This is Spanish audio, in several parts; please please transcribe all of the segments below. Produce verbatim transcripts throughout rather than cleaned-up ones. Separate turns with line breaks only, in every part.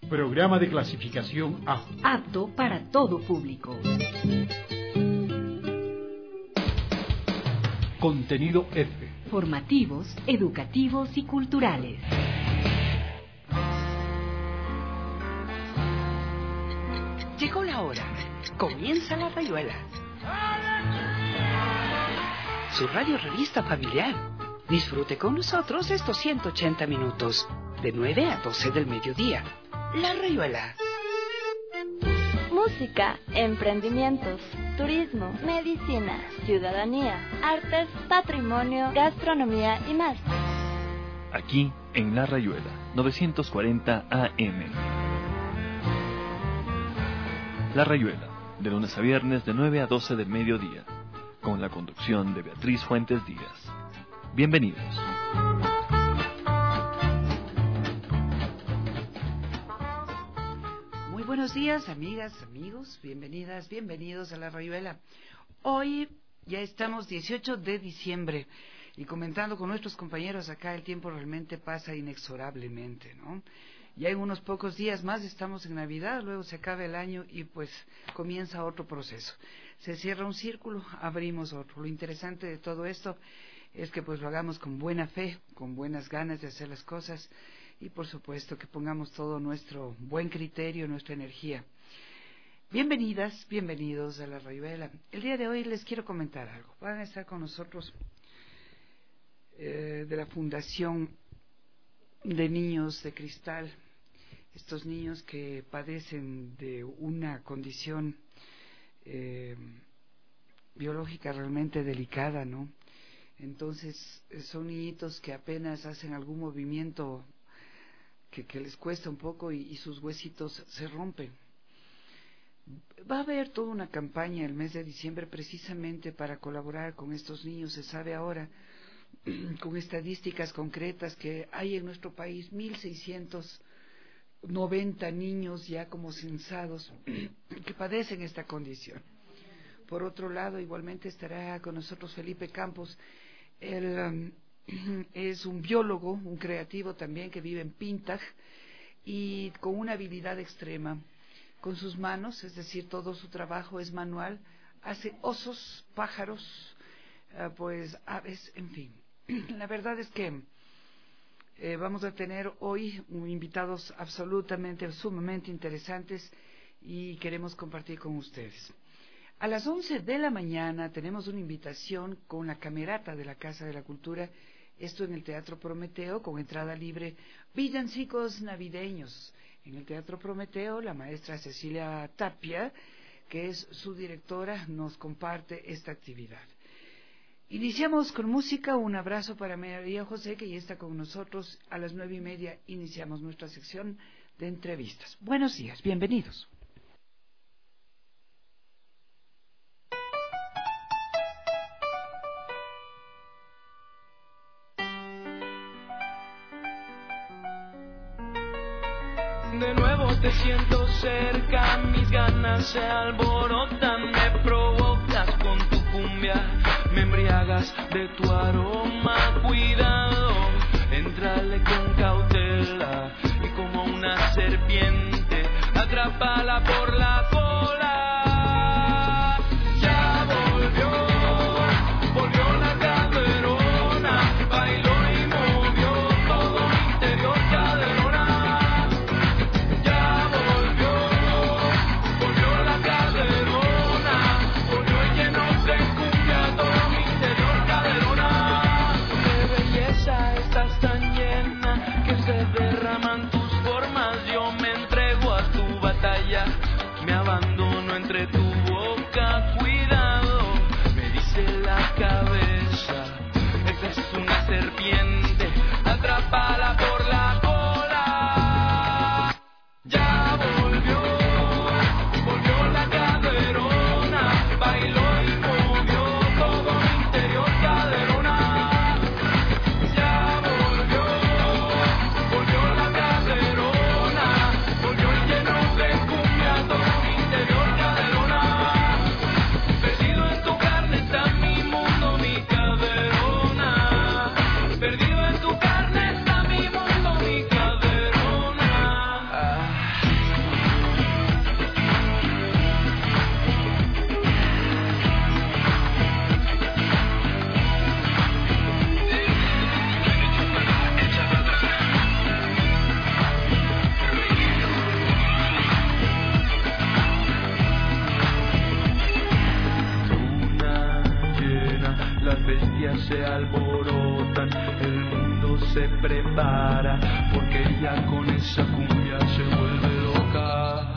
Programa de clasificación A.
Apto para todo público.
Contenido F.
Formativos, educativos y culturales.
Llegó la hora. Comienza La Rayuela. Su radio revista familiar. Disfrute con nosotros estos ciento ochenta minutos, de nueve a doce del mediodía. La Rayuela.
Música, emprendimientos, turismo, medicina, ciudadanía, artes, patrimonio, gastronomía y más.
Aquí en La Rayuela, novecientos cuarenta A M. La Rayuela, de lunes a viernes de nueve a doce del mediodía, con la conducción de Beatriz Fuentes Díaz. Bienvenidos.
Muy buenos días, amigas, amigos, bienvenidas, bienvenidos a La Rayuela. Hoy ya estamos dieciocho de diciembre y comentando con nuestros compañeros acá, el tiempo realmente pasa inexorablemente, ¿no? Ya en unos pocos días más estamos en Navidad, luego se acaba el año y pues comienza otro proceso. Se cierra un círculo, abrimos otro. Lo interesante de todo esto es que pues lo hagamos con buena fe, con buenas ganas de hacer las cosas y por supuesto que pongamos todo nuestro buen criterio, nuestra energía. Bienvenidas, bienvenidos a La Rayuela. El día de hoy les quiero comentar algo. Van a estar con nosotros eh, de la Fundación de Niños de Cristal, estos niños que padecen de una condición eh, biológica realmente delicada, ¿no? Entonces son niñitos que apenas hacen algún movimiento que, que les cuesta un poco y, y sus huesitos se rompen. Va a haber toda una campaña el mes de diciembre precisamente para colaborar con estos niños. Se sabe ahora con estadísticas concretas que hay en nuestro país mil seiscientos noventa niños ya como censados que padecen esta condición. Por otro lado, igualmente estará con nosotros Felipe Campos. Él um, es un biólogo, un creativo también que vive en Pintag y con una habilidad extrema con sus manos, es decir, todo su trabajo es manual, hace osos, pájaros, uh, pues aves, en fin. La verdad es que eh, vamos a tener hoy invitados absolutamente, sumamente interesantes y queremos compartir con ustedes. A las once de la mañana tenemos una invitación con la camerata de la Casa de la Cultura, esto en el Teatro Prometeo, con entrada libre, villancicos navideños. En el Teatro Prometeo, la maestra Cecilia Tapia, que es su directora, nos comparte esta actividad. Iniciamos con música, un abrazo para María José, que ya está con nosotros. A las nueve y media iniciamos nuestra sección de entrevistas. Buenos días, bienvenidos.
De nuevo te siento cerca, mis ganas se alborotan, me provocas con tu cumbia, me embriagas de tu aroma, cuidado, entrale con cautela y como una serpiente, atrápala por la cola. Ya volvió, volvió la caderona, bailó y movió todo mi interior, caderona. Me abandono entre tu boca, cuidado, me dice la cabeza, esa es una serpiente, atrápala por la cola. Ya volvió, volvió la caderona, bailó y movió todo mi interior, caderona. Ya volvió, volvió la caderona, volvió y lleno de cumbia todo mi interior, caderona. Perdido en tu carne está mi mundo, mi caderona. Perdido en tu carne está mi mundo. se alborotan, el mundo se prepara, porque ella con esa cumbia se vuelve loca.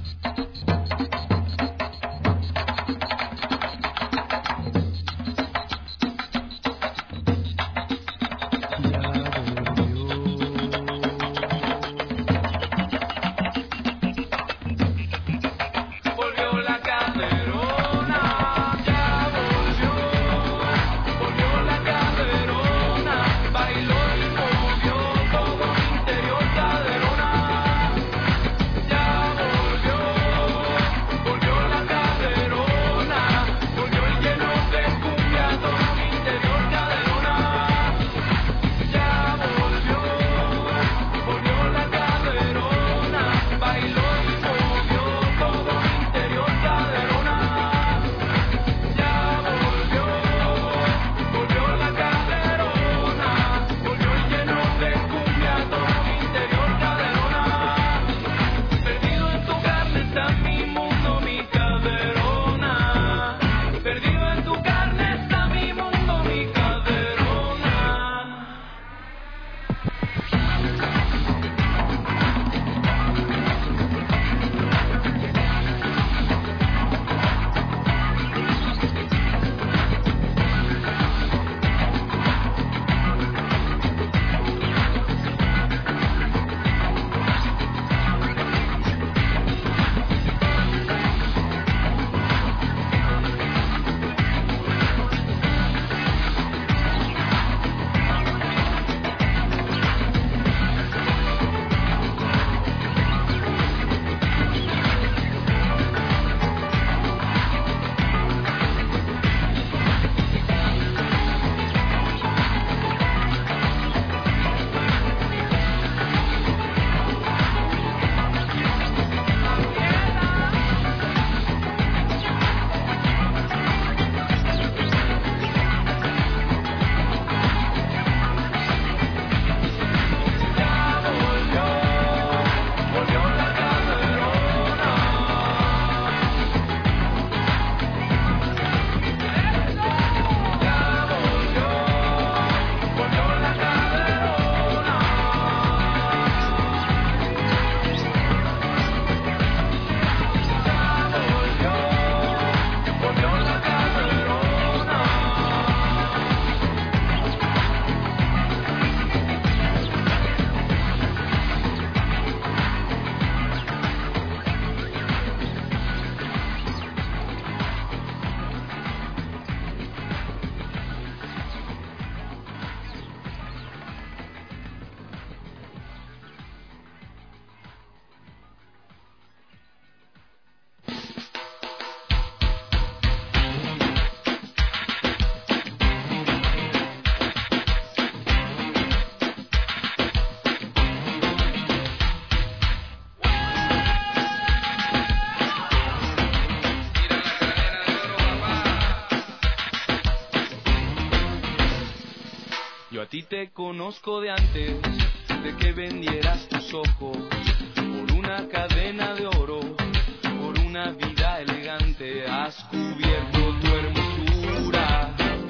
A ti te conozco de antes de que vendieras tus ojos por una cadena de oro, por una vida elegante. Has cubierto tu hermosura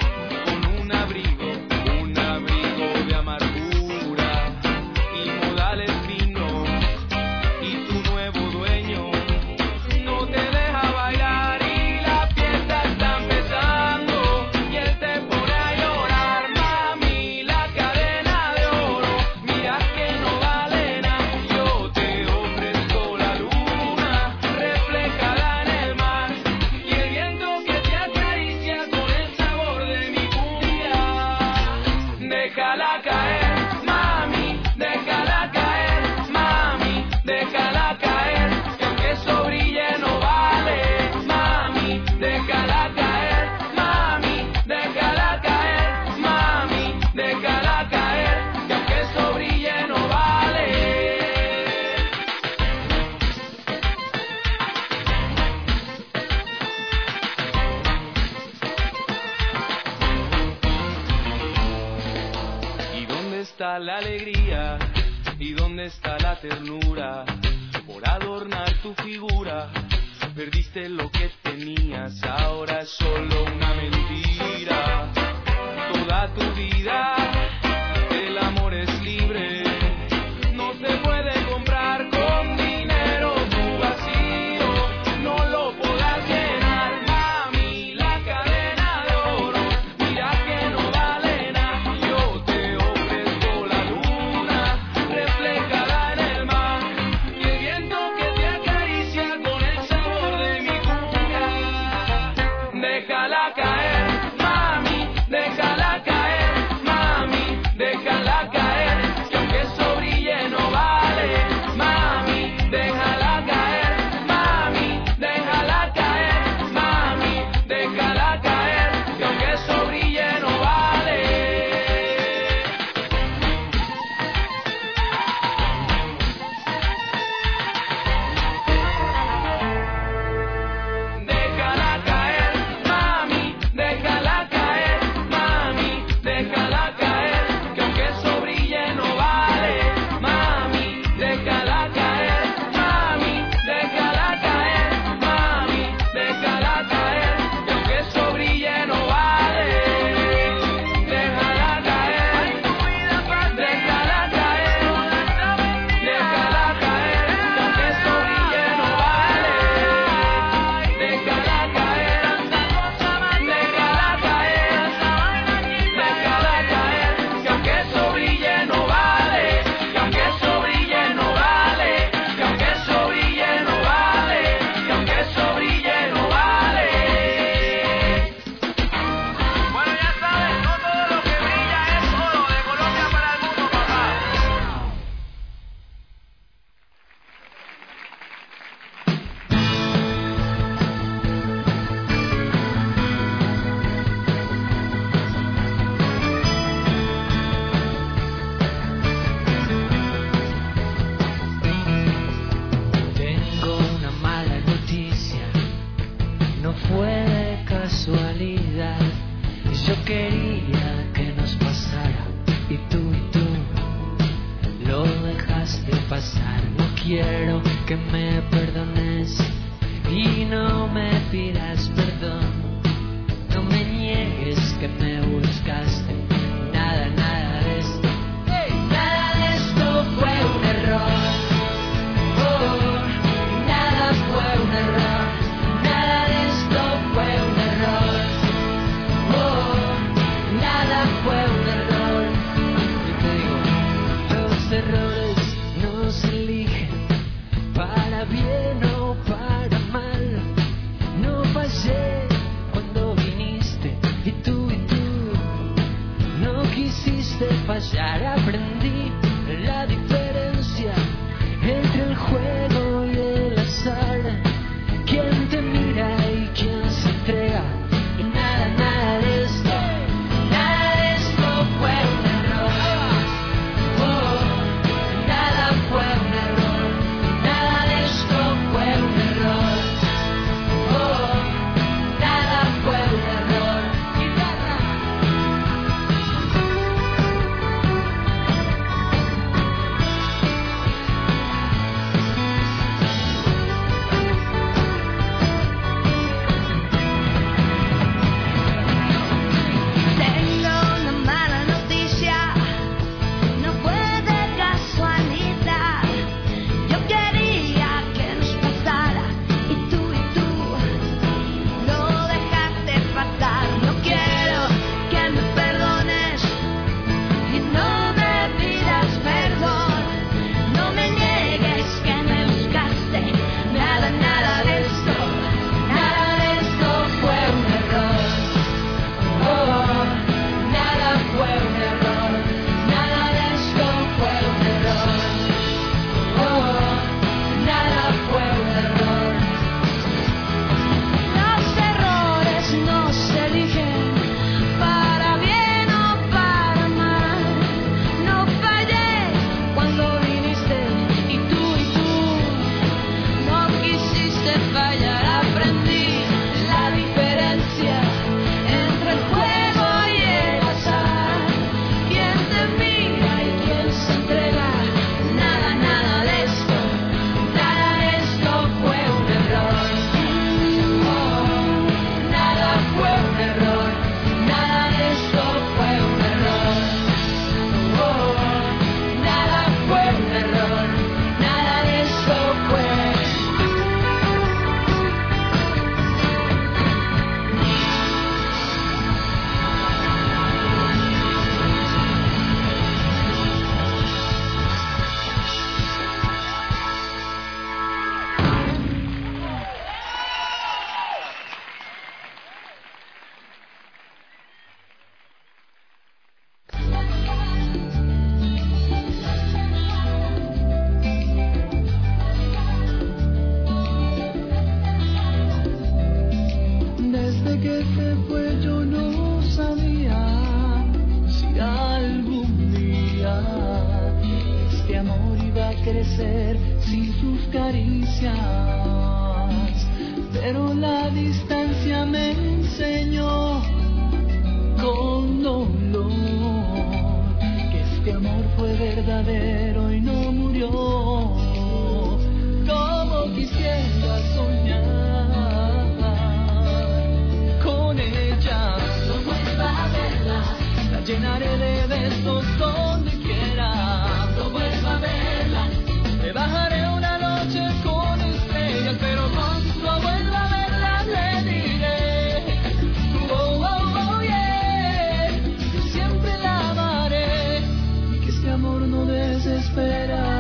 con un abrigo, un abrigo de amargura y modales finos, y tu nuevo dueño no te deja bailar y la fiesta está empezando y él te pone a llorar. Mami, la cadena de oro, mira que no vale nada. Yo te ofrezco la luna reflejada en el mar y el viento que te acaricia con el sabor de mi cumbia. Déjala caer, mami, déjala caer, mami, déjala caer, que aunque eso brille no vale. Mami, déjala caer, mami, déjala caer, mami, déjala caer, que aunque eso brille no vale. ¿Y dónde está la alegría? ¿Y dónde está la ternura? Por adornar tu figura, perdiste lo que tenías, ahora es solo una mentira. Toda toda tu vida. El amor es libre, no se puede comprar con dinero. Tu vacío no lo podrás llenar. Mami, la cadena de oro, mira que no vale nada. Yo te ofrezco la luna reflejada en el mar y el viento que te acaricia con el sabor de mi cumbia. Déjala caer, mami, déjala caer, mami, déjala caer, que aunque eso brille no vale. Mami, déjala caer, mami, déjala caer, mami, déjala caer, que aunque eso brille no vale. Déjala caer, mami, déjala caer, mami, déjala caer, que aunque eso brille no vale. Mami, déjala caer, mami, déjala caer, mami, déjala caer, que aunque eso brille no vale. Déjala caer, déjala caer, déjala caer, que aunque eso brille no vale. Déjala caer, déjala caer, déjala caer, que aunque eso brille no vale, que aunque eso brille no vale, que aunque eso brille no vale, que aunque eso brille no vale. Bueno, ya sabes, no todo lo que brilla es oro. De Colombia para el mundo, papá.
Tengo una mala noticia, no fue de casualidad. Yo quería que nos pasara y tú y tú lo dejaste pasar. No quiero que me perdones y no me pidas perdón. No me niegues que me buscaste. Nada, nada de esto, nada de esto fue un error. Oh, nada fue un error, nada de esto fue un error. Oh, nada fue un error. Yo te digo, los errores no se eligen para bien o para mal. No fallé cuando viniste y tú y tú este amor iba a crecer sin sus caricias, pero la distancia me enseñó con dolor que este amor fue verdadero y no murió. Como quisiera soñar con ella, no vuelva a verla, la llenaré de besos donde quiera. No vuelva a verla, le bajaré una noche con estrellas, pero cuando vuelva a verla le diré, oh, oh, oh, yeah, que siempre la amaré y que este amor no desespera.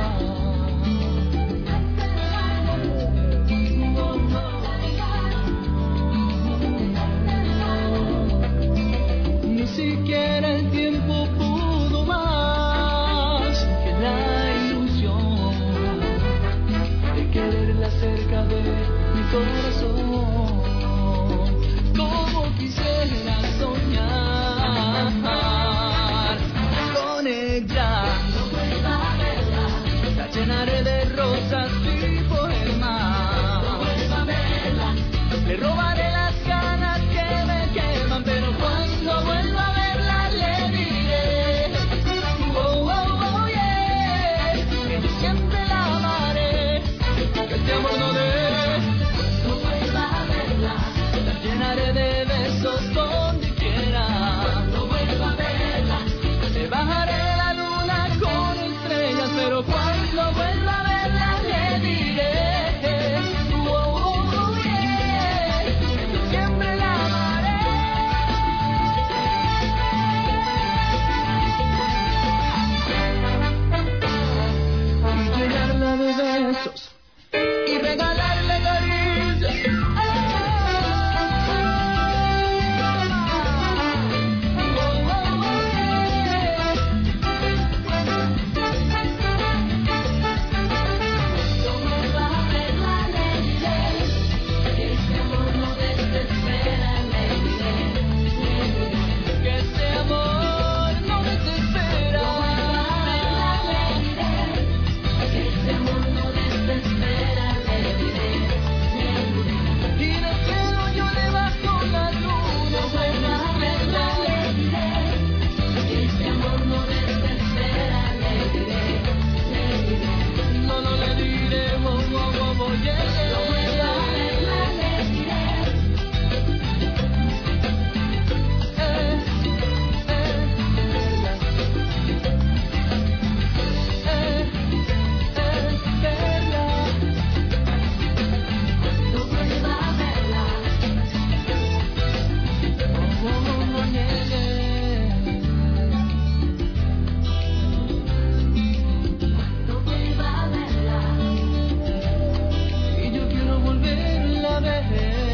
Ni siquiera el tiempo pudo más que la ilusión de quererla cerca de mi corazón. Como quisiera soñar con ella, no vuelva a verla, la llenaré de rosas y poemas. No vuelva a verla, le robaré las ganas que me queman, pero cuando vuelva a verla le diré, oh, oh, oh, yeah, que yo siempre la amaré, que este amor no dé. No vuelva a verla, la llenaré de besos donde quiera. No vuelva a verla, le bajaré la luna con estrellas, pero cuando vuelva a verla le diré, oh, oh, oh, yeah, que yo siempre la amaré. Y llenarla de besos y regalarle caricias. No vuelva a verla, le diré, que este amor no desespera, le diré, que este amor no desespera. No vuelva a verla, le diré, que este amor no desespera, le diré, y del cielo yo le bajo la luna. No vuelva a verla, le diré, que este amor no desespera, le diré, le diré. No, no le diré, oh, oh, oh, oh, yeah, yeah. No vuelva a verla, le diré, eh, eh, verla, eh, eh, verla. No vuelva a verla, oh, oh, oh, yeah, yeah. No vuelva a verla, y yo quiero volverla a ver.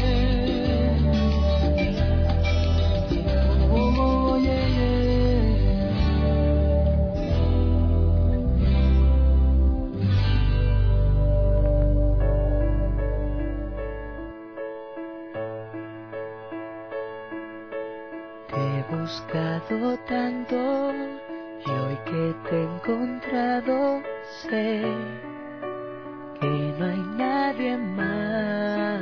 Oh, oh, yeah, yeah. Te he buscado tanto y hoy que te he encontrado sé que no hay nadie más.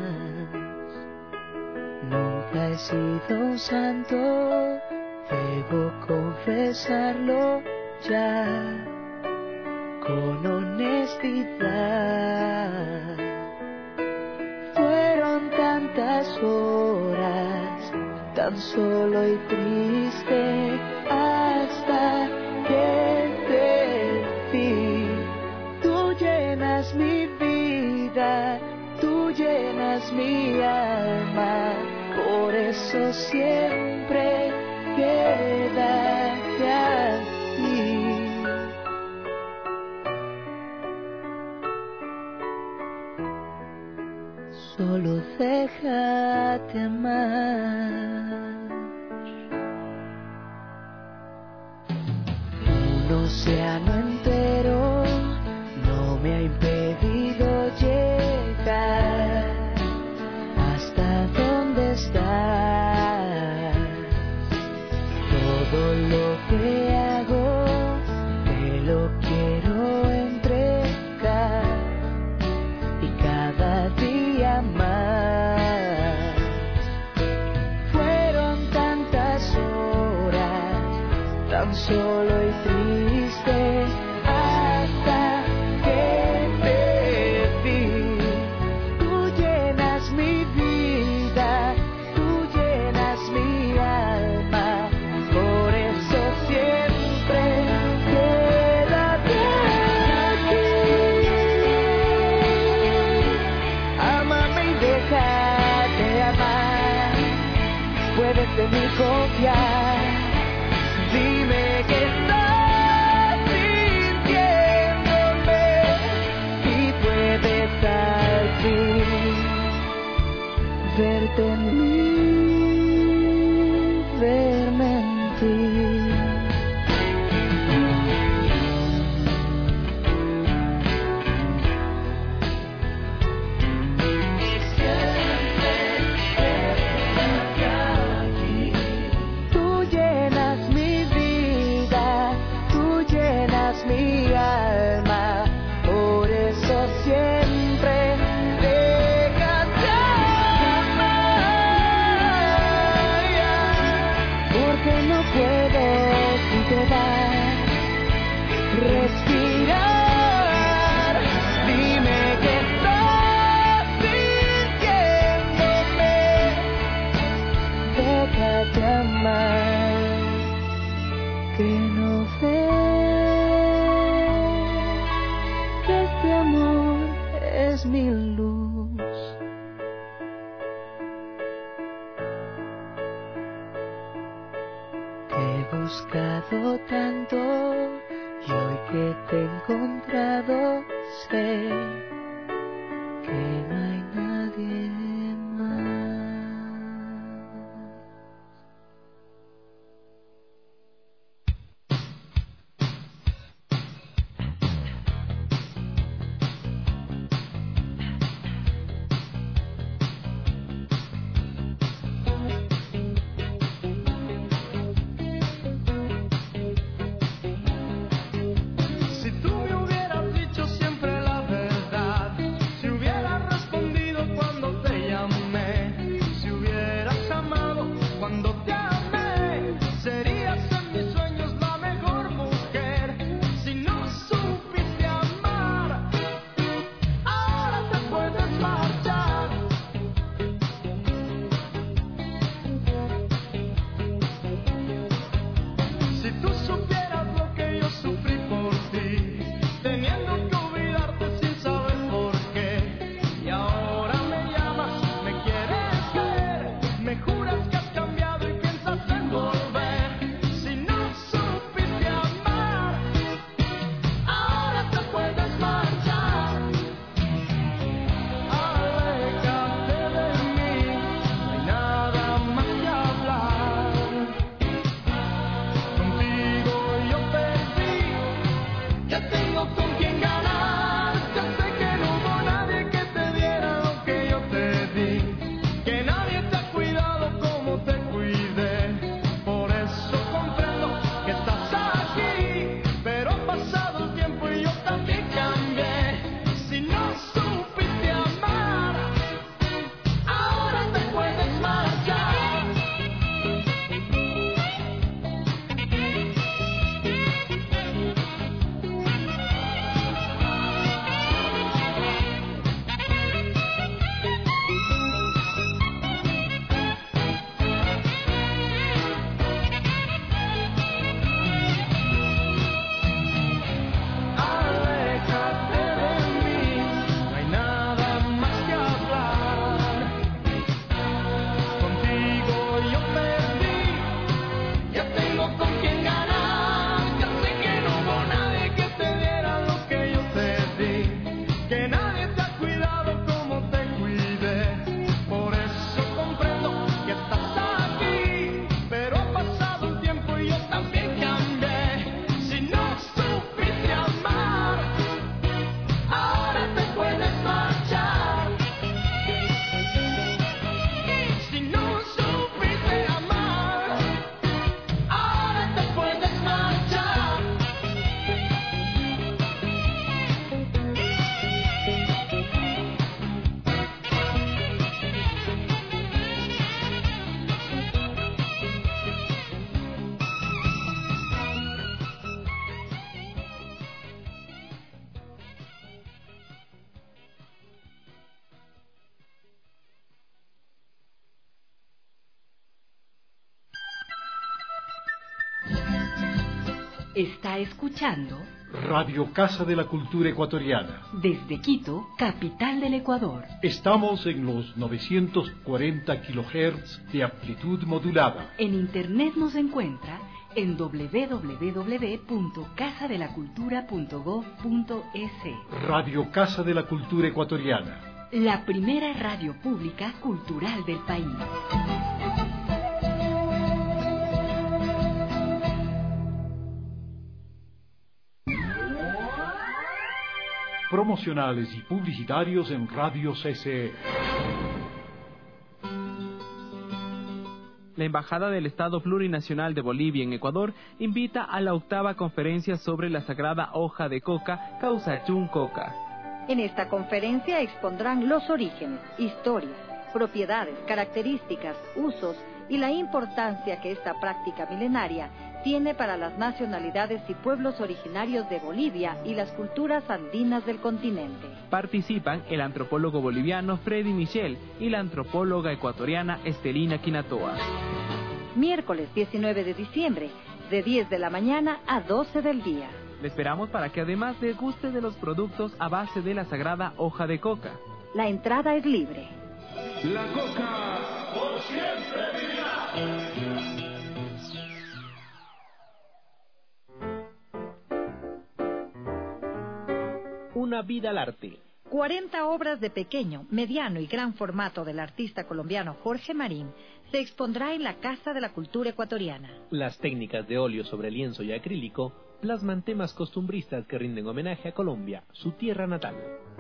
Nunca he sido un santo, debo confesarlo ya con honestidad. Fueron tantas horas tan solo y triste hasta que te vi. Tú llenas mi vida, tú llenas mi alma, por eso siempre quédate aquí. Solo déjate amar. Un océano entero no me ha impedido llegar hasta donde estás. Todo lo que hago te lo quiero solo y triste hasta que te vi. Tú llenas mi vida, tú llenas mi alma, por eso siempre quédate aquí. Ámame y déjate amar, puedes en mí confiar. Dime que estás sintiéndome y puedes al fin verte en mí, verme en ti. Tú llenas mi vida, tú llenas mi alma, por eso siempre déjate amar, porque no puedo si te vas respirar. Dime que estás sintiéndome, déjate amar, que no ves que este amor es mi luz. Te he buscado tanto y hoy que te he encontrado sé que no hay nadie más.
Si tú me hubieras dicho siempre la verdad, si hubieras respondido
Está escuchando
Radio Casa de la Cultura Ecuatoriana.
desde Quito, capital del Ecuador.
Estamos en los novecientos cuarenta kilohertz de amplitud modulada.
En internet nos encuentra en doble u doble u doble u punto casa de la cultura punto gob punto es.
Radio Casa de la Cultura Ecuatoriana.
La primera radio pública cultural del país.
Promocionales y publicitarios en Radio C C E.
La Embajada del Estado Plurinacional de Bolivia en Ecuador invita a la octava conferencia sobre la sagrada hoja de coca, Causachún Coca.
En esta conferencia expondrán los orígenes, historias, propiedades, características, usos y la importancia que esta práctica milenaria tiene para las nacionalidades y pueblos originarios de Bolivia y las culturas andinas del continente.
Participan el antropólogo boliviano Freddy Michel y la antropóloga ecuatoriana Estelina Quinatoa.
Miércoles diecinueve de diciembre, de diez de la mañana a doce del día.
Le esperamos para que además deguste de los productos a base de la sagrada hoja de coca.
La entrada es libre.
La coca por siempre vivirá.
Una vida al arte.
cuarenta obras de pequeño, mediano y gran formato del artista colombiano Jorge Marín se expondrá en la Casa de la Cultura Ecuatoriana.
Las técnicas de óleo sobre lienzo y acrílico plasman temas costumbristas que rinden homenaje a Colombia, su tierra natal.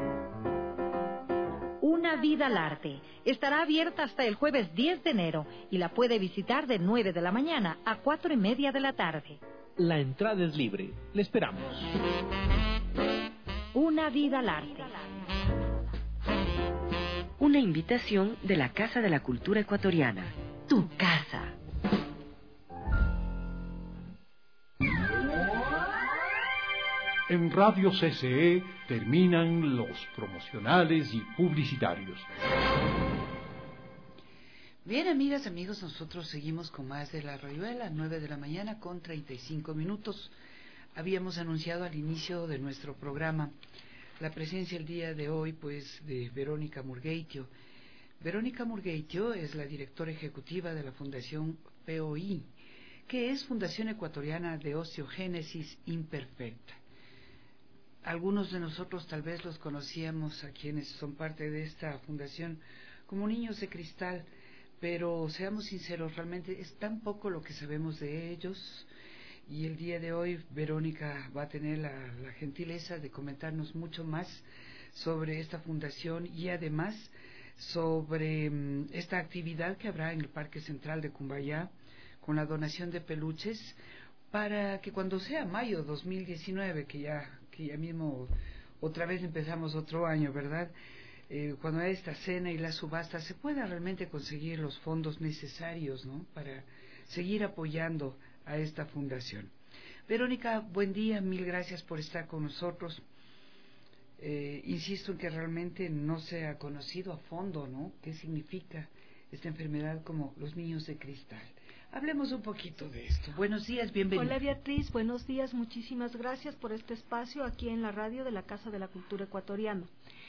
Una vida al arte. Estará abierta hasta el jueves diez de enero y la puede visitar de nueve de la mañana a cuatro y media de la tarde.
La entrada es libre. Le esperamos.
Una vida al arte.
Una invitación de la Casa de la Cultura Ecuatoriana. Tu casa.
En Radio C C E terminan los promocionales y publicitarios.
Bien, amigas, amigos, nosotros seguimos con más de La Rayuela, nueve de la mañana con treinta y cinco minutos. Habíamos anunciado al inicio de nuestro programa la presencia el día de hoy, pues, de Verónica Murgueitio. Verónica Murgueitio es la directora ejecutiva de la Fundación P O I, que es Fundación Ecuatoriana de Osteogénesis Imperfecta. Algunos de nosotros tal vez los conocíamos, a quienes son parte de esta fundación, como niños de cristal, pero seamos sinceros, realmente es tan poco lo que sabemos de ellos. Y el día de hoy Verónica va a tener la, la gentileza de comentarnos mucho más sobre esta fundación y además sobre um, esta actividad que habrá en el Parque Central de Cumbayá con la donación de peluches para que cuando sea mayo dos mil diecinueve, que ya, que ya mismo otra vez empezamos otro año, ¿verdad? Eh, cuando haya esta cena y la subasta se pueda realmente conseguir los fondos necesarios, ¿no?, para seguir apoyando a esta fundación. Verónica, buen día, mil gracias por estar con nosotros. Eh, insisto en que realmente no se ha conocido a fondo, ¿no?, qué significa esta enfermedad como los niños de cristal. Hablemos un poquito de esto. Buenos días, bienvenida.
Hola Beatriz, buenos días, muchísimas gracias por este espacio aquí en la radio de la Casa de la Cultura Ecuatoriana.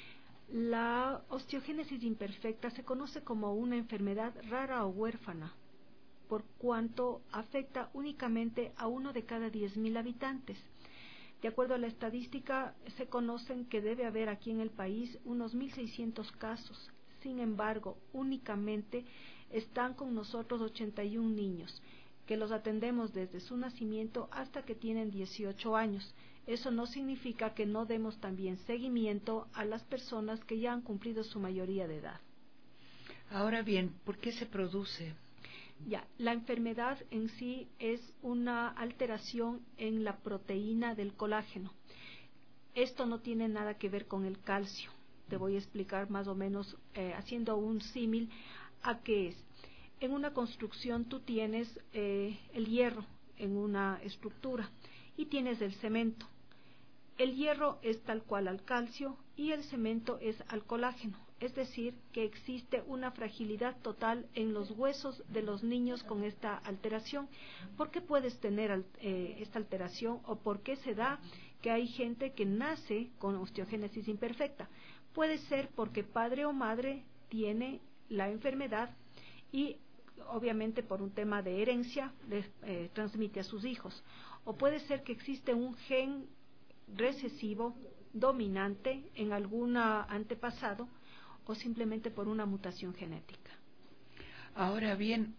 La osteogénesis imperfecta se conoce como una enfermedad rara o huérfana, por cuanto afecta únicamente a uno de cada diez mil habitantes. De acuerdo a la estadística, se conocen que debe haber aquí en el país unos mil seiscientos casos. Sin embargo, únicamente están con nosotros ochenta y un niños, que los atendemos desde su nacimiento hasta que tienen dieciocho años. Eso no significa que no demos también seguimiento a las personas que ya han cumplido su mayoría de edad.
Ahora bien, ¿por qué se produce?
Ya, la enfermedad en sí es una alteración en la proteína del colágeno. Esto no tiene nada que ver con el calcio. Te voy a explicar más o menos, eh, haciendo un símil, a qué es. En una construcción tú tienes eh, el hierro en una estructura y tienes el cemento. El hierro es tal cual al calcio y el cemento es al colágeno. es decir, que existe una fragilidad total en los huesos de los niños con esta alteración. ¿Por qué puedes tener eh, esta alteración o por qué se da que hay gente que nace con osteogénesis imperfecta? Puede ser porque padre o madre tiene la enfermedad y obviamente por un tema de herencia les eh, transmite a sus hijos, o puede ser que existe un gen recesivo dominante en algún antepasado o simplemente por una mutación genética.
Ahora bien,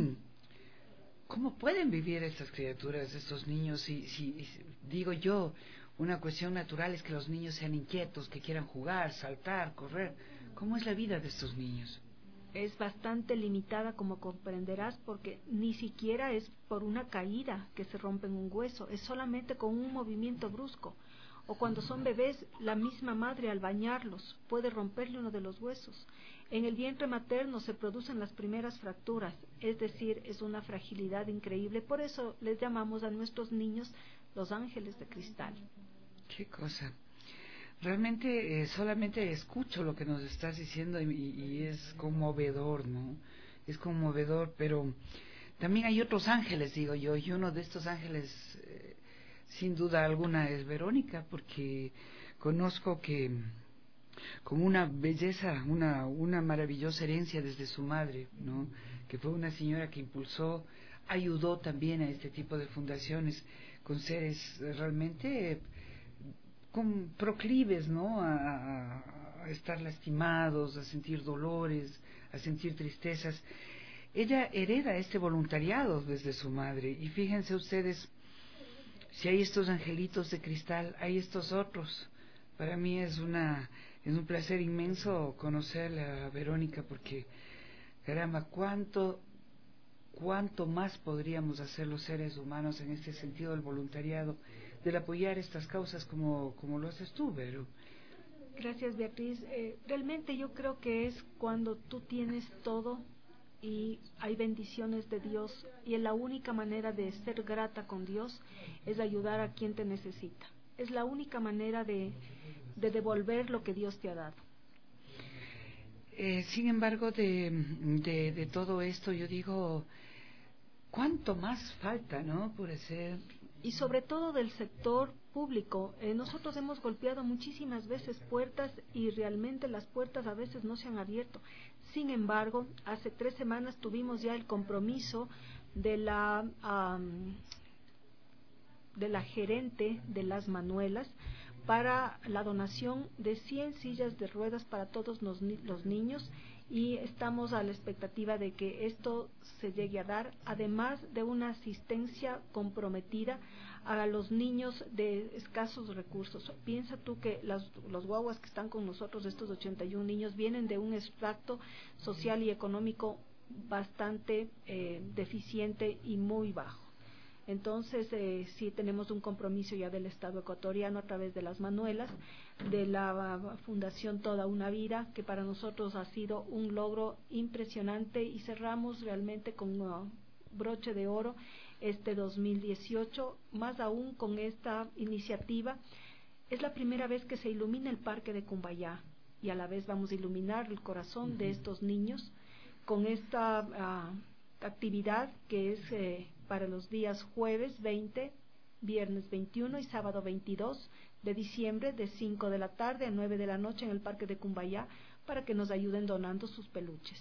¿cómo pueden vivir estas criaturas, estos niños? Si, si, digo yo, una cuestión natural es que los niños sean inquietos, que quieran jugar, saltar, correr. ¿Cómo es la vida de estos niños?
Es bastante limitada, como comprenderás, porque ni siquiera es por una caída que se rompen un hueso, es solamente con un movimiento brusco. O cuando son bebés, la misma madre al bañarlos puede romperle uno de los huesos. En el vientre materno se producen las primeras fracturas, es decir, es una fragilidad increíble. Por eso les llamamos a nuestros niños los ángeles de cristal.
Qué cosa. Realmente eh, solamente escucho lo que nos estás diciendo y, y es conmovedor, ¿no? Es conmovedor, pero también hay otros ángeles, digo yo, y uno de estos ángeles, eh, sin duda alguna, es Verónica, porque conozco que con una belleza, una, una maravillosa herencia desde su madre, ¿no? Que fue una señora que impulsó, ayudó también a este tipo de fundaciones con seres realmente con proclives, ¿no? A, a, a estar lastimados, a sentir dolores, a sentir tristezas. Ella hereda este voluntariado desde su madre, y fíjense ustedes, si hay estos angelitos de cristal, hay estos otros. Para mí es una es un placer inmenso conocer a Verónica, porque caramba, cuánto cuánto más podríamos hacer los seres humanos en este sentido del voluntariado, del apoyar estas causas como, como lo haces tú, Vero.
Gracias, Beatriz. Eh, realmente yo creo que es cuando tú tienes todo y hay bendiciones de Dios, y la única manera de ser grata con Dios es ayudar a quien te necesita. Es la única manera de, de devolver lo que Dios te ha dado.
Eh, sin embargo, de, de, de todo esto, yo digo, ¿cuánto más falta, no? Por hacer.
Y sobre todo del sector público. Eh, nosotros hemos golpeado muchísimas veces puertas y realmente las puertas a veces no se han abierto. Sin embargo, hace tres semanas tuvimos ya el compromiso de la um, de la gerente de Las Manuelas para la donación de cien sillas de ruedas para todos los, ni los niños, y estamos a la expectativa de que esto se llegue a dar, además de una asistencia comprometida a los niños de escasos recursos. Piensa tú que las, los guaguas que están con nosotros, estos ochenta y uno niños, vienen de un extracto social y económico bastante eh, deficiente y muy bajo. Entonces, eh, sí tenemos un compromiso ya del Estado ecuatoriano a través de Las Manuelas, de la Fundación Toda una Vida, que para nosotros ha sido un logro impresionante, y cerramos realmente con uh, broche de oro este dos mil dieciocho, más aún con esta iniciativa. Es la primera vez que se ilumina el Parque de Cumbayá, y a la vez vamos a iluminar el corazón uh-huh. de estos niños con esta uh, actividad que es eh, para los días jueves veinte, viernes veintiuno y sábado veintidós de diciembre, de cinco de la tarde a nueve de la noche en el Parque de Cumbayá, para que nos ayuden donando sus peluches.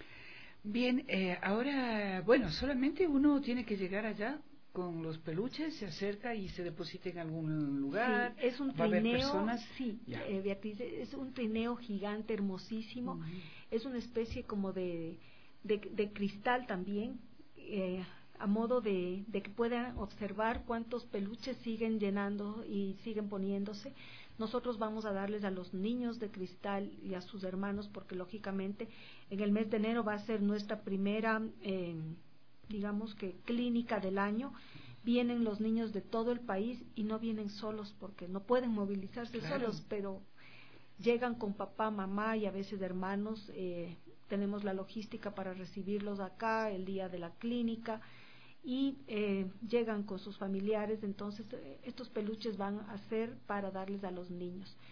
Bien, eh, ahora, bueno, solamente uno tiene que llegar allá con los peluches, se acerca y se deposita en algún lugar.
Sí, es un
¿Va a haber
trineo,
personas?
sí, eh, Beatriz, es un trineo gigante, hermosísimo. Uh-huh. Es una especie como de, de, de cristal también, eh, a modo de, de que puedan observar cuántos peluches siguen llenando y siguen poniéndose. Nosotros vamos a darles a los niños de cristal y a sus hermanos, porque lógicamente en el mes de enero va a ser nuestra primera, eh, digamos que clínica del año. Vienen los niños de todo el país y no vienen solos porque no pueden movilizarse claro. solos, pero llegan con papá, mamá y a veces hermanos. Eh, tenemos la logística para recibirlos acá el día de la clínica, y eh, llegan con sus familiares. Entonces eh, estos peluches van a ser para darles a los niños.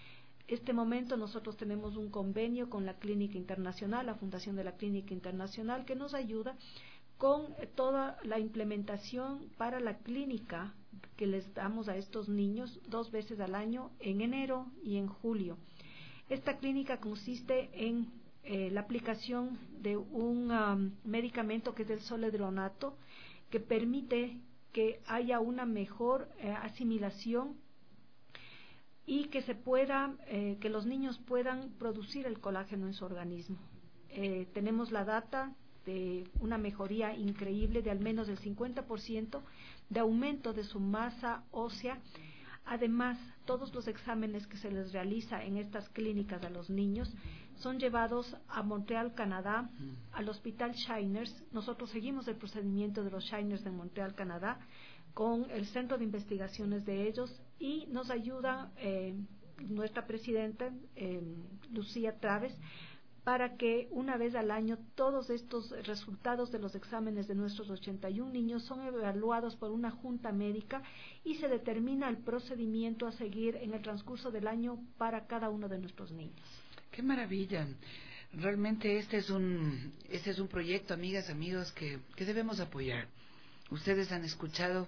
este momento nosotros tenemos un convenio con la Clínica Internacional, la Fundación de la Clínica Internacional, que nos ayuda con toda la implementación para la clínica que les damos a estos niños dos veces al año, en enero y en julio. Esta clínica consiste en eh, la aplicación de un um, medicamento que es el zoledronato, que permite que haya una mejor eh, asimilación y que se pueda, eh, que los niños puedan producir el colágeno en su organismo. Eh, tenemos la data de una mejoría increíble de al menos el cincuenta por ciento de aumento de su masa ósea. Además, todos los exámenes que se les realiza en estas clínicas a los niños son llevados a Montreal, Canadá, al Hospital Shiners. Nosotros seguimos el procedimiento de los Shiners de Montreal, Canadá, con el centro de investigaciones de ellos, y nos ayuda eh, nuestra presidenta, eh, Lucía Traves, para que una vez al año todos estos resultados de los exámenes de nuestros ochenta y un niños son evaluados por una junta médica y se determina el procedimiento a seguir en el transcurso del año para cada uno de nuestros niños.
¡Qué maravilla! Realmente este es un, este es un proyecto, amigas, amigos, que, que debemos apoyar. Ustedes han escuchado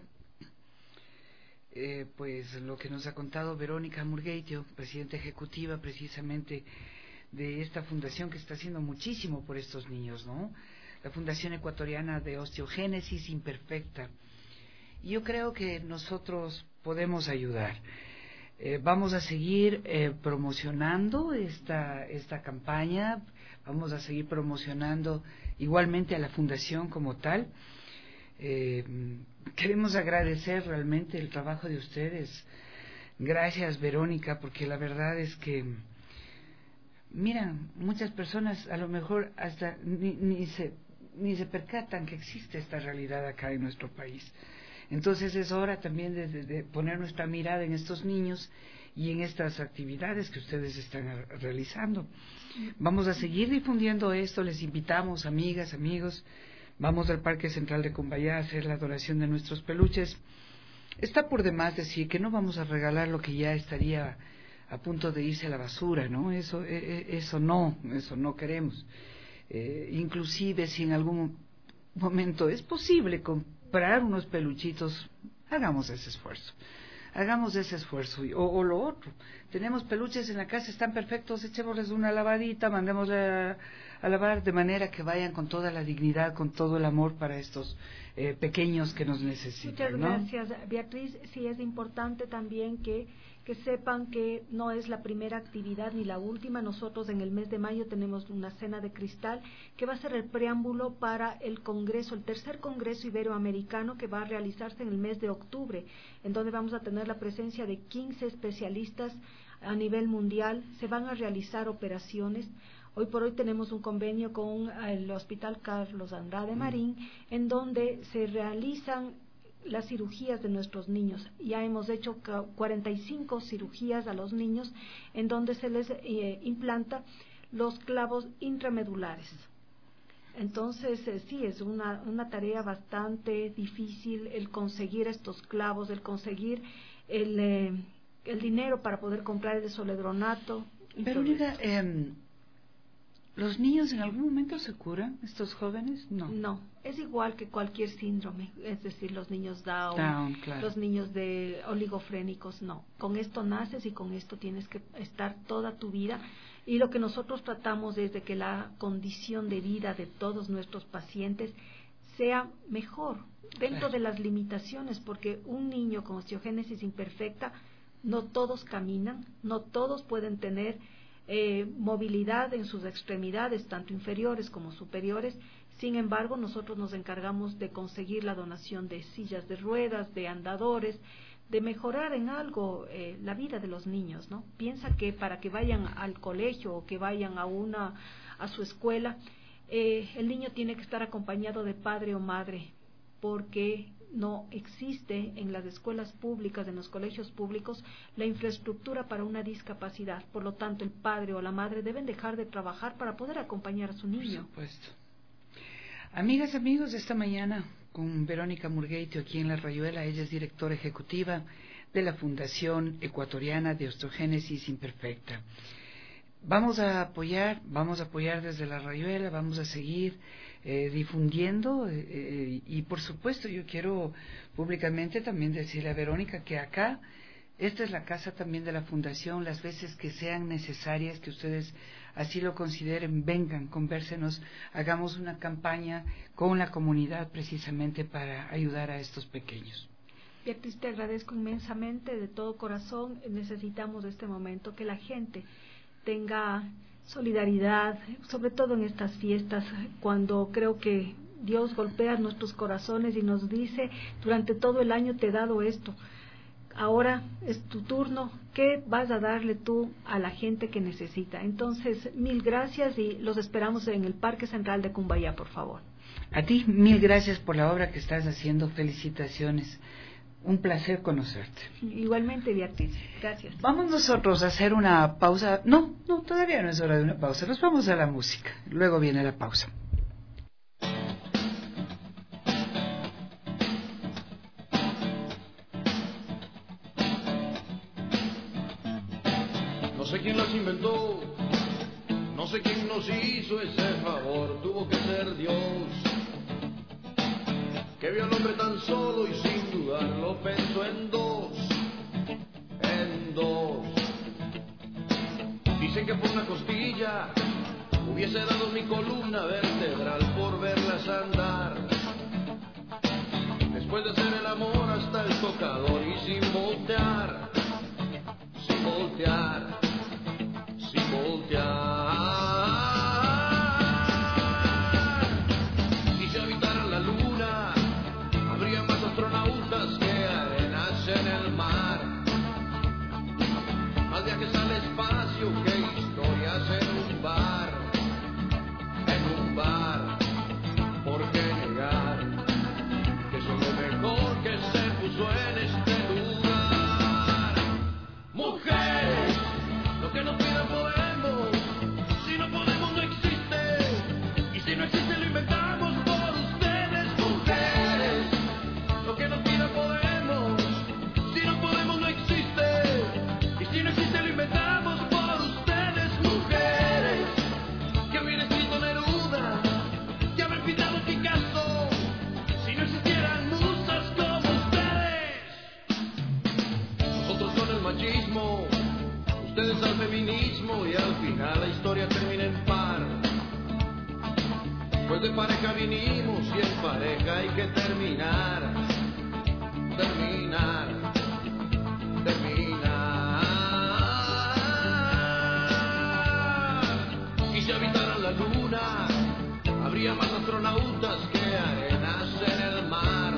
eh, pues lo que nos ha contado Verónica Murgueitio, presidenta ejecutiva precisamente de esta fundación que está haciendo muchísimo por estos niños, ¿no? La Fundación Ecuatoriana de Osteogénesis Imperfecta. Y yo creo que nosotros podemos ayudar. Eh, vamos a seguir eh, promocionando esta, esta campaña, vamos a seguir promocionando igualmente a la fundación como tal. Eh, queremos agradecer realmente el trabajo de ustedes. Gracias, Verónica, porque la verdad es que, mira, muchas personas a lo mejor hasta ni, ni se ni se percatan que existe esta realidad acá en nuestro país. Entonces es hora también de, de, de poner nuestra mirada en estos niños y en estas actividades que ustedes están a, realizando. Vamos a seguir difundiendo esto, les invitamos, amigas, amigos, vamos al Parque Central de Cumbayá a hacer la donación de nuestros peluches. Está por demás decir que no vamos a regalar lo que ya estaría a punto de irse a la basura, ¿no? Eso, eh, eso no, eso no queremos. Eh, inclusive si en algún momento es posible comprar unos peluchitos, hagamos ese esfuerzo. Hagamos ese esfuerzo. O, o lo otro, tenemos peluches en la casa, están perfectos, echémosles una lavadita, mandémosle a, a lavar de manera que vayan con toda la dignidad, con todo el amor para estos eh, pequeños que nos necesitan.
Muchas gracias, ¿no? Beatriz. Sí, es importante también que que sepan que no es la primera actividad ni la última. Nosotros en el mes de mayo tenemos una cena de cristal que va a ser el preámbulo para el congreso, el tercer congreso iberoamericano, que va a realizarse en el mes de octubre, en donde vamos a tener la presencia de quince especialistas a nivel mundial. Se van a realizar operaciones. Hoy por hoy tenemos un convenio con el Hospital Carlos Andrade Marín, en donde se realizan las cirugías de nuestros niños. Ya hemos hecho cuarenta y cinco cirugías a los niños, en donde se les eh, implanta los clavos intramedulares. Entonces, eh, sí, es una, una tarea bastante difícil el conseguir estos clavos, el conseguir el, eh, el dinero para poder comprar el zoledronato.
Verónica, eh, ¿los niños en algún momento se curan, estos jóvenes? No.
No, es igual que cualquier síndrome, es decir, los niños Down,
Down claro.
los niños de oligofrénicos, no. Con esto naces y con esto tienes que estar toda tu vida. Y lo que nosotros tratamos es de que la condición de vida de todos nuestros pacientes sea mejor, dentro claro. de las limitaciones, porque un niño con osteogénesis imperfecta, no todos caminan, no todos pueden tener Eh, movilidad en sus extremidades, tanto inferiores como superiores. Sin embargo, nosotros nos encargamos de conseguir la donación de sillas de ruedas, de andadores, de mejorar en algo eh, la vida de los niños, ¿no? Piensa que para que vayan al colegio o que vayan a una a su escuela, eh, el niño tiene que estar acompañado de padre o madre, porque no existe en las escuelas públicas, en los colegios públicos, la infraestructura para una discapacidad. Por lo tanto, el padre o la madre deben dejar de trabajar para poder acompañar a su niño.
Por supuesto. Amigas, amigos, esta mañana con Verónica Murgueitio aquí en La Rayuela. Ella es directora ejecutiva de la Fundación Ecuatoriana de Osteogénesis Imperfecta. Vamos a apoyar, vamos a apoyar desde la Rayuela, vamos a seguir eh, difundiendo eh, y por supuesto yo quiero públicamente también decirle a Verónica que acá, esta es la casa también de la Fundación, las veces que sean necesarias, que ustedes así lo consideren, vengan, convérsenos, hagamos una campaña con la comunidad precisamente para ayudar a estos pequeños.
Beatriz, te agradezco inmensamente, de todo corazón. Necesitamos de este momento que la gente tenga solidaridad, sobre todo en estas fiestas, cuando creo que Dios golpea nuestros corazones y nos dice, durante todo el año te he dado esto, ahora es tu turno, ¿qué vas a darle tú a la gente que necesita? Entonces, mil gracias y los esperamos en el Parque Central de Cumbayá, por favor.
A ti, mil gracias por la obra que estás haciendo, felicitaciones. Un placer conocerte.
Igualmente, Beatriz. Gracias.
Vamos nosotros a hacer una pausa. No, no, todavía no es hora de una pausa. Nos vamos a la música. Luego viene la pausa.
No sé quién las inventó, no sé quién nos hizo ese favor. Tuvo que ser Dios, que vio al hombre tan solo y sin dudarlo pensó en dos, en dos. Dicen que por una costilla hubiese dado mi columna vertebral por verlas andar. Después de hacer el amor hasta el tocador y sin voltear, sin voltear, sin voltear. Y si habitaran la luna, habría más astronautas que arenas en el mar, más viajes al espacio que historias en un bar, en un bar. ¿Por qué negar que eso es lo mejor que se puso en este lugar? Mujeres, lo que nos pidan podemos, si no podemos no existe, y si no existe lo inventamos por ustedes. Mujeres, lo que nos pidan podemos, si no podemos no existe, y si no existe lo inventamos por ustedes. Mujeres, que hubiera escrito Neruda, que haber pintado Picasso, si no existieran musas como ustedes. Nosotros con el machismo, ustedes al feminismo, y al final la historia termina en par. Pues de pareja vinimos y en pareja hay que terminar, terminar, terminar. Y si habitaran la luna, habría más astronautas que arenas en el mar,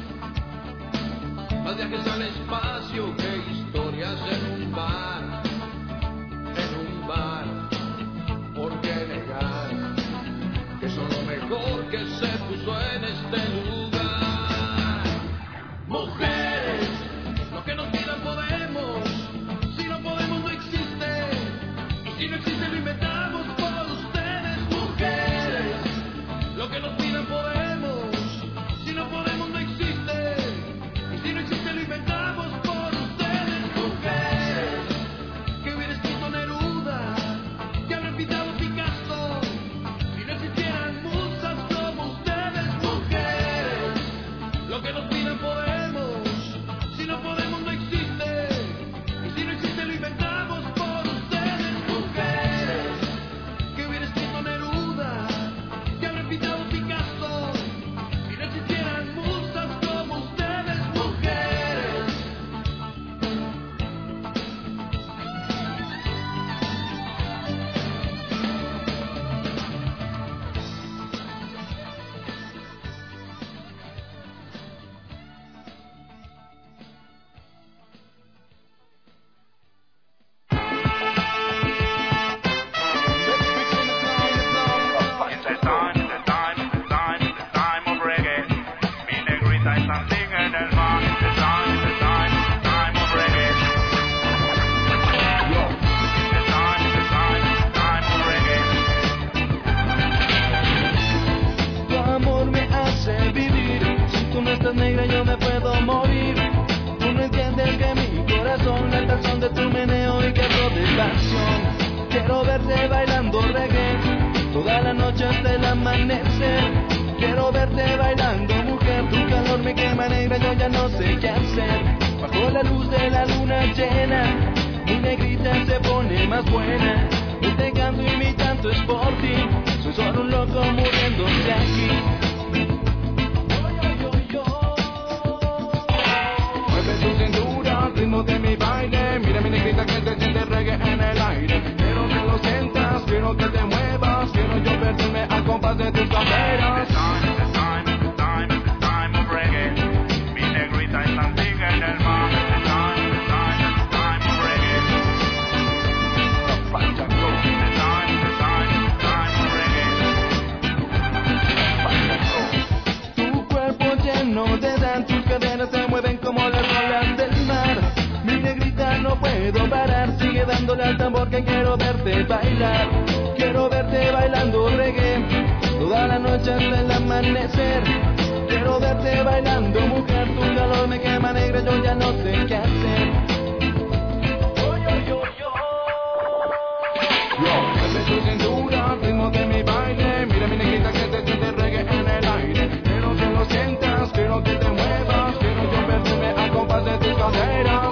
más viajes al espacio que historias en un bar, en un bar. ¿Por qué negar que son lo mejor que se puso en este lugar? Mujeres, lo que nos pidan podemos, si no podemos no existe, y si no existe lo inventamos por ustedes. Mujeres, lo que nos pidan podemos, si no podemos no existe, y si no existe lo inventamos por ustedes. Mujeres, que hubiera escrito Neruda, que habrá pintado Picasso, si no existieran musas como ustedes. Mujeres, lo que nos pidan podemos, si no podemos no existe, y si no existe lo inventamos por ustedes. Mujeres,
Quiero verte bailando reggae toda la noche hasta el amanecer. Quiero verte bailando, mujer, tu calor me quema negra, yo ya no sé qué hacer. Bajo la luz de la luna llena, mi negrita se pone más buena. Y te canto y mi canto es por ti, soy solo un loco muriéndose aquí. Mueve tu cintura al ritmo de mi baile, mira mi negrita que te siente reggae en el aire. Quiero que lo sientas, quiero que te muevas, quiero yo perderme al compás de tus caderas. Tus caderas se mueven como las olas del mar. Mi negrita no puedo parar, sigue dándole al tambor que quiero verte bailar. Quiero verte bailando reggae toda la noche hasta el amanecer. Quiero verte bailando, mujer, tu calor me quema negra, yo ya no sé qué hacer. Mueve tu cintura al ritmo de mi baile, mira mi negrita que te siente reggae en el aire. Quiero que lo sientas, quiero que te muevas, quiero yo verme al compás de tus caderas.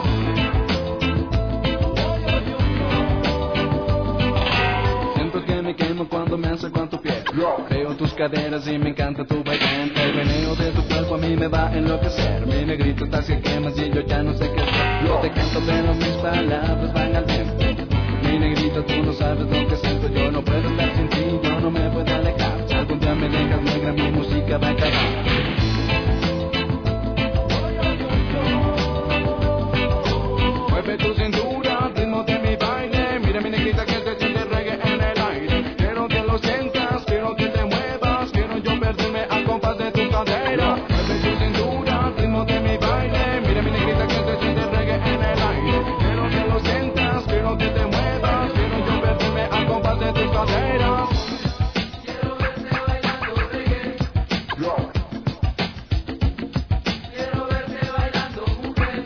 Siento que me quemo cuando me acerco a tu piel. Veo tus caderas y me encanta tu baile. El veneno de tu cuerpo a mí me va a enloquecer. Mi negrito estás que quemas y yo ya no sé qué hacer. Yo te canto pero mis palabras van al viento. Mi negrita, tú no sabes lo que siento, yo no puedo estar sin ti, yo no me puedo alejar. Si algún día me dejas negra, mi música va a acabar. Mueve tu cintura al ritmo de mi baile, mira mi negrita que te siente reggae en el aire. Quiero que lo sientas, quiero que te muevas, quiero yo perderme al compás de tu cadera. Mueve tu cintura al ritmo de mi baile, mira mi negrita que te siente reggae en el aire. Quiero que lo sientas, quiero que te muevas, quiero yo perderme al compás de tus caderas. Quiero verte bailando reggae. Quiero verte bailando mujer.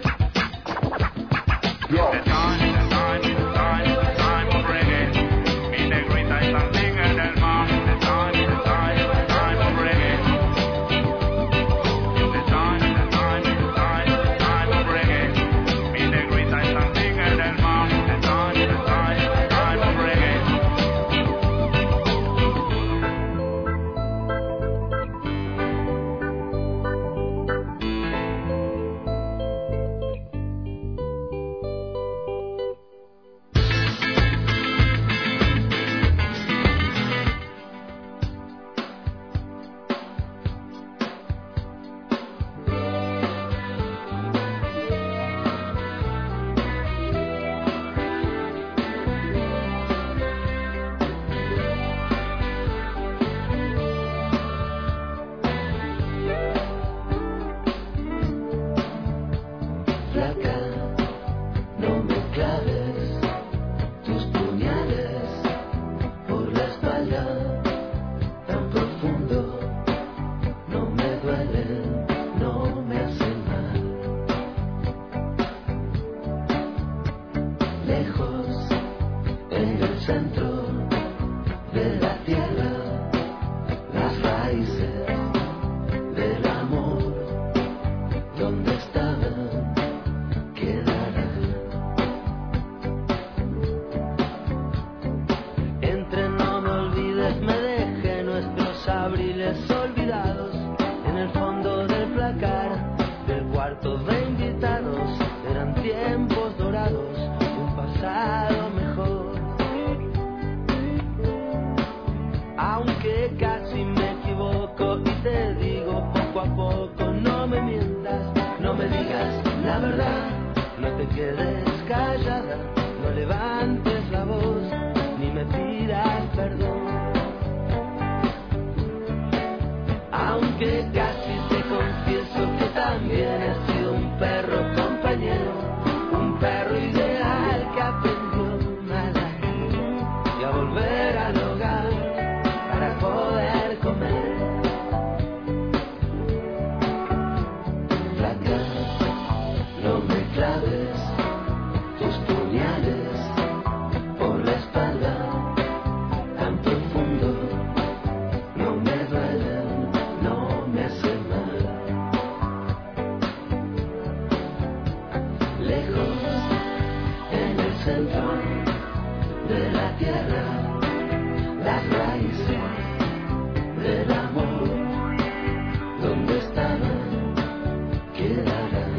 de la tierra, las raíces del amor, donde estaban, quedarán.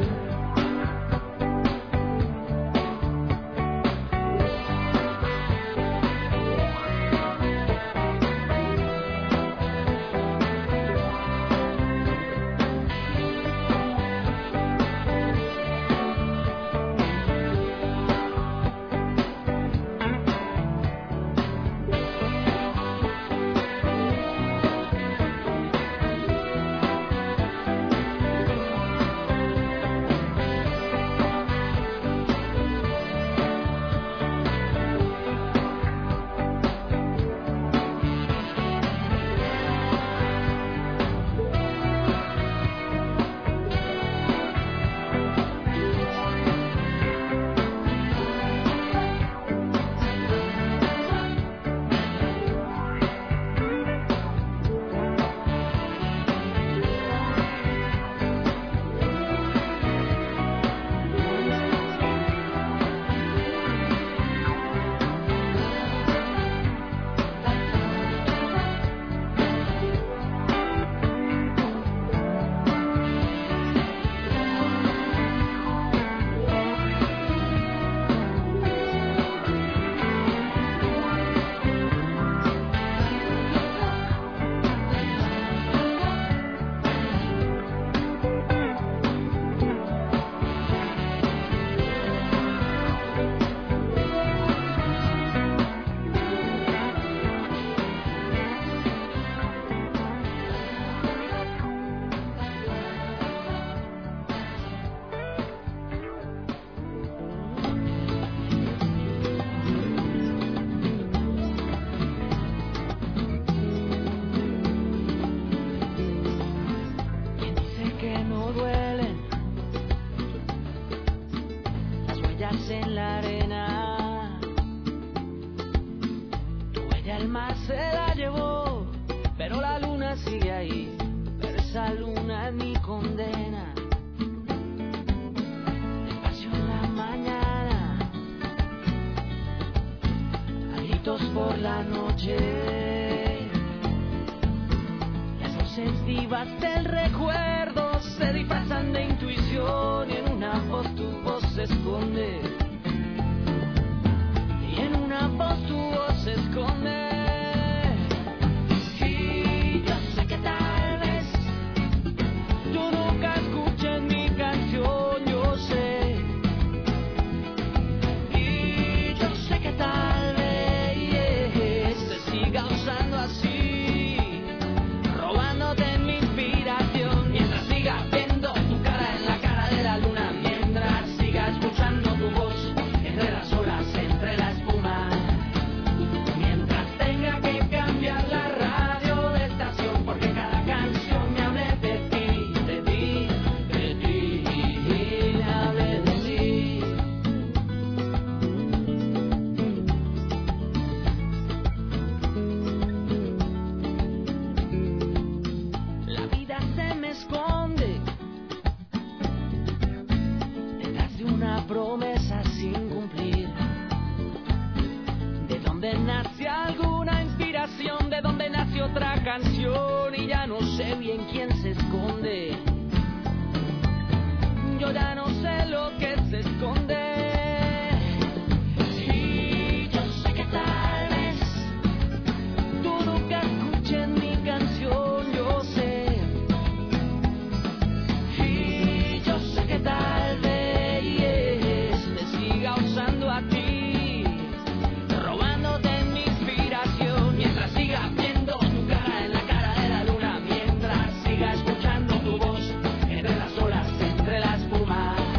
En la arena, tu huella el mar se la llevó, pero la luna sigue ahí, pero esa luna es mi condena. Despacio en la mañana, a gritos por la noche, las voces vivas del recuerdo se disfrazan de intuición y en una voz tu voz se esconde. Y en una voz tu voz se esconde. Y yo sé que tal vez tú nunca escuches mi canción, yo sé. Y yo sé que tal vez te siga usando así, robándote mi inspiración, mientras siga viendo tu cara en la cara de la luna, mientras siga escuchando tu voz entre las olas, entre la espuma, mientras tenga que cambiar la radio de estación, porque cada canción me hable de ti, de ti, de ti, me hable de ti. La vida se me esconde detrás de una promesa sin cumplir. De donde nace alguna inspiración, de donde nace otra canción, y ya no sé bien quién se esconde. Yo ya no sé lo que se esconde. Y yo sé que tal vez tú nunca escuches mi canción, yo sé. Y yo sé que tal vez me siga usando a ti, robándote mi inspiración, mientras siga viendo tu cara en la cara de la luna, mientras siga escuchando tu voz entre las olas, entre la espuma.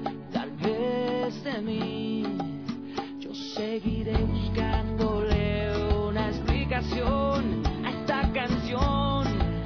tal vez de mí. Yo seguiré buscándole una explicación a esta canción.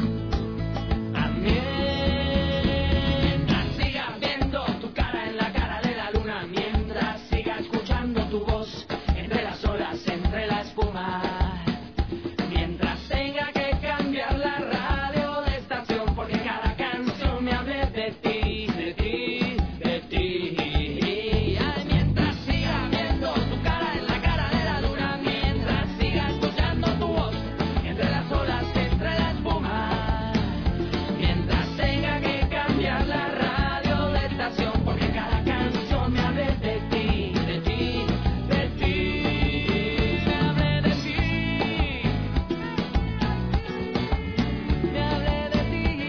Mientras siga viendo tu cara en la cara de la luna, mientras siga escuchando tu voz entre las olas, entre la espuma, mientras tenga que cambiar la radio de estación porque cada canción me hable de ti, de ti, de ti. Ay, mientras siga viendo tu cara en la cara de la luna, mientras siga escuchando tu voz entre las olas, entre la espuma, mientras tenga que cambiar la radio de estación porque cada canción me hable de ti, de ti, de ti, me hable de ti, me hable de ti, de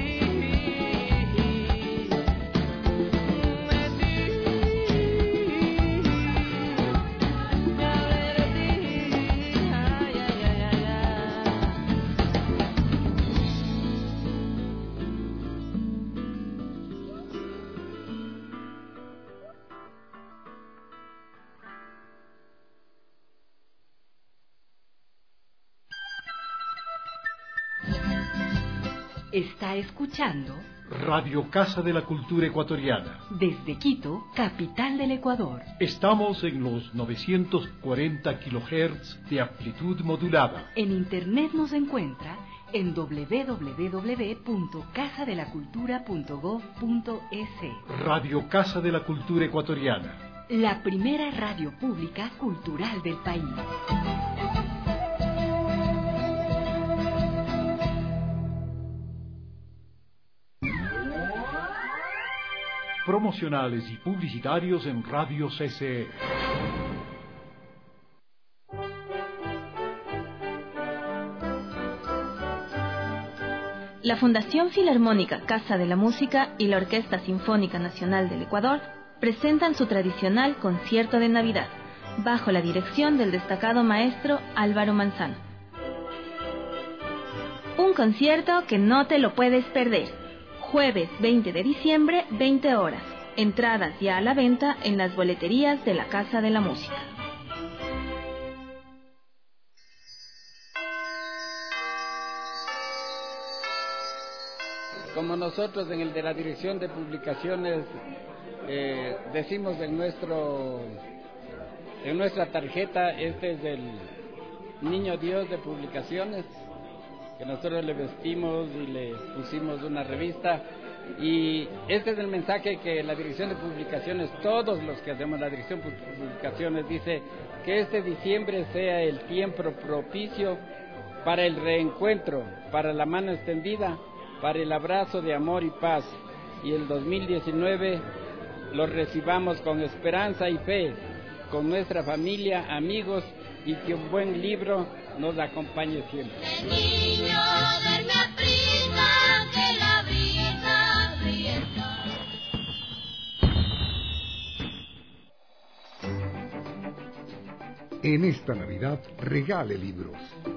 ti, me hable de ti, ay, ay, ay, ay, ay.
Está escuchando
Radio Casa de la Cultura Ecuatoriana.
desde Quito, capital del Ecuador.
Estamos en los novecientos cuarenta kilohertz de amplitud modulada.
En internet nos encuentra en doble u doble u doble u punto casa de la cultura punto gob punto es.
Radio Casa de la Cultura Ecuatoriana.
La primera radio pública cultural del país.
Promocionales y publicitarios en Radio C C E.
La Fundación Filarmónica Casa de la Música y la Orquesta Sinfónica Nacional del Ecuador presentan su tradicional concierto de Navidad, bajo la dirección del destacado maestro Álvaro Manzano. Un concierto que no te lo puedes perder. Jueves veinte de diciembre, veinte horas. Entradas ya a la venta en las boleterías de la Casa de la Música.
Como nosotros en el de la Dirección de Publicaciones eh, decimos en nuestro en nuestra tarjeta, este es el Niño Dios de Publicaciones, que nosotros le vestimos y le pusimos una revista, y este es el mensaje que la Dirección de Publicaciones, todos los que hacemos la Dirección de Publicaciones, dice que este diciembre sea el tiempo propicio para el reencuentro, para la mano extendida, para el abrazo de amor y paz, y el dos mil diecinueve lo recibamos con esperanza y fe, con nuestra familia, amigos, y que un buen libro nos acompañe siempre.
El niño duerme a prisa, que la brisa rienda.
En esta Navidad, regale libros.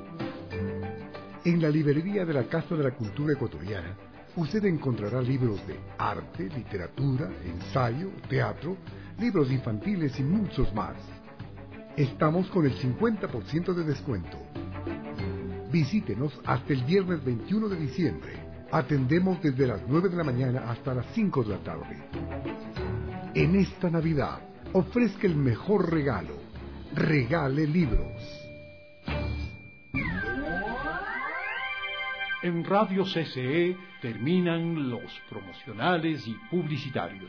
En la librería de la Casa de la Cultura Ecuatoriana, usted encontrará libros de arte, literatura, ensayo, teatro, libros infantiles y muchos más. Estamos con el cincuenta por ciento de descuento. Visítenos hasta el viernes veintiuno de diciembre. Atendemos desde las nueve de la mañana hasta las cinco de la tarde. En esta Navidad, ofrezca el mejor regalo. Regale libros.
En Radio C C E terminan los promocionales y publicitarios.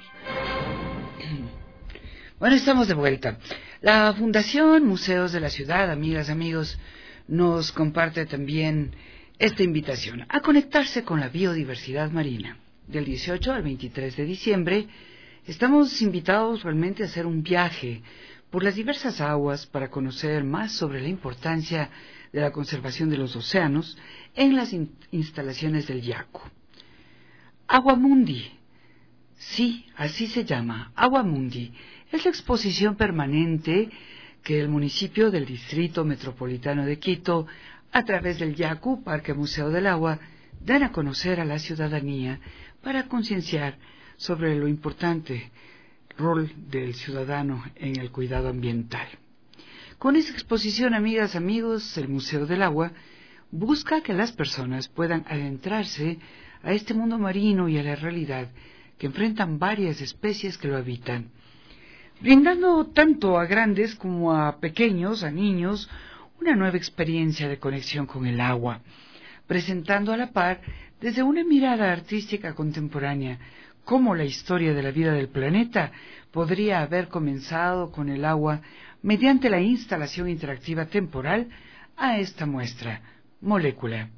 Bueno, estamos de vuelta. La Fundación Museos de la Ciudad, amigas, amigos, nos comparte también esta invitación a conectarse con la biodiversidad marina. Del dieciocho al veintitrés de diciembre estamos invitados realmente a hacer un viaje por las diversas aguas para conocer más sobre la importancia de la conservación de los océanos en las in- instalaciones del Yaku. Aguamundi, sí, así se llama, Aguamundi, es la exposición permanente que el municipio del Distrito Metropolitano de Quito, a través del Yaku, Parque Museo del Agua, dan a conocer a la ciudadanía para concienciar sobre lo importante rol del ciudadano en el cuidado ambiental. Con esta exposición, amigas, amigos, el Museo del Agua busca que las personas puedan adentrarse a este mundo marino y a la realidad que enfrentan varias especies que lo habitan, brindando tanto a grandes como a pequeños, a niños, una nueva experiencia de conexión con el agua, presentando a la par, desde una mirada artística contemporánea, cómo la historia de la vida del planeta podría haber comenzado con el agua mediante la instalación interactiva temporal a esta muestra, Molécula.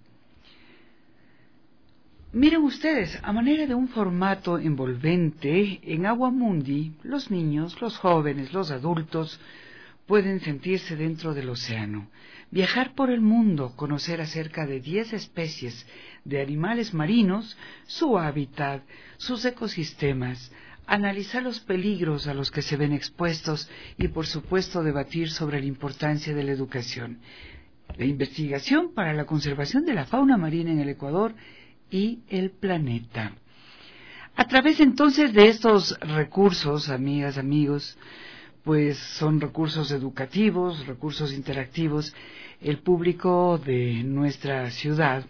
Miren ustedes, a manera de un formato envolvente, en Agua Mundi, los niños, los jóvenes, los adultos pueden sentirse dentro del océano, viajar por el mundo, conocer acerca de diez especies de animales marinos, su hábitat, sus ecosistemas, analizar los peligros a los que se ven expuestos y, por supuesto, debatir sobre la importancia de la educación, la investigación para la conservación de la fauna marina en el Ecuador y el planeta. A través entonces de estos recursos, amigas, amigos, pues son recursos educativos, recursos interactivos, el público de nuestra ciudad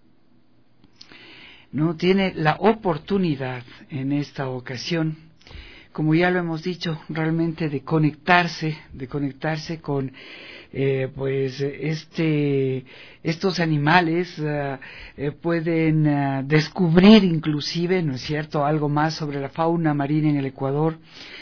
no tiene la oportunidad en esta ocasión, como ya lo hemos dicho, realmente de conectarse, de conectarse con eh, pues este estos animales, uh, eh, pueden uh, descubrir inclusive, ¿no es cierto?, algo más sobre la fauna marina en el Ecuador.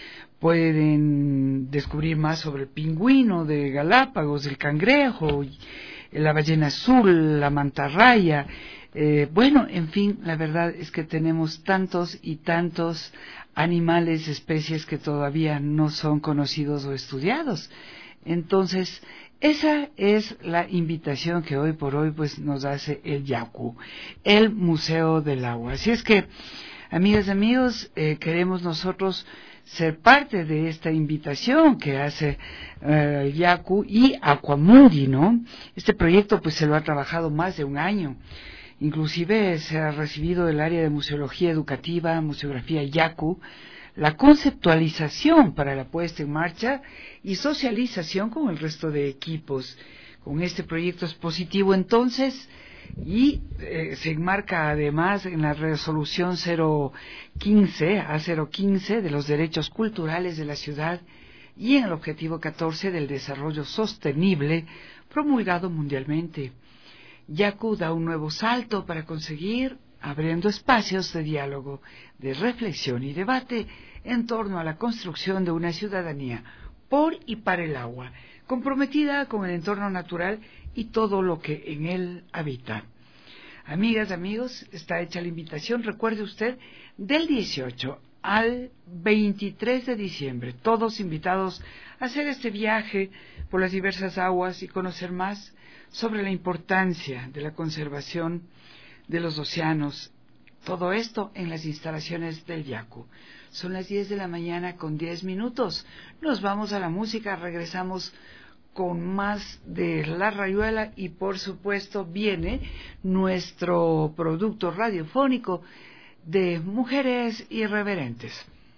Pueden descubrir más sobre el pingüino de Galápagos, el cangrejo, la ballena azul, la mantarraya. Eh, bueno, en fin, la verdad es que tenemos tantos y tantos animales, especies que todavía no son conocidos o estudiados. Entonces, esa es la invitación que hoy por hoy pues nos hace el Yaku, el Museo del Agua. Así es que, amigas y amigos, eh, queremos nosotros ser parte de esta invitación que hace eh, Yaku y Aquamundi, ¿no? Este proyecto pues se lo ha trabajado más de un año. Inclusive se ha recibido del área de museología educativa, museografía Yaku, la conceptualización para la puesta en marcha y socialización con el resto de equipos. Con este proyecto expositivo entonces, y eh, se enmarca además en la resolución cero quince, A cero quince de los derechos culturales de la ciudad y en el objetivo catorce del desarrollo sostenible promulgado mundialmente. Yaku da un nuevo salto para conseguir abriendo espacios de diálogo, de reflexión y debate en torno a la construcción de una ciudadanía por y para el agua, comprometida con el entorno natural y todo lo que en él habita. Amigas, amigos, está hecha la invitación, recuerde usted, del dieciocho al veintitrés de diciembre, todos invitados a hacer este viaje por las diversas aguas y conocer más sobre la importancia de la conservación de los océanos. Todo esto en las instalaciones del Yaku. Son las diez de la mañana con diez minutos. Nos vamos a la música, regresamos con más de La Rayuela y por supuesto viene nuestro producto radiofónico de Mujeres Irreverentes.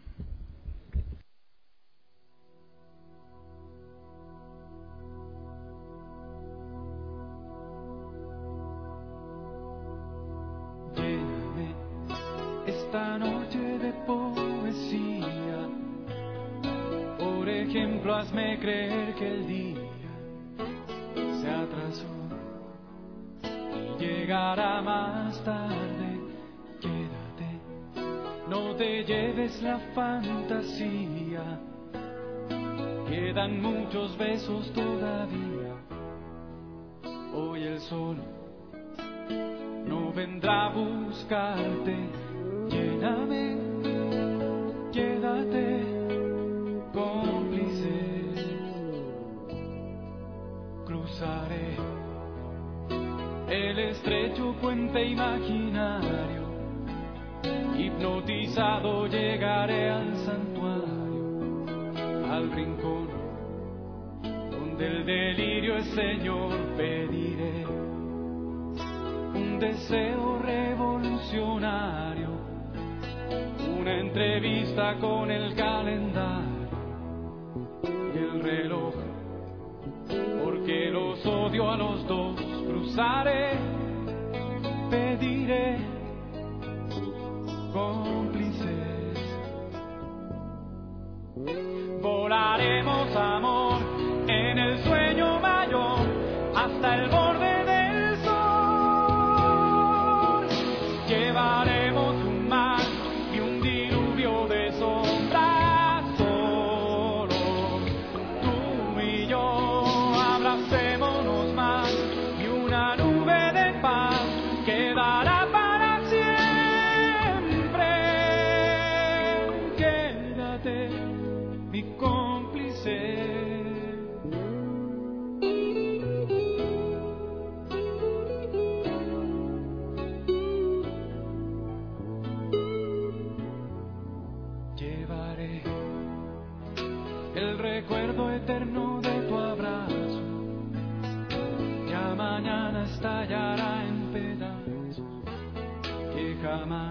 Lléname esta noche de poesía, por ejemplo hazme creer que el día se atrasó y llegará más tarde. Quédate, no te lleves la fantasía, quedan muchos besos todavía. Hoy el sol no vendrá a buscarte. Lléname, quédate, cómplice. Cruzaré el estrecho puente imaginario, hipnotizado llegaré al santuario, al rincón donde el delirio es señor. Pediré un deseo revolucionario, una entrevista con el calendario. rozaré, pediré cómplices. Volaremos, amor, en el sueño mayor hasta el borde del sol. Llevaremos un mar y un diluvio de sombras solos. Tú y yo abracémonos más y una nube de paz quedará para siempre. Quédate, mi cómplice. Llevaré el recuerdo eterno de tu abrazo. Ya mañana estallará en pedazos que jamás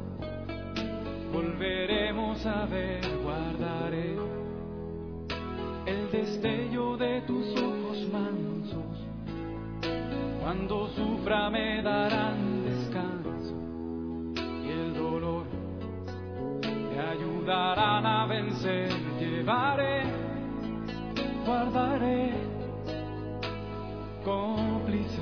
volveremos a ver. Guardaré el destello de tus ojos mansos. Cuando sufra me darán descanso y el dolor me ayudarán a vencer. Llevaré, guardaré cómplices.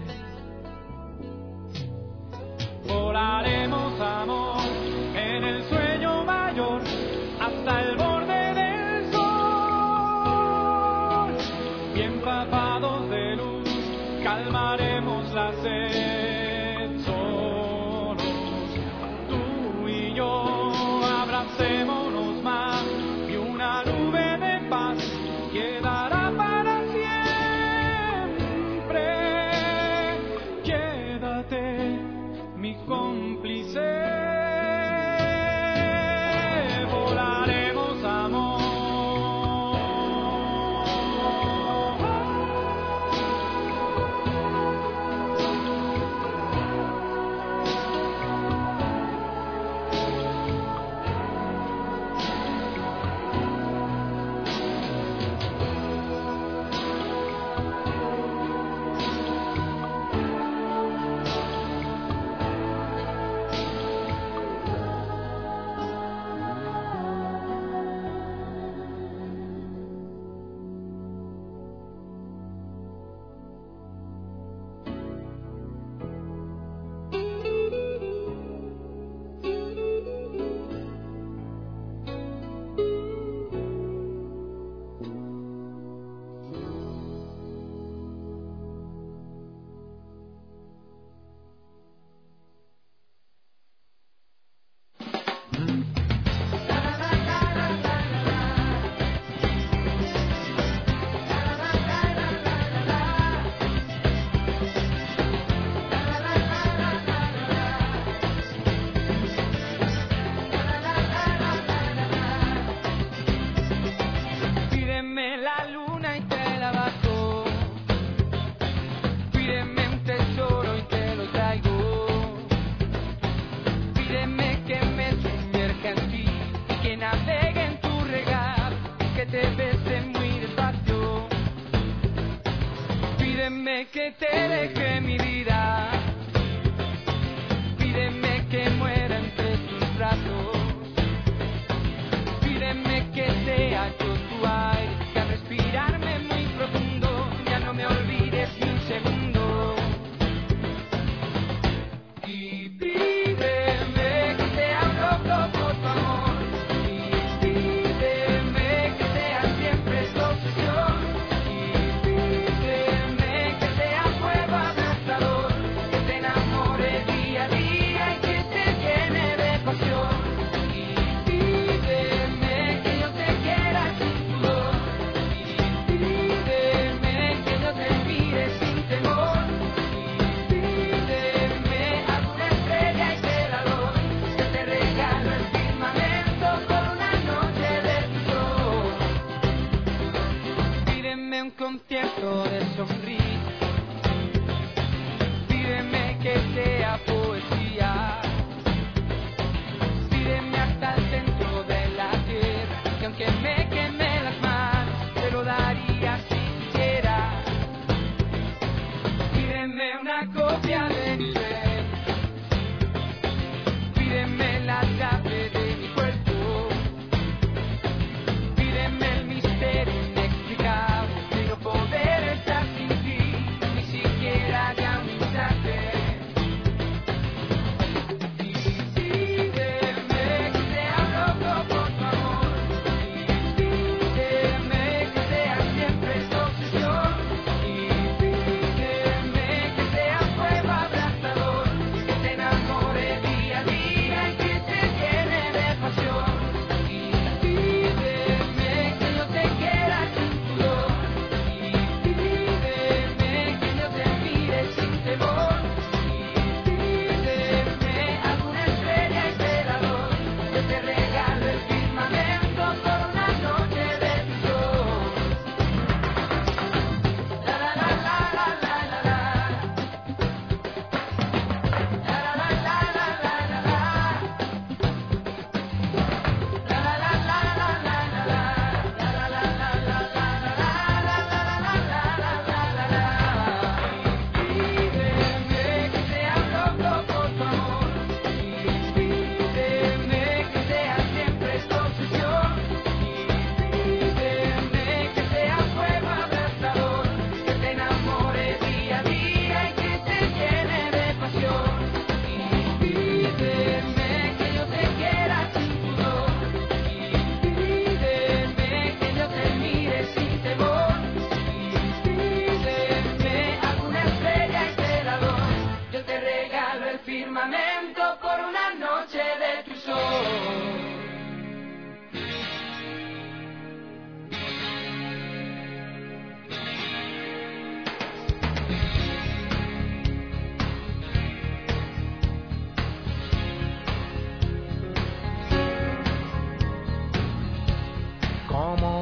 Volaremos, amor, en el sueño mayor hasta el borde del sol. Y empapados de luz calmaremos la sed solos. Tú y yo abracémonos más y una nube de paz quedará para siempre. Quédate, mi cómplice. Volaremos, amor. Pídeme la luna y te la bajo. Pídeme un tesoro y te lo traigo. Pídeme que me sumerja en ti y que navegue en tu regazo, que te bese muy despacio. Pídeme que te deje mi vida. Pídeme que muera entre tus brazos. Pídeme que sea yo tu aire, que al respirarme muy profundo ya no me olvides ni un segundo. Y pídeme que sea un loco por tu amor. Y pídeme que sea siempre tu obsesión. Y pídeme que sea fuego abrasador, que te enamore día a día y que te llene de pasión. Y pídeme que yo te quiera sin pudor.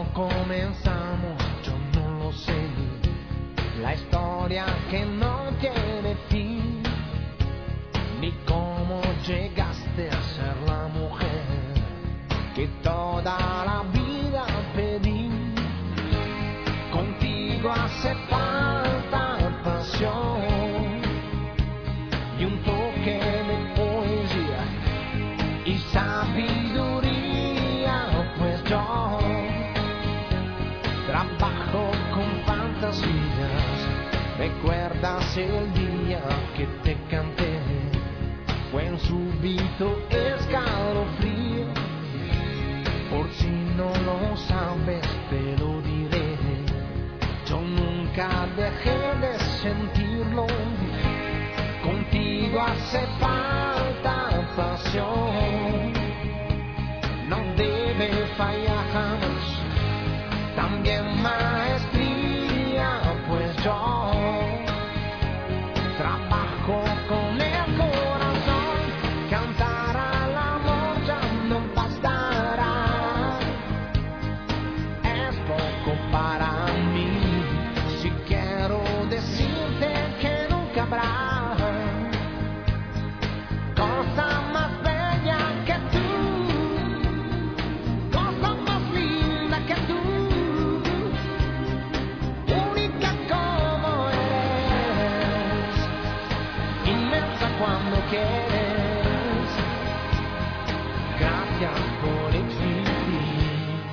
comenzamos, yo no lo sé. La historia que no tiene fin, ni cómo llegaste a ser la mujer que toda la vida pedí. Contigo hace falta pasión y un toque de poesía y sabiduría, pues yo trabajo con fantasías. ¿Recuerdas el día que te canté? Fue un súbito escalofrío. Por si no lo sabes, te lo diré. Yo nunca dejé de sentirlo. Contigo hace falta pasión. No debe fallar jamás. También maestría, pues yo trabajo con el corazón. Cantar al amor ya no bastará. Es poco para mí. Si quiero decirte que nunca habrá cosa más bella que tú, cosa más linda que tú, única como eres, inmensa cuando quieres. Gracias por existir.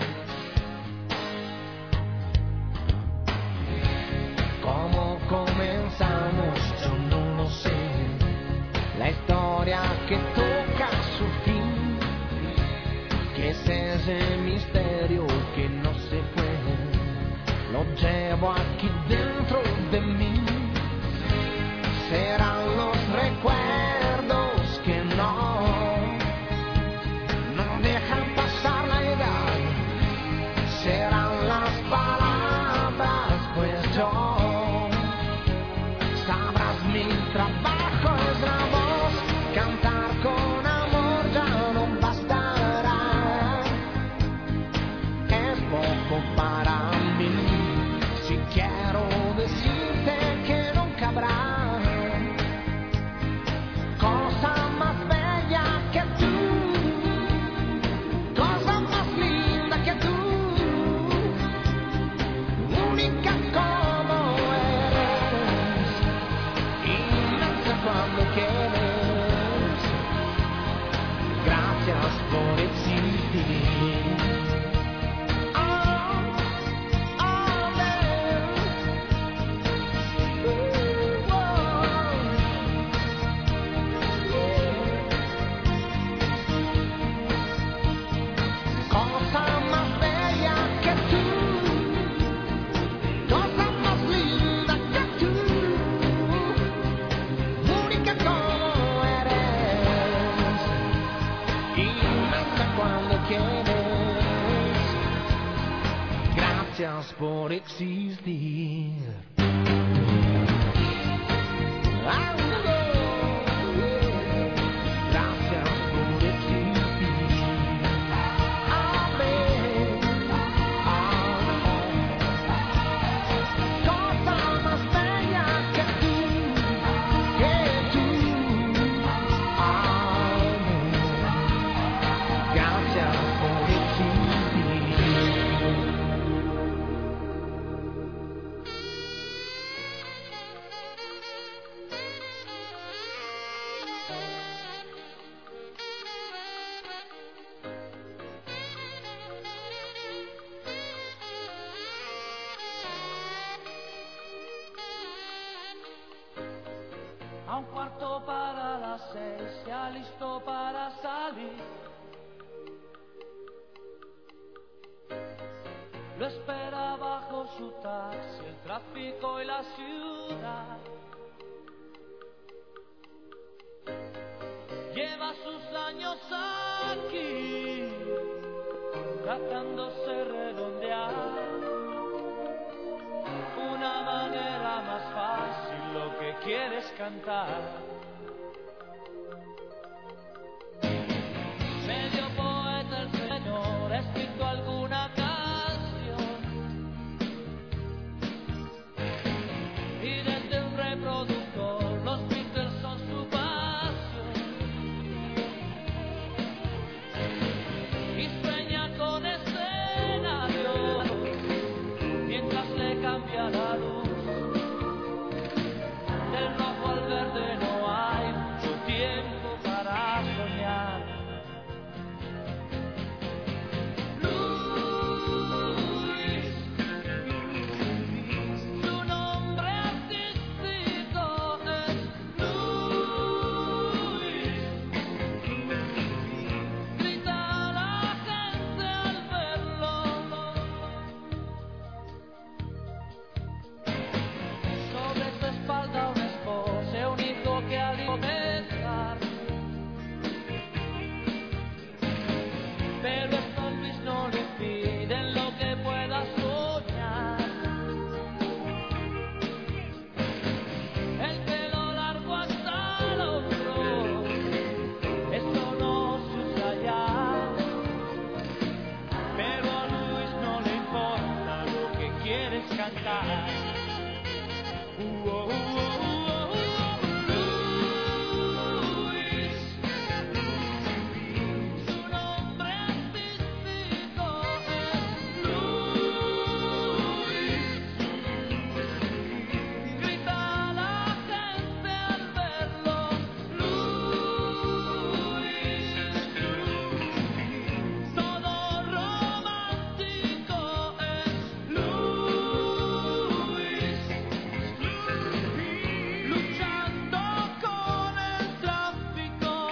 ¿Cómo comenzamos? Yo no lo sé. La historia que toca su fin, que es ese misterio que no se fue, lo llevo aquí dentro de mí. Serán los recuerdos que no, no dejan pasar la edad. Serán las palabras, pues yo sabrás mi trabajo es la voz. Cantar con amor ya no bastará. Es poco para mí. Si quiero decirte que nunca habrá cosa más bella que tú, cosa más linda que tú, única como eres, inmensa cuando quieres. Gracias por existir. Oh, oh, man. Ooh, oh. Cosa más bella que tú, cosa más linda que tú, única como eres, inmensa cuando quieres. Gracias por existir. Ah, gracias por existir. Amén. Cosa más bella que tú, que tú. Amén. Gracias por existir.
A un cuarto para las seis, ya listo para salir. Lo espera bajo su taxi, el tráfico y la ciudad. Lleva sus años aquí, tratándose redondear una manera más fácil lo que quieres cantar. Medio poeta el señor, ha escrito alguna canción comenzar. Pero a San Luis no le piden lo que pueda soñar. El pelo largo hasta el hombro, eso no se usa ya. Pero a Luis no le importa lo que quieres cantar. Uh, oh, uh, oh, uh, oh, Luis, su nombre artístico es Luis. Grita a la gente al verlo, Luis. Todo romántico es Luis. Luchando con el tráfico.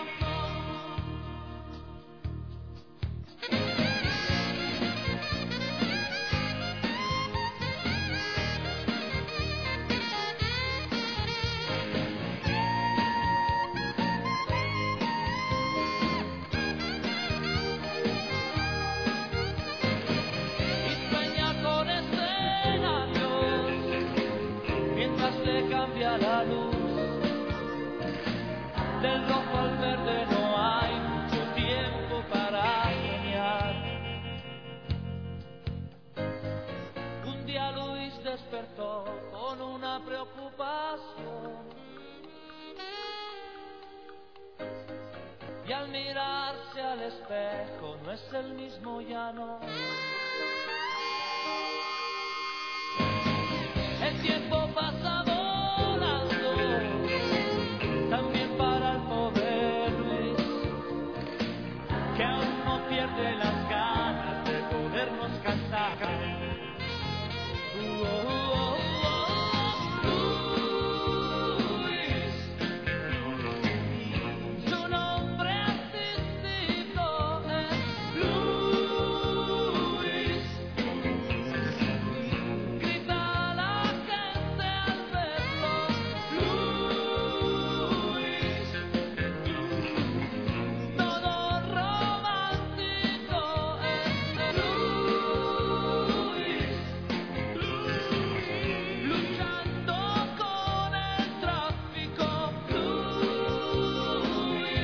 Y sueña con escenarios mientras le cambia la luz. Del rojo al verde no hay mucho tiempo para soñar. Un día Luis despertó con una preocupación y al mirarse al espejo no es el mismo ya no. El tiempo pasa volando, también para el pobre Luis, que aún no pierde las ganas de podernos cantar. Uh, oh, oh, oh, Luis, su nombre artístico es Luis. Grita a la gente al verlo, Luis. Todo romántico es Luis. Luchando con el tráfico, Luis.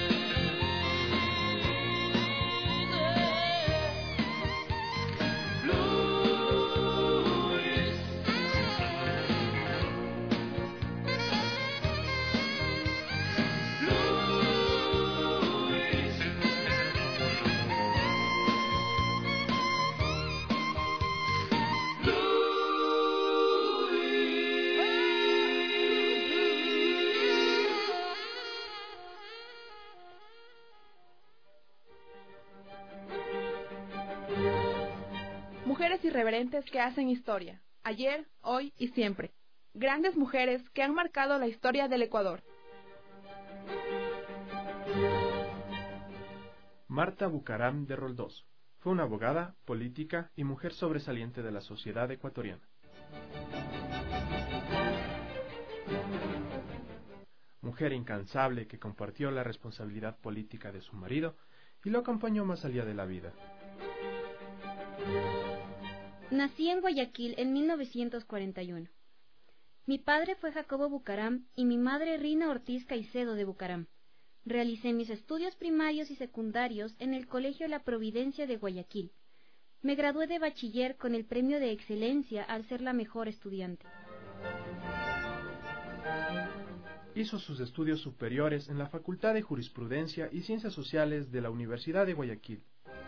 Mujeres irreverentes que hacen historia, ayer, hoy y siempre. Grandes mujeres que han marcado la historia del Ecuador.
Marta Bucaram de Roldós fue una abogada, política y mujer sobresaliente de la sociedad ecuatoriana. Mujer incansable que compartió la responsabilidad política de su marido y lo acompañó más allá de la vida.
Nací en Guayaquil en mil novecientos cuarenta y uno. Mi padre fue Jacobo Bucaram y mi madre Rina Ortiz Caicedo de Bucaram. Realicé mis estudios primarios y secundarios en el Colegio La Providencia de Guayaquil. Me gradué de bachiller con el premio de excelencia al ser la mejor estudiante.
Hizo sus estudios superiores en la Facultad de Jurisprudencia y Ciencias Sociales de la Universidad de Guayaquil.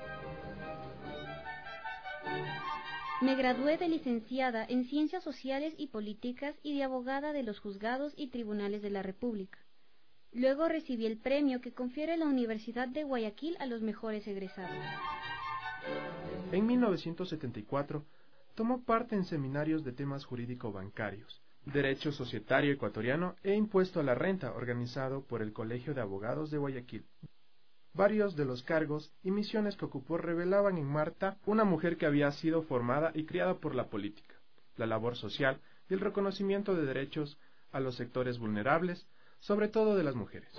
Me gradué de licenciada en Ciencias Sociales y Políticas y de abogada de los juzgados y tribunales de la República. Luego recibí el premio que confiere la Universidad de Guayaquil a los mejores egresados.
En mil novecientos setenta y cuatro tomó parte en seminarios de temas jurídico-bancarios, derecho societario ecuatoriano e impuesto a la renta organizado por el Colegio de Abogados de Guayaquil. Varios de los cargos y misiones que ocupó revelaban en Marta una mujer que había sido formada y criada por la política, la labor social y el reconocimiento de derechos a los sectores vulnerables, sobre todo de las mujeres.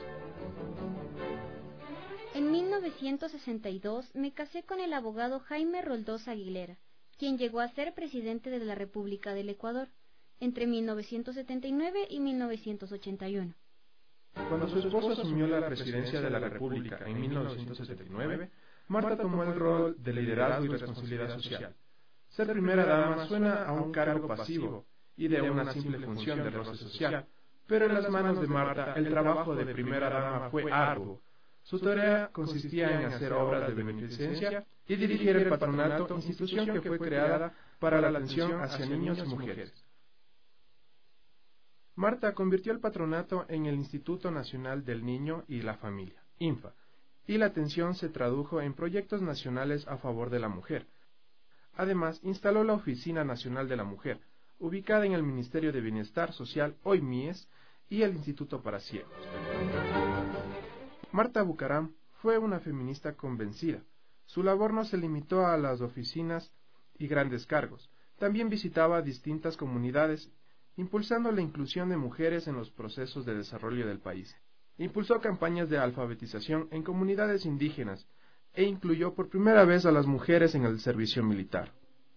En mil novecientos sesenta y dos me casé con el abogado Jaime Roldós Aguilera, quien llegó a ser presidente de la República del Ecuador entre mil novecientos setenta y nueve y mil novecientos ochenta y uno.
Cuando su esposo asumió la presidencia de la República en mil novecientos setenta y nueve, Marta tomó el rol de liderazgo y responsabilidad social. Ser primera dama suena a un cargo pasivo y de una simple función de roce social, pero en las manos de Marta el trabajo de primera dama fue arduo. Su tarea consistía en hacer obras de beneficencia y dirigir el patronato, institución que fue creada para la atención hacia niños y mujeres. Marta convirtió el patronato en el Instituto Nacional del Niño y la Familia, INFA, y la atención se tradujo en proyectos nacionales a favor de la mujer. Además, instaló la Oficina Nacional de la Mujer, ubicada en el Ministerio de Bienestar Social, hoy M I E S, y el Instituto para Ciegos. Marta Bucaram fue una feminista convencida. Su labor no se limitó a las oficinas y grandes cargos. También visitaba distintas comunidades, impulsando la inclusión de mujeres en los procesos de desarrollo del país. Impulsó campañas de alfabetización en comunidades indígenas e incluyó por primera vez a las mujeres en el servicio militar.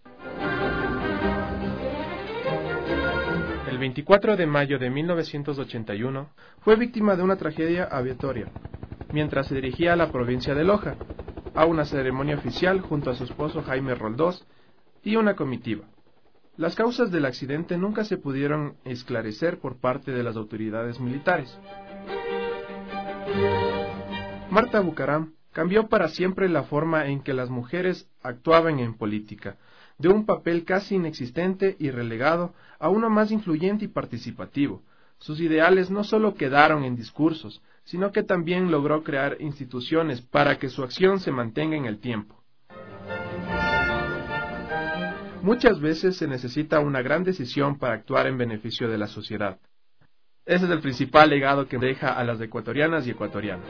El veinticuatro de mayo de mil novecientos ochenta y uno fue víctima de una tragedia aviatoria, mientras se dirigía a la provincia de Loja, a una ceremonia oficial junto a su esposo Jaime Roldós y una comitiva. Las causas del accidente nunca se pudieron esclarecer por parte de las autoridades militares. Marta Bucaram cambió para siempre la forma en que las mujeres actuaban en política, de un papel casi inexistente y relegado a uno más influyente y participativo. Sus ideales no solo quedaron en discursos, sino que también logró crear instituciones para que su acción se mantenga en el tiempo. Muchas veces se necesita una gran decisión para actuar en beneficio de la sociedad. Ese es el principal legado que deja a las ecuatorianas y ecuatorianos.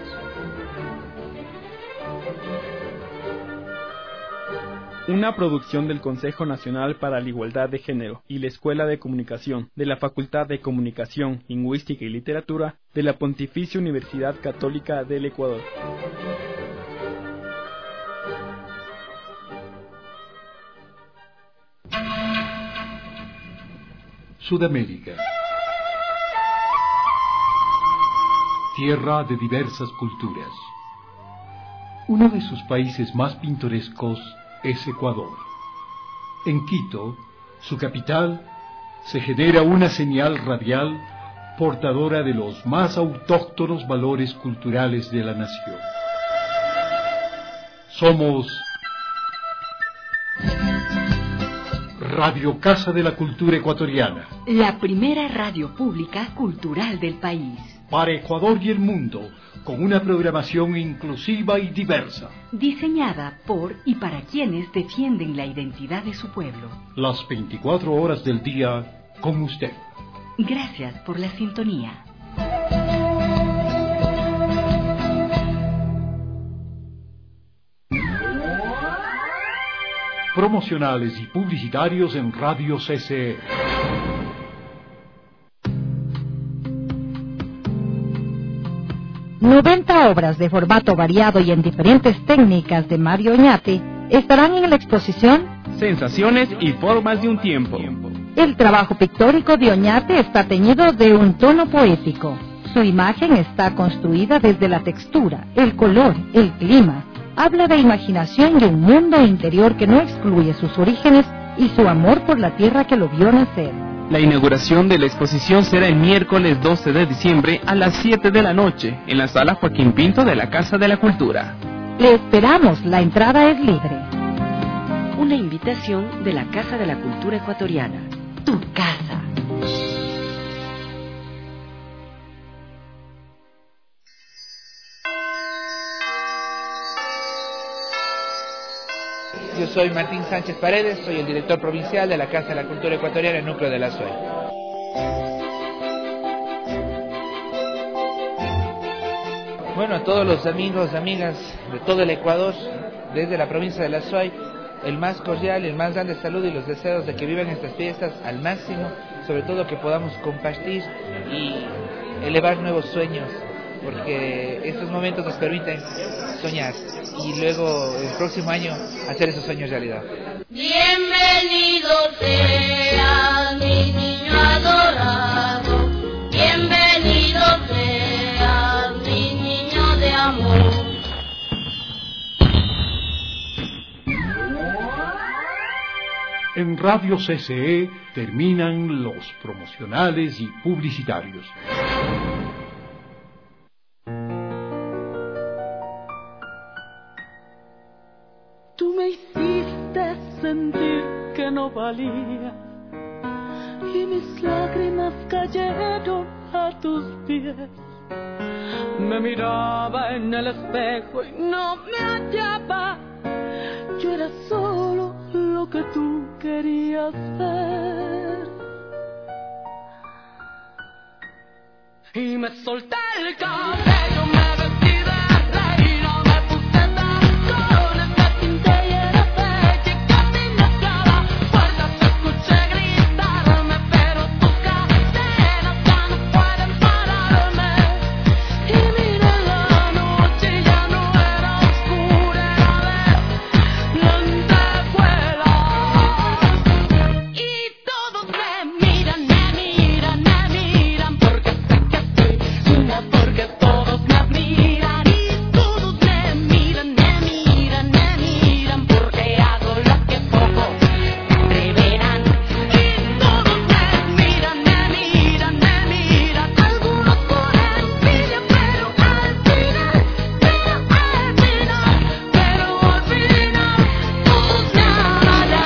Una producción del Consejo Nacional para la Igualdad de Género y la Escuela de Comunicación de la Facultad de Comunicación, Lingüística y Literatura de la Pontificia Universidad Católica del Ecuador.
Sudamérica. Tierra de diversas culturas. Uno de sus países más pintorescos es Ecuador. En Quito, su capital, se genera una señal radial portadora de los más autóctonos valores culturales de la nación. Somos Radio Casa de la Cultura Ecuatoriana,
la primera radio pública cultural del país.
Para Ecuador y el mundo, con una programación inclusiva y diversa.
Diseñada por y para quienes defienden la identidad de su pueblo.
Las veinticuatro horas del día con usted.
Gracias por la sintonía.
Promocionales y publicitarios en Radio C C E.
noventa obras de formato variado y en diferentes técnicas de Mario Oñate estarán en la exposición
Sensaciones y formas de un tiempo.
El trabajo pictórico de Oñate está teñido de un tono poético. Su imagen está construida desde la textura, el color, el clima. Habla de imaginación y un mundo interior que no excluye sus orígenes y su amor por la tierra que lo vio nacer.
La inauguración de la exposición será el miércoles doce de diciembre a las siete de la noche en la sala Joaquín Pinto de la Casa de la Cultura.
Le esperamos, la entrada es libre.
Una invitación de la Casa de la Cultura Ecuatoriana. Tu casa.
Yo soy Martín Sánchez Paredes, soy el director provincial de la Casa de la Cultura Ecuatoriana, el núcleo de la S U E. Bueno, a todos los amigos, amigas de todo el Ecuador, desde la provincia de la S U E, el más cordial y el más grande saludo y los deseos de que vivan estas fiestas al máximo, sobre todo que podamos compartir y elevar nuevos sueños, porque estos momentos nos permiten soñar y luego el próximo año hacer esos sueños realidad.
Bienvenido seas, mi niño adorado, bienvenido seas, mi niño de amor.
En Radio C C E terminan los promocionales y publicitarios.
Tú me hiciste sentir que no valía y mis lágrimas cayeron a tus pies. Me miraba en el espejo y no me hallaba. Yo era solo lo que tú querías ver. Y me solté el cabello, me vestí de reina, me puse tacones, me pinté y era bella y caminé hacia la puerta. Te escuché gritarme, pero tus cadenas ya no pueden pararme. Y mira la noche ya no era oscura, era de lentejuelas. Y todos me miran, me miran, me miran, porque sé que estoy chula, porque todos me admiran. Y todos me miran, me miran, me miran, porque hago lo que pocos atreverán. Y todos me miran, me miran, me miran, algunos por envidia, pero al final, pero al final, pero al final, todos me amarán.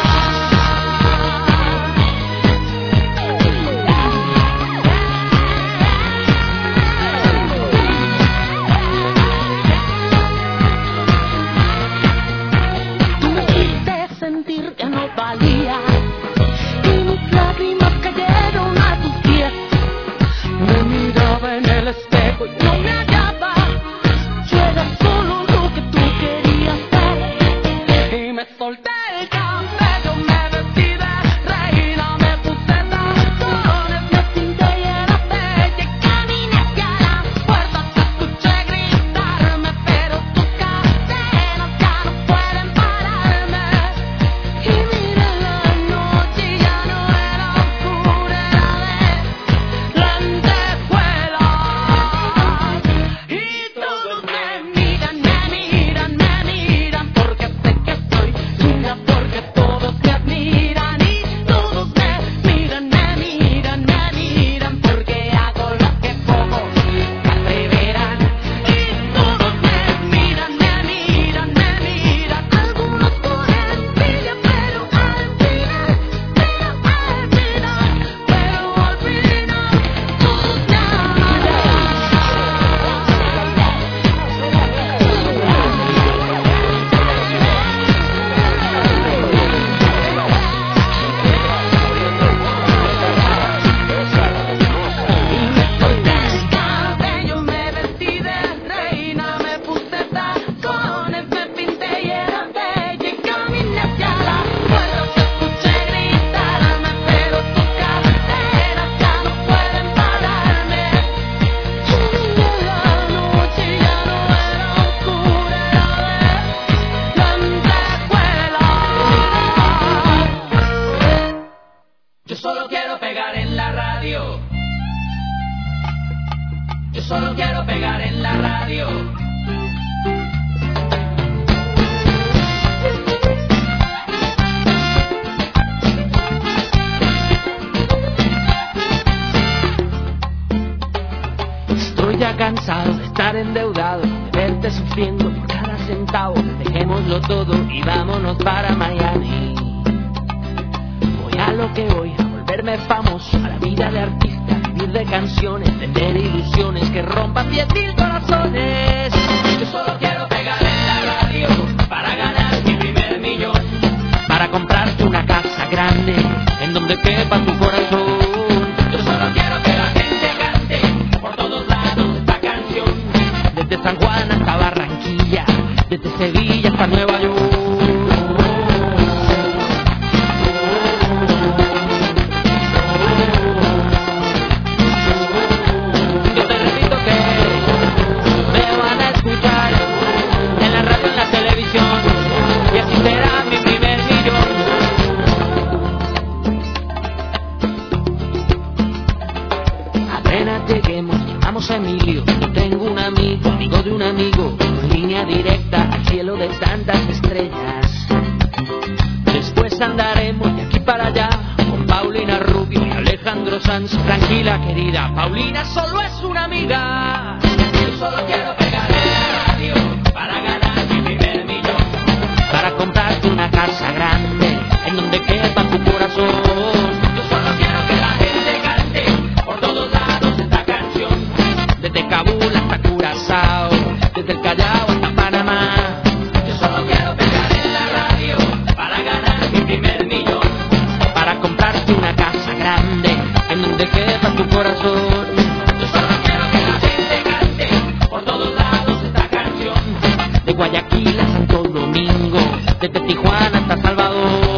Tú me hiciste sentir que no valía y mis lágrimas cayeron a tus pies. Me miraba en el espejo y no me hallaba. Yo era solo lo que tú querías ser. Y me solté el cabello, me vestí de reina, me puse tacones, me pinté y era bella y caminé hacia la puerta. Te escuché gritarme, pero tus cadenas ya no pueden pararme. Y mira la noche ya no era oscura, era de lentejuelas. Y todos me miran, me miran, me miran, porque sé que estoy chula, porque todos me admiran. Y todos me miran, me miran, me miran, porque hago lo que pocos atreverán. Y todos me miran, me miran, me miran, algunos por envidia, pero al final, pero al final, pero al final, todos me cabello, me vestí de reina, me puse tacones, me pinté y era bella y caminé hacia la puerta. Te escuché gritarme, pero tus cadenas ya no pueden pararme. Y mira la noche ya no era oscura, era de lentejuelas. Yo solo quiero pegar en la radio. Yo solo quiero pegar en la radio. Estoy ya cansado de estar endeudado, de verte sufriendo por cada centavo. Dejémoslo todo y vámonos para Miami. Voy a lo que voy, a volverme famoso, a la vida de artista, vivir de canciones, tener ilusiones que rompan diez mil corazones. Yo solo quiero pegar en la radio para ganar mi primer millón, para comprarte una casa grande en donde quepa tu corazón. Yo solo quiero que la gente cante por todos lados esta canción, desde San Juan hasta Barranquilla, desde Sevilla hasta Nueva York. Yo te
llamamos Emilio. Yo tengo un amigo, amigo de un amigo, con línea directa al cielo de tantas estrellas. Después andaremos de aquí para allá con Paulina Rubio y Alejandro Sanz. Tranquila, querida, Paulina solo es una amiga. Yo solo quiero pegar en la radio para ganar mi primer millón, para comprarte una casa grande en donde quepa tu corazón. Yo solo quiero que la gente cante por todos lados esta canción, desde Kabul hasta Curazao, desde el Callao hasta Panamá. Yo solo quiero pegar en la radio para ganar mi primer millón, para comprarte una casa grande en donde quepa tu corazón. Yo solo quiero que la gente cante por todos lados esta canción, de Guayaquil a Santo Domingo, desde Tijuana hasta Salvador.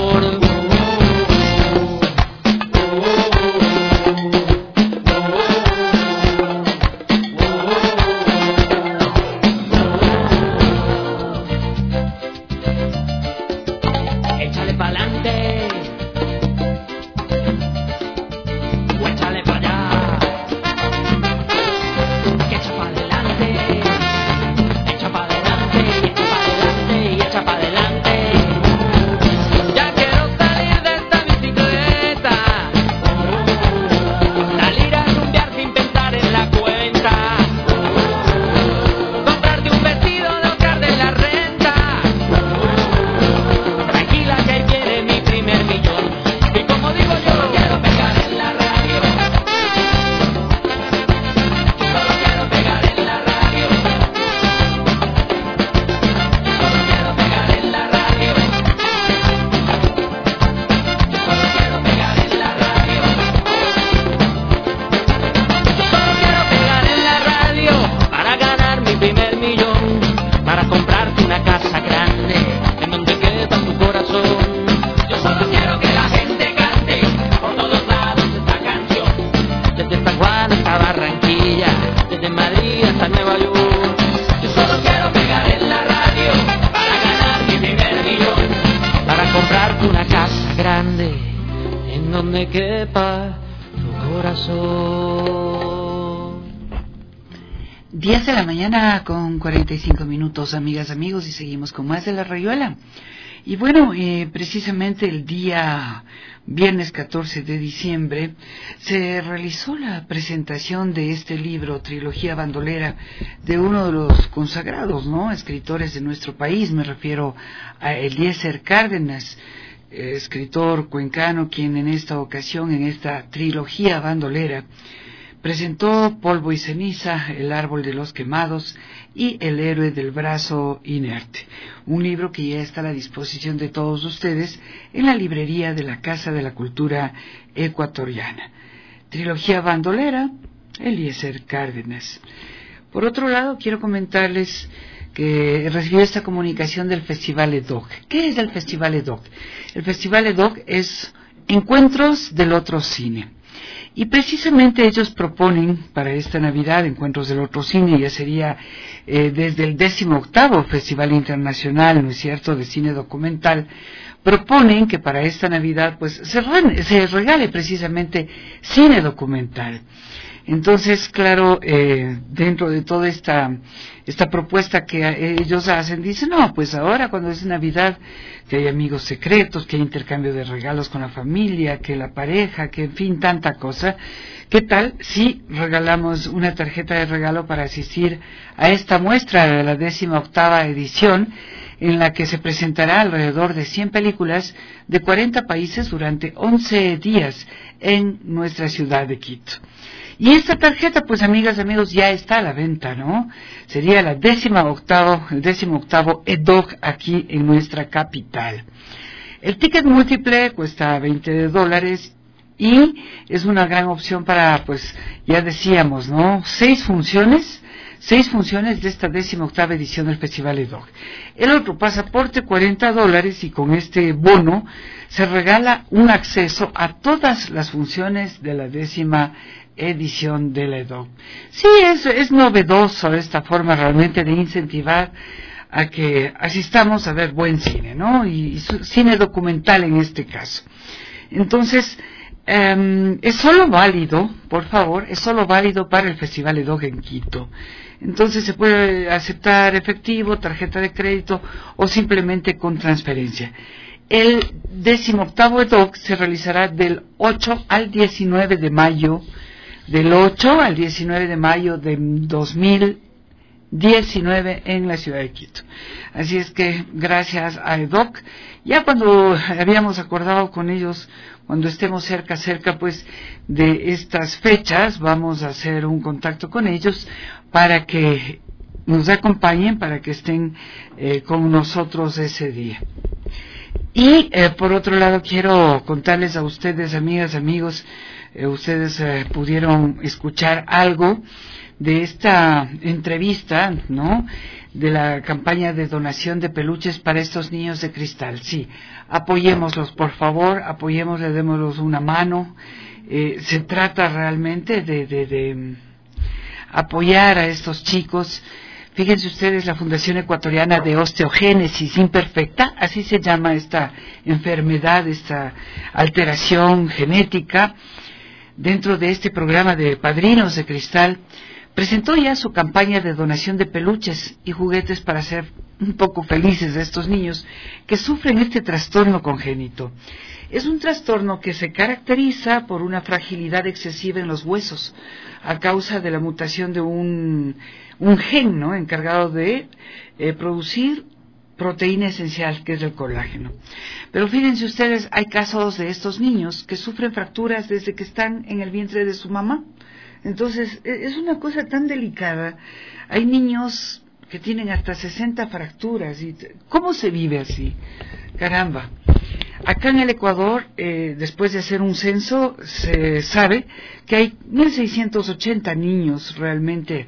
Échale pa'lante, o échale pa' allá, que echa pa' adelante, echa pa' adelante, echa pa' adelante y echa pa' adelante. Ya quiero salir de esta bicicleta, salir a rumbear sin pensar en la cuenta, comprarte un vestido de Oscar de la Renta. Tranquila que ahí viene mi primer millón, y como digo yo, lo quiero pegar en la radio. Yo solo quiero pegar en la radio. Yo solo quiero pegar en la radio. Yo solo quiero pegar en la radio. Yo solo quiero pegar en la radio para ganar mi primer millón, para comprarte una casa grande en donde quepa tu corazón. Yo solo quiero que la gente cante por todos lados esta canción, desde San Juan hasta Barranquilla, desde Madrid hasta Nueva York. Yo solo quiero pegar en la radio para ganar mi primer millón, para comprarte una casa grande en donde quepa tu corazón.
diez de la mañana con cuarenta y cinco minutos, amigas, amigos, y seguimos con más de La Rayuela. Y bueno, eh, precisamente el día viernes catorce de diciembre se realizó la presentación de este libro, Trilogía Bandolera, de uno de los consagrados, ¿no?, escritores de nuestro país. Me refiero a Eliezer Cárdenas, eh, escritor cuencano, quien en esta ocasión, en esta Trilogía Bandolera, presentó Polvo y Ceniza, El Árbol de los Quemados y El Héroe del Brazo Inerte, un libro que ya está a la disposición de todos ustedes en la librería de la Casa de la Cultura Ecuatoriana. Trilogía Bandolera, Eliezer Cárdenas. Por otro lado, quiero comentarles que recibió esta comunicación del Festival EDOC. ¿Qué es el Festival EDOC? El Festival EDOC es Encuentros del Otro Cine. Y precisamente ellos proponen para esta Navidad, Encuentros del Otro Cine, ya sería eh, desde el décimo octavo Festival Internacional, ¿no es cierto?, de cine documental, proponen que para esta Navidad pues se, re, se regale precisamente cine documental. Entonces, claro, eh, dentro de toda esta esta propuesta que ellos hacen, dicen, no, pues ahora cuando es Navidad, que hay amigos secretos, que hay intercambio de regalos con la familia, que la pareja, que en fin, tanta cosa, ¿qué tal si regalamos una tarjeta de regalo para asistir a esta muestra de la décima octava edición, en la que se presentará alrededor de cien películas de cuarenta países durante once días en nuestra ciudad de Quito? Y esta tarjeta, pues, amigas, amigos, ya está a la venta, ¿no? Sería la décima octavo, el décimo octavo EDOC aquí en nuestra capital. El ticket múltiple cuesta veinte dólares y es una gran opción para, pues, ya decíamos, ¿no?, seis funciones, seis funciones de esta décima octava edición del Festival EDOC. El otro pasaporte, cuarenta dólares, y con este bono se regala un acceso a todas las funciones de la décima edición de la EDOC. Sí, es, es novedoso esta forma realmente de incentivar a que asistamos a ver buen cine, ¿no? Y, y cine documental en este caso. Entonces, Um, es solo válido, por favor, es solo válido para el Festival EDOC en Quito. Entonces se puede aceptar efectivo, tarjeta de crédito o simplemente con transferencia. El decimoctavo EDOC se realizará del ocho al diecinueve de mayo, del ocho al diecinueve de mayo de dos mil diecinueve en la ciudad de Quito. Así es que gracias a EDOC, ya cuando habíamos acordado con ellos, cuando estemos cerca, cerca pues de estas fechas, vamos a hacer un contacto con ellos para que nos acompañen, para que estén eh, con nosotros ese día. Y eh, por otro lado quiero contarles a ustedes, amigas, amigos, eh, ustedes eh, pudieron escuchar algo de esta entrevista, ¿no?, de la campaña de donación de peluches para estos niños de cristal. Sí, apoyémoslos, por favor, apoyémosles, démosles una mano. Eh, se trata realmente de, de, de apoyar a estos chicos. Fíjense ustedes, la Fundación Ecuatoriana de Osteogénesis Imperfecta, así se llama esta enfermedad, esta alteración genética, dentro de este programa de Padrinos de Cristal, presentó ya su campaña de donación de peluches y juguetes para hacer un poco felices a estos niños que sufren este trastorno congénito. Es un trastorno que se caracteriza por una fragilidad excesiva en los huesos a causa de la mutación de un, un gen, ¿no?, encargado de eh, producir proteína esencial, que es el colágeno. Pero fíjense ustedes, hay casos de estos niños que sufren fracturas desde que están en el vientre de su mamá. Entonces, es una cosa tan delicada. Hay niños que tienen hasta sesenta fracturas. Y ¿cómo se vive así? Caramba. Acá en el Ecuador, eh, después de hacer un censo, se sabe que hay mil seiscientos ochenta niños realmente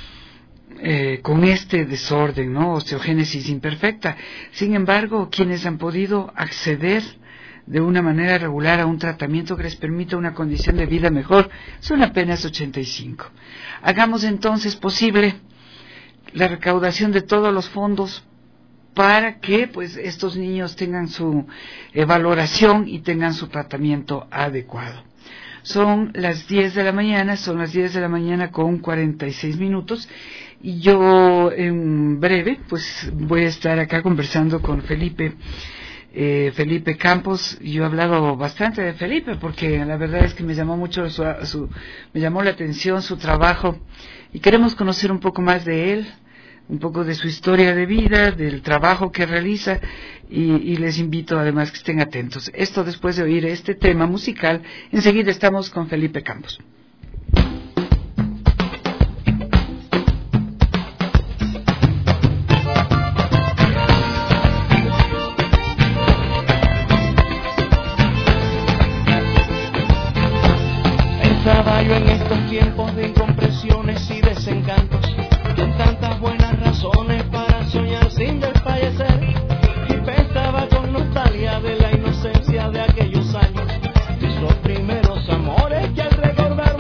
eh, con este desorden, ¿no?, osteogénesis imperfecta. Sin embargo, quienes han podido acceder de una manera regular a un tratamiento que les permita una condición de vida mejor son apenas ochenta y cinco. Hagamos entonces posible la recaudación de todos los fondos para que pues estos niños tengan su eh, valoración y tengan su tratamiento adecuado. Son las diez de la mañana, son las diez de la mañana con cuarenta y seis minutos, y yo en breve pues voy a estar acá conversando con Felipe Eh, Felipe Campos. Yo he hablado bastante de Felipe porque la verdad es que me llamó mucho su, su, me llamó la atención su trabajo y queremos conocer un poco más de él, un poco de su historia de vida, del trabajo que realiza, y, y les invito además que estén atentos. Esto después de oír este tema musical. Enseguida estamos con Felipe Campos.
Estaba yo en estos tiempos de incomprensiones y desencantos, con tantas buenas razones para soñar sin desfallecer, y pensaba con nostalgia de la inocencia de aquellos años, de esos primeros amores que al recordar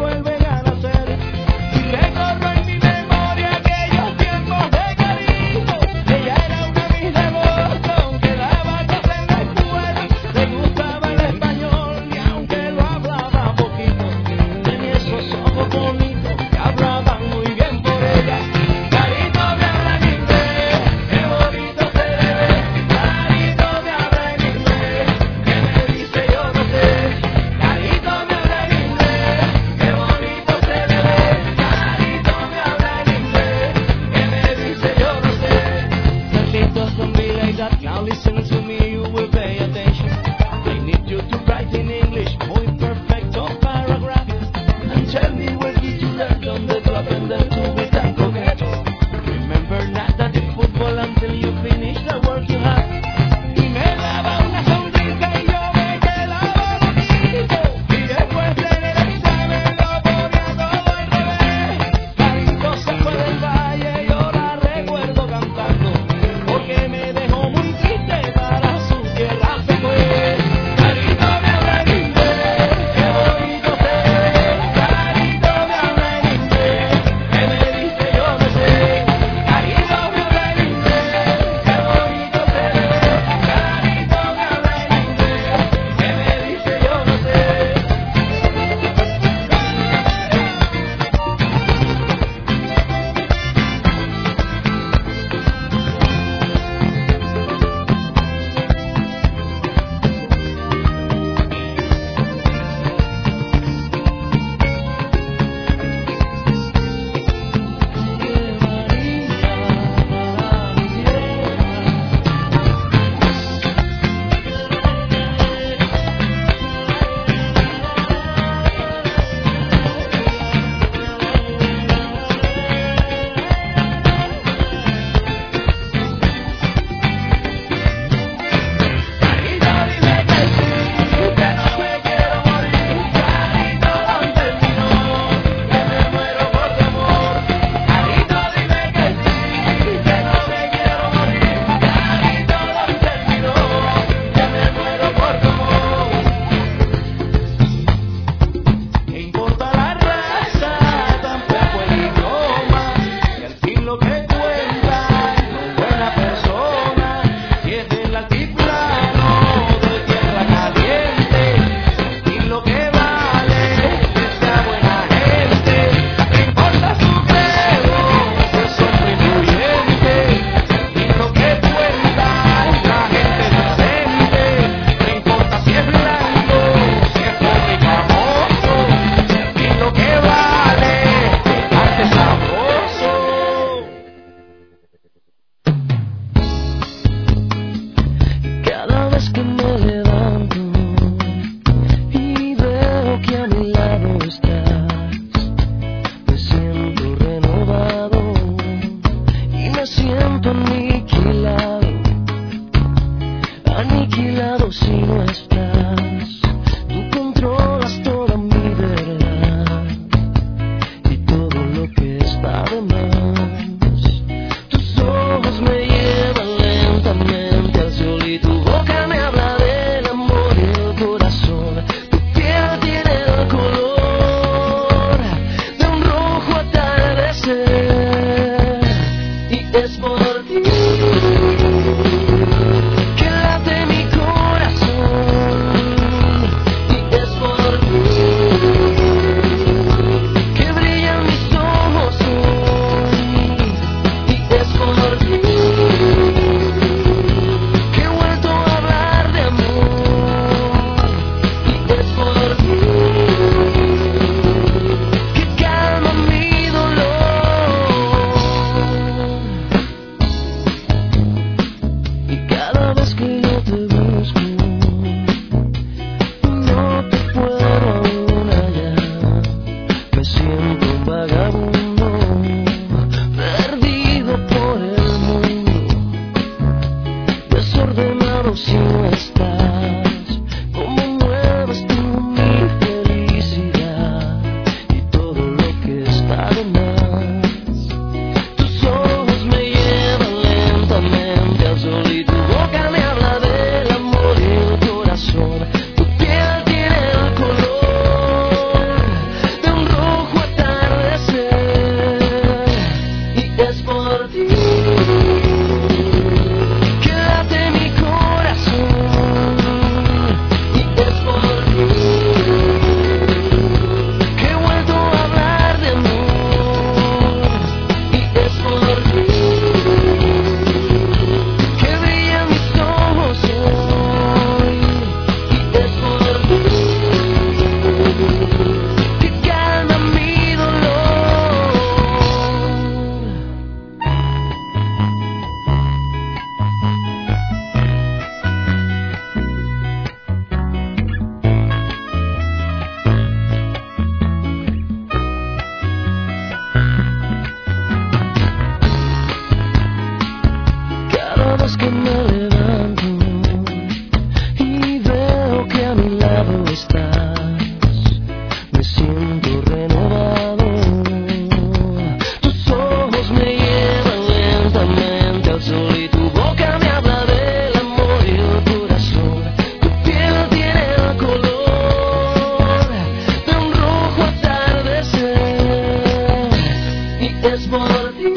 mi lado estás, me siento renovado. Tus ojos me llevan lentamente al sol y tu boca me habla del amor y el corazón. Tu piel tiene el color de un rojo atardecer y es por ti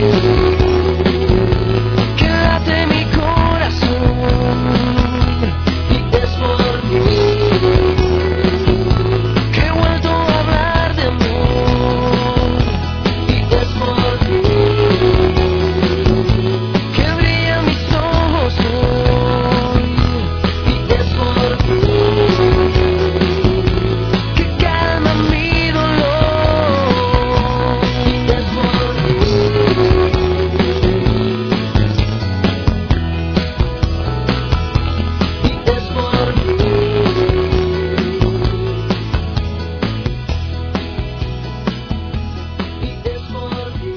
que late mi corazón. Y es por ti que he vuelto a hablar de amor. Y es por ti que brillan mis ojos hoy. Y es por ti que calma mi dolor. Y es por ti. Y es por ti. Y es por ti.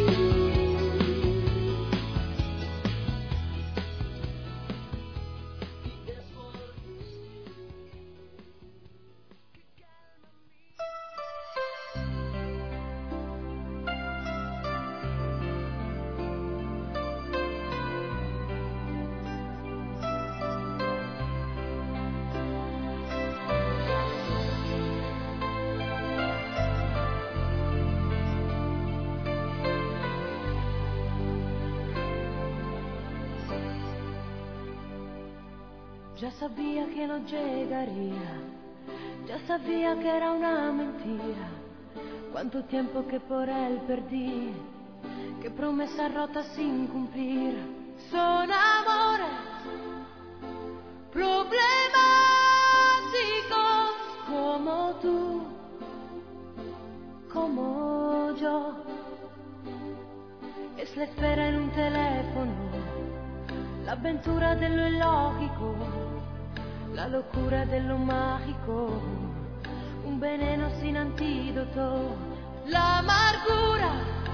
Ya sabía que no llegaría, ya sabía que era una mentira. Cuánto tiempo que por él perdí, qué promesas rotas sin cumplir. Son amores problemáticos como tú, como yo. Es la espera en un teléfono, la aventura de lo ilógico, la locura de lo mágico, un veneno sin antídoto, la amargura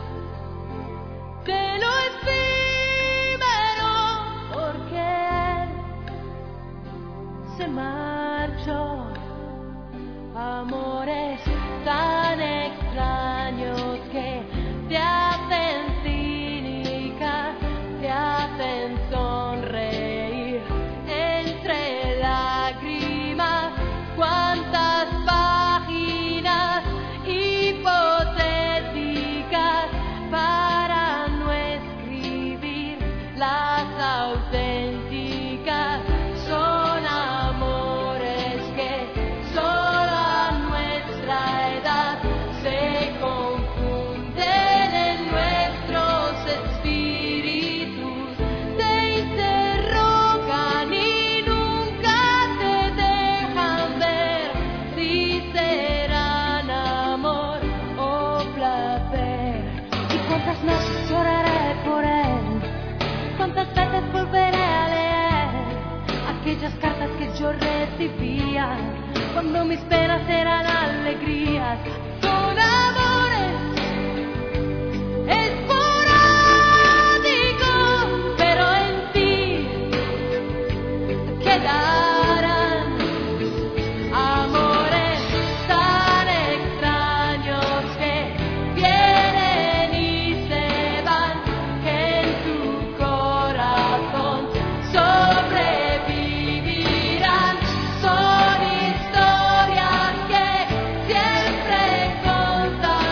de lo efímero, porque él se marchó. Amores tan extraños que te hacen cínica, te hacen sonreír entre lágrimas. Cuántas páginas hipotéticas para no escribir las auténticas. Son amores que solo a nuestra edad se confunden en nuestros espíritus, te interrogan y nunca te dejan ver si serán amor o placer. Y cuántas noches lloraré por él, cuántas veces volveré a leer aquellas cartas que yo recibía cuando mis penas eran alegrías. Son amores esporádicos, pero en ti quedarán amores tan extraños que vienen y se van, que en tu corazón sobrevivirán. Son historias que siempre contaré.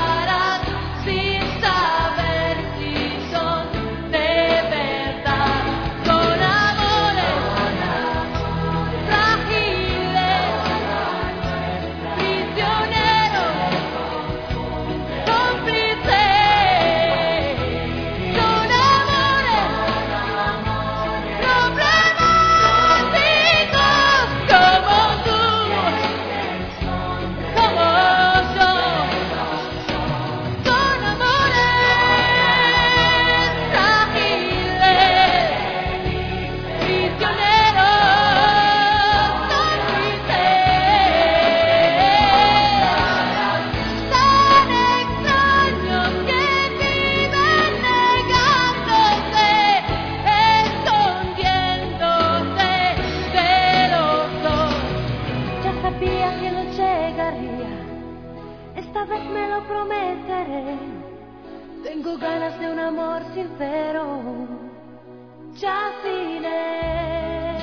esta vez me lo prometeré. Tengo ganas de un amor sincero. Ya vine.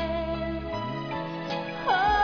Oh.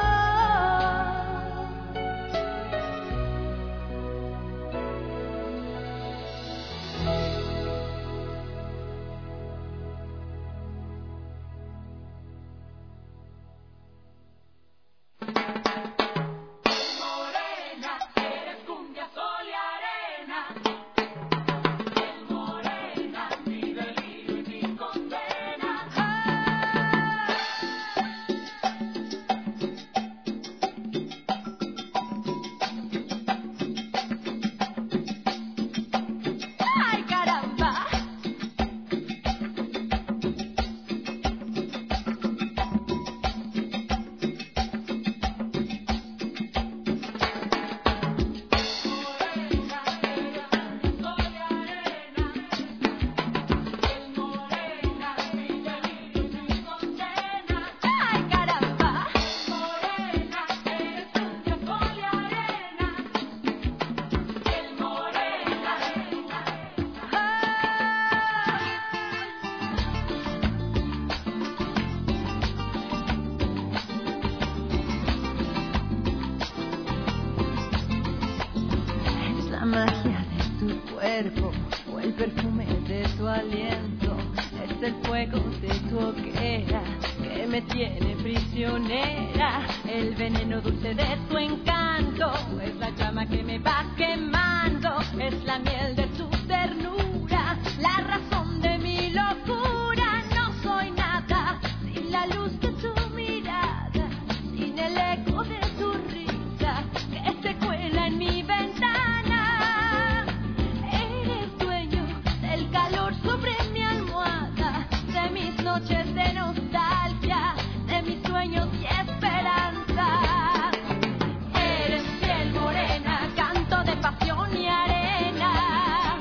magia de tu cuerpo o el perfume de tu aliento. Es el fuego de tu hoguera que me tiene prisionera. El veneno dulce de tu encanto es la llama que me va quemando. Es la miel de tu ternura, la razón de mi locura. No soy nada sin la luz de tu mirada, sin el eco de tu risa que se cuela en mi ventana. Eres dueño del calor sobre mi almohada, de mis noches de nostalgia, de mis sueños y esperanza. Eres piel morena, canto de pasión y arena.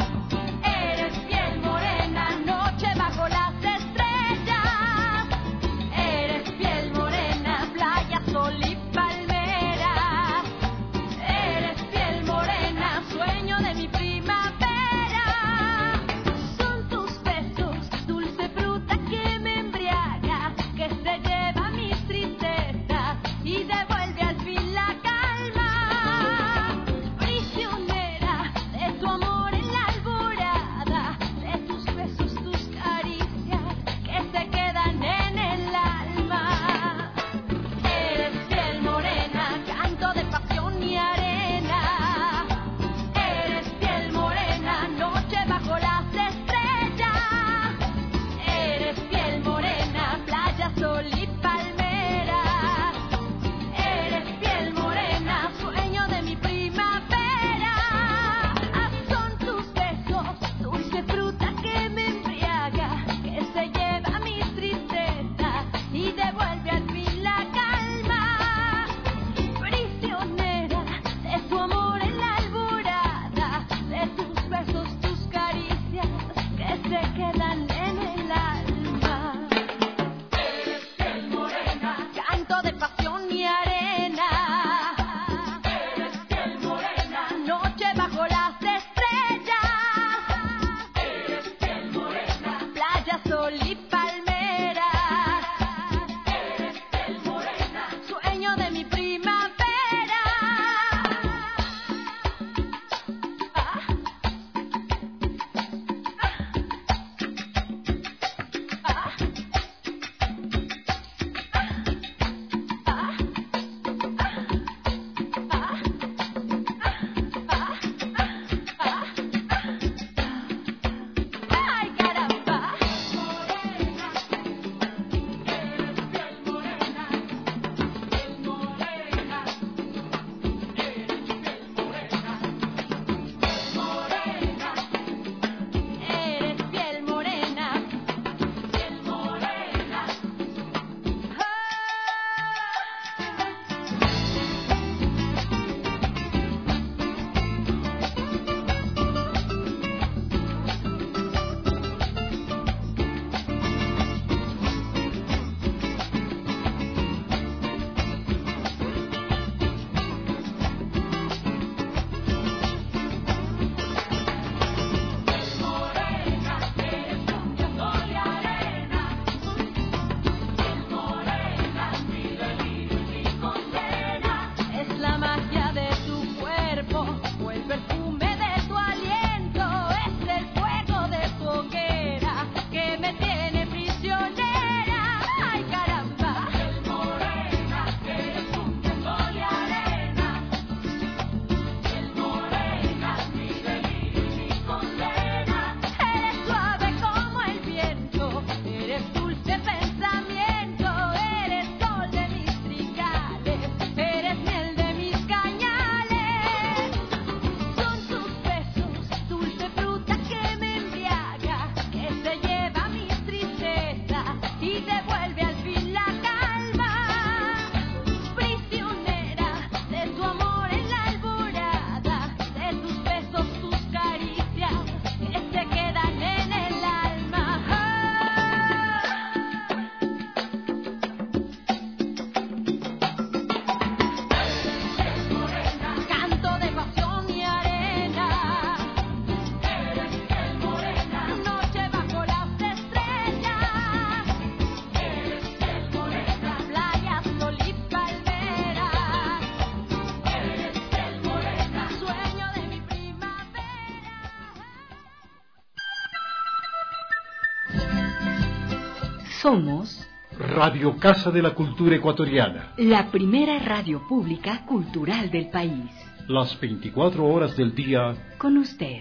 Somos
Radio Casa de la Cultura Ecuatoriana,
la primera radio pública cultural del país.
Las veinticuatro horas del día
con usted.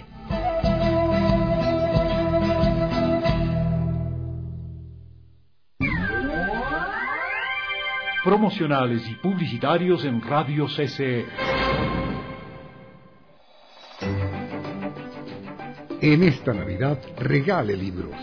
Promocionales y publicitarios en Radio C C E.
En esta Navidad, regale libros.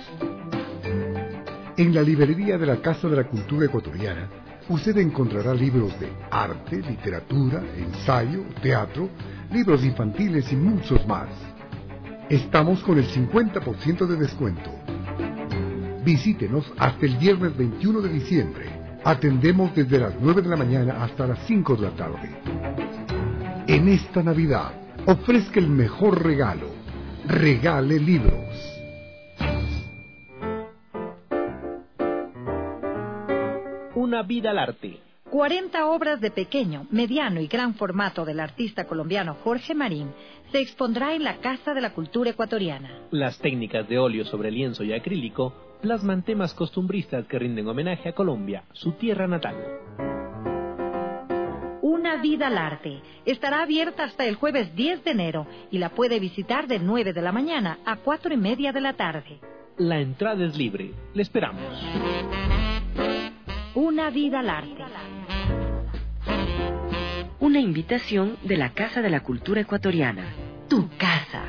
En la librería de la Casa de la Cultura Ecuatoriana, usted encontrará libros de arte, literatura, ensayo, teatro, libros infantiles y muchos más. Estamos con el cincuenta por ciento de descuento. Visítenos hasta el viernes veintiuno de diciembre. Atendemos desde las nueve de la mañana hasta las cinco de la tarde. En esta Navidad, ofrezca el mejor regalo. Regale libros.
Una vida al arte.
cuarenta obras de pequeño, mediano y gran formato del artista colombiano Jorge Marín se expondrá en la Casa de la Cultura Ecuatoriana.
Las técnicas de óleo sobre lienzo y acrílico plasman temas costumbristas que rinden homenaje a Colombia, su tierra natal.
Una vida al arte. Estará abierta hasta el jueves diez de enero y la puede visitar de nueve de la mañana a cuatro y media de la tarde.
La entrada es libre. Le esperamos.
Una vida al arte.
Una invitación de la Casa de la Cultura Ecuatoriana. Tu casa.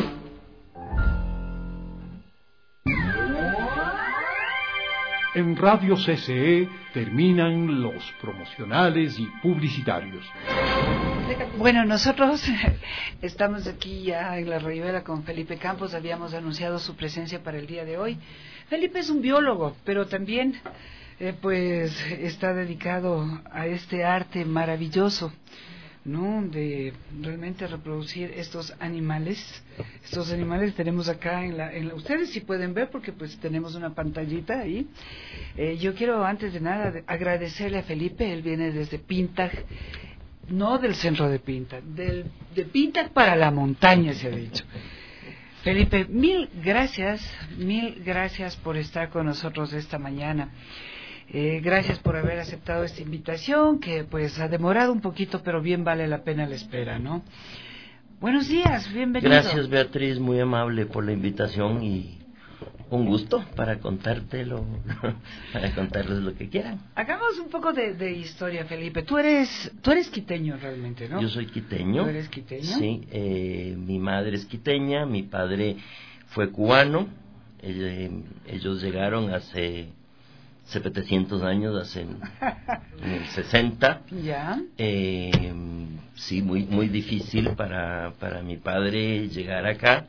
En Radio C C E terminan los promocionales y publicitarios.
Bueno, nosotros estamos aquí ya en la Ribera con Felipe Campos. Habíamos anunciado su presencia para el día de hoy. Felipe es un biólogo, pero también eh, pues está dedicado a este arte maravilloso, ¿no? De realmente reproducir estos animales. Estos animales tenemos acá en la, en la ustedes sí pueden ver porque pues tenemos una pantallita ahí. Eh, yo quiero antes de nada agradecerle a Felipe. Él viene desde Pintag, no del centro de Pintag, del, de Pintag para la montaña, se ha dicho. Felipe, mil gracias, mil gracias por estar con nosotros esta mañana. Eh, gracias por haber aceptado esta invitación, que pues ha demorado un poquito, pero bien vale la pena la espera, ¿no? Buenos días, bienvenido.
Gracias, Beatriz, muy amable por la invitación y un gusto para contártelo, para contarles lo que quieran.
Hagamos un poco de, de historia, Felipe. Tú eres, tú eres quiteño realmente, ¿no?
Yo soy quiteño.
¿Tú eres quiteño?
Sí, eh, mi madre es quiteña, mi padre fue cubano. Eh, ellos llegaron hace setecientos años, hace en, en el sesenta.
Ya.
Eh, sí, muy muy difícil para para mi padre llegar acá.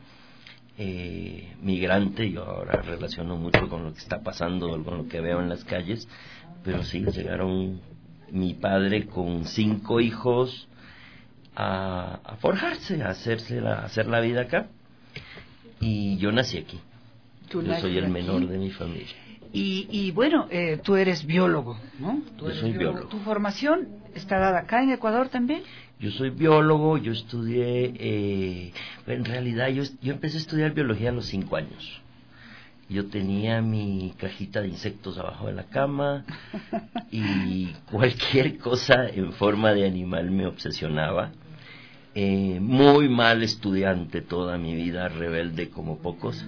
Eh, migrante, yo ahora relaciono mucho con lo que está pasando, con lo que veo en las calles, pero sí, llegaron mi padre con cinco hijos a, a forjarse, a hacerse la, a hacer la vida acá, y yo nací aquí.
Yo
soy el
aquí?
menor de mi familia.
Y, y bueno, eh, tú eres biólogo, ¿no? Tú
Yo
eres
soy biólogo.
¿Tu formación está dada acá en Ecuador también?
Yo soy biólogo, yo estudié, eh, en realidad yo, yo empecé a estudiar biología a los cinco años. Yo tenía mi cajita de insectos abajo de la cama y cualquier cosa en forma de animal me obsesionaba. Eh, muy mal estudiante toda mi vida, rebelde como pocos.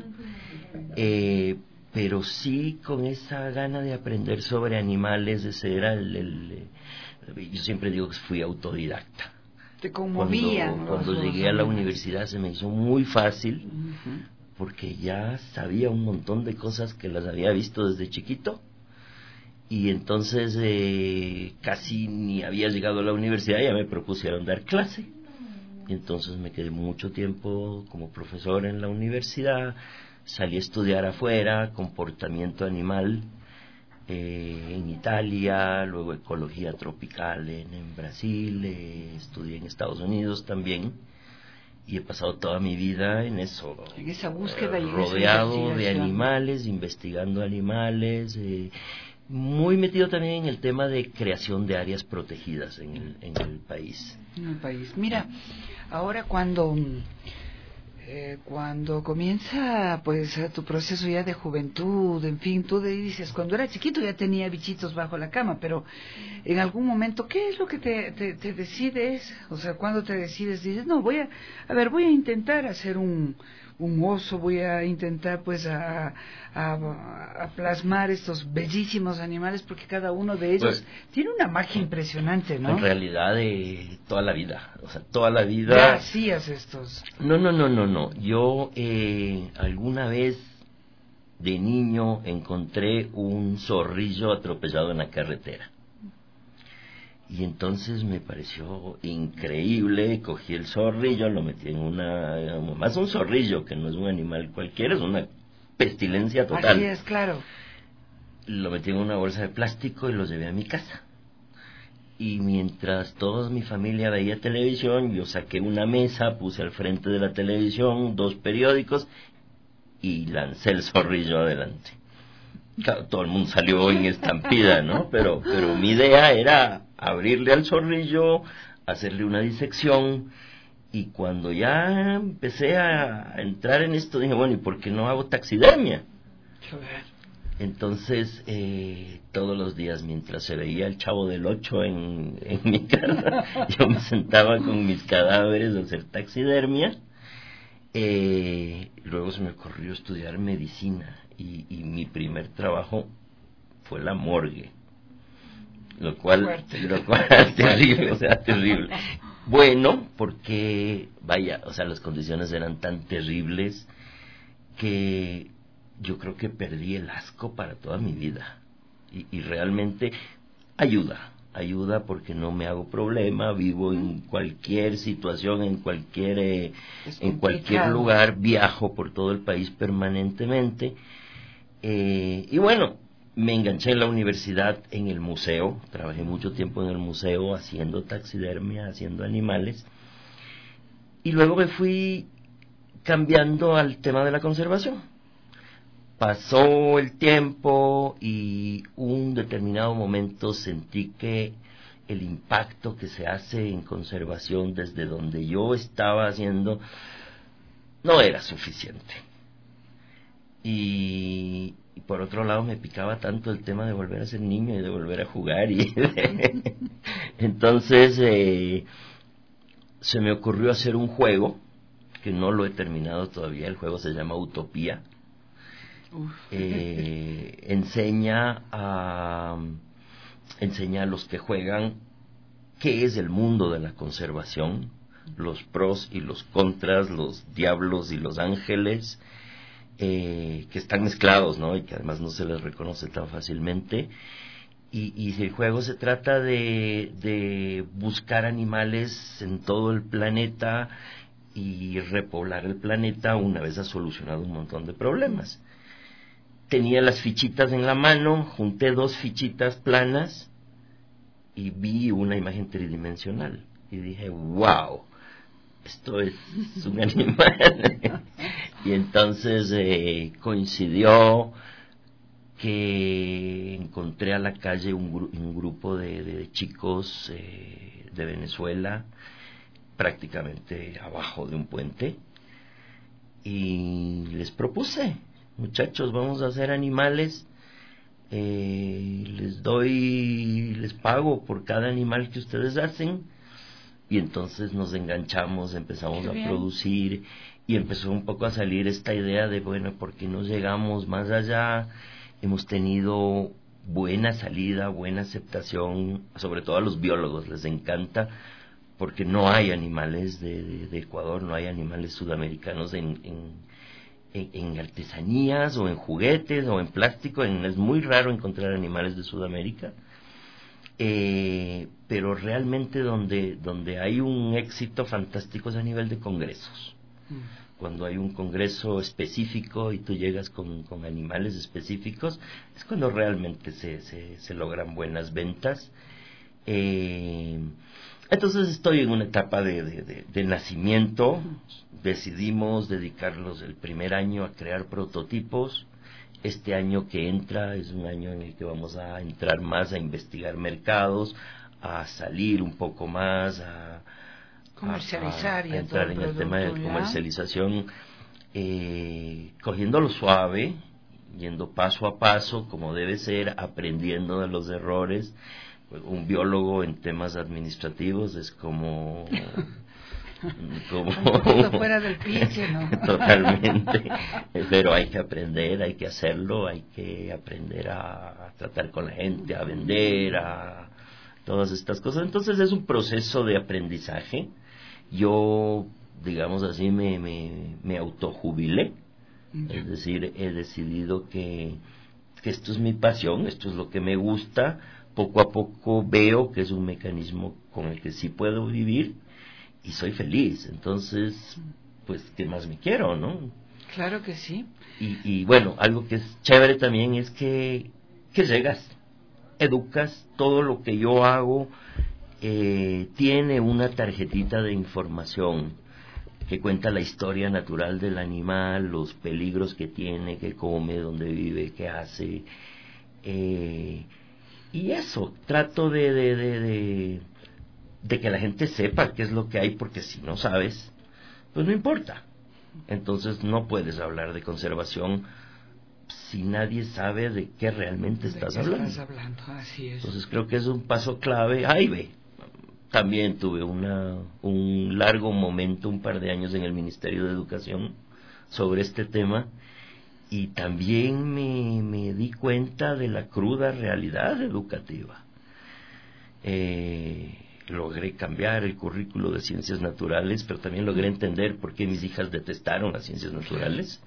Eh, pero sí con esa gana de aprender sobre animales, ese era el, el, el yo siempre digo que fui autodidacta.
Te conmovía.
Cuando, cuando
los,
llegué
los
a la universidad se me hizo muy fácil, uh-huh. porque ya sabía un montón de cosas que las había visto desde chiquito, y entonces eh, casi ni había llegado a la universidad, ya me propusieron dar clase, y entonces me quedé mucho tiempo como profesor en la universidad. Salí a estudiar afuera, comportamiento animal, eh, en Italia, luego ecología tropical en, en Brasil, eh, estudié en Estados Unidos también, y he pasado toda mi vida en eso,
en esa búsqueda
eh,
y en
rodeado
esa
de animales, investigando animales, eh, muy metido también en el tema de creación de áreas protegidas en el, en el país.
En el país. Mira, ahora cuando Eh, cuando comienza pues tu proceso ya de juventud, en fin, tú dices, cuando era chiquito ya tenía bichitos bajo la cama, pero en algún momento, ¿qué es lo que te, te, te decides? O sea, cuando te decides, dices, no, voy a, a ver, voy a intentar hacer un, un oso, voy a intentar pues a, a, a plasmar estos bellísimos animales, porque cada uno de ellos pues, tiene una magia impresionante, ¿no?
En realidad de toda la vida, o sea, toda la vida...
¿Ya hacías estos?
No, no, no, no, no, yo eh, alguna vez de niño encontré un zorrillo atropellado en la carretera. Y entonces me pareció increíble, cogí el zorrillo, lo metí en una... Más un zorrillo, que no es un animal cualquiera, es una pestilencia total.
Así es, claro.
Lo metí en una bolsa de plástico y lo llevé a mi casa. Y mientras toda mi familia veía televisión, yo saqué una mesa, puse al frente de la televisión dos periódicos y lancé el zorrillo adelante. Claro, todo el mundo salió en estampida, ¿no? Pero, pero mi idea era abrirle al zorrillo, hacerle una disección, y cuando ya empecé a entrar en esto, dije, bueno, ¿y por qué no hago taxidermia? Entonces, eh, todos los días, mientras se veía el Chavo del Ocho en, en mi casa, yo me sentaba con mis cadáveres a hacer taxidermia. Eh, luego se me ocurrió estudiar medicina. Y, y mi primer trabajo fue la morgue, lo cual, lo cual terrible, o sea, terrible. Bueno, porque, vaya, o sea, las condiciones eran tan terribles que yo creo que perdí el asco para toda mi vida. Y, y realmente ayuda, ayuda porque no me hago problema, vivo en cualquier situación, en cualquier, eh, en cualquier lugar, viajo por todo el país permanentemente. Eh, y bueno, me enganché en la universidad, en el museo, trabajé mucho tiempo en el museo haciendo taxidermia, haciendo animales, y luego me fui cambiando al tema de la conservación. Pasó el tiempo y un determinado momento sentí que el impacto que se hace en conservación desde donde yo estaba haciendo no era suficiente. Y, y por otro lado me picaba tanto el tema de volver a ser niño y de volver a jugar y entonces eh, se me ocurrió hacer un juego que no lo he terminado todavía. El juego se llama Utopía. Eh, enseña a enseña a los que juegan qué es el mundo de la conservación, los pros y los contras, los diablos y los ángeles. Eh, que están mezclados, ¿no? Y que además no se les reconoce tan fácilmente. Y, y el juego se trata de, de buscar animales en todo el planeta y repoblar el planeta una vez ha solucionado un montón de problemas. Tenía las fichitas en la mano, junté dos fichitas planas y vi una imagen tridimensional. Y dije, wow, esto es un animal. Y entonces eh, coincidió que encontré a la calle un, gru- un grupo de, de chicos eh, de Venezuela, prácticamente abajo de un puente, y les propuse, muchachos, vamos a hacer animales, eh, les doy, les pago por cada animal que ustedes hacen. Y entonces nos enganchamos, empezamos a producir y empezó un poco a salir esta idea de, bueno, ¿por qué no llegamos más allá? Hemos tenido buena salida, buena aceptación, sobre todo a los biólogos les encanta, porque no hay animales de, de, de Ecuador, no hay animales sudamericanos en, en, en, en artesanías o en juguetes o en plástico. En, es muy raro encontrar animales de Sudamérica. Eh, pero realmente donde, donde hay un éxito fantástico es a nivel de congresos. Mm. Cuando hay un congreso específico y tú llegas con, con animales específicos, es cuando realmente se, se, se logran buenas ventas. Eh, entonces estoy en una etapa de, de, de, de nacimiento. Decidimos dedicarlos el primer año a crear prototipos. Este año que entra es un año en el que vamos a entrar más a investigar mercados, a salir un poco más, a
comercializar
a,
y
a
a
entrar
todo
en
el
el tema de
producto, ¿ya?
comercialización, eh, cogiéndolo suave, yendo paso a paso como debe ser, aprendiendo de los errores. Un biólogo en temas administrativos es como como
un poquito fuera del pinche, ¿no?
Totalmente, pero hay que aprender, hay que hacerlo, hay que aprender a, a tratar con la gente, a vender, a todas estas cosas. Entonces es un proceso de aprendizaje. Yo, digamos así, me, me, me autojubilé, es decir, he decidido que, que esto es mi pasión, esto es lo que me gusta. Poco a poco veo que es un mecanismo con el que sí puedo vivir y soy feliz. Entonces, pues, ¿qué más me quiero, no?
Claro que sí.
Y, y bueno, algo que es chévere también es que, que llegas, educas, todo lo que yo hago eh, tiene una tarjetita de información que cuenta la historia natural del animal, los peligros que tiene, que come, dónde vive, qué hace. Eh, y eso, trato de, de, de, de, de que la gente sepa qué es lo que hay, porque si no sabes, pues no importa. Entonces no puedes hablar de conservación si nadie sabe de qué realmente estás
¿De qué
hablando.
estás hablando? Así es.
Entonces creo que es un paso clave. Ahí ve. También tuve una, un largo momento, un par de años en el Ministerio de Educación sobre este tema, y también me, me di cuenta de la cruda realidad educativa. Eh, logré cambiar el currículo de ciencias naturales, pero también logré entender por qué mis hijas detestaron las ciencias naturales.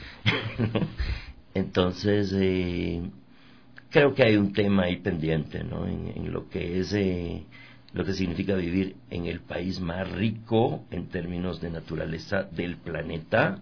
Entonces, eh, creo que hay un tema ahí pendiente, ¿no? En, en lo que es... Eh, lo que significa vivir en el país más rico en términos de naturaleza del planeta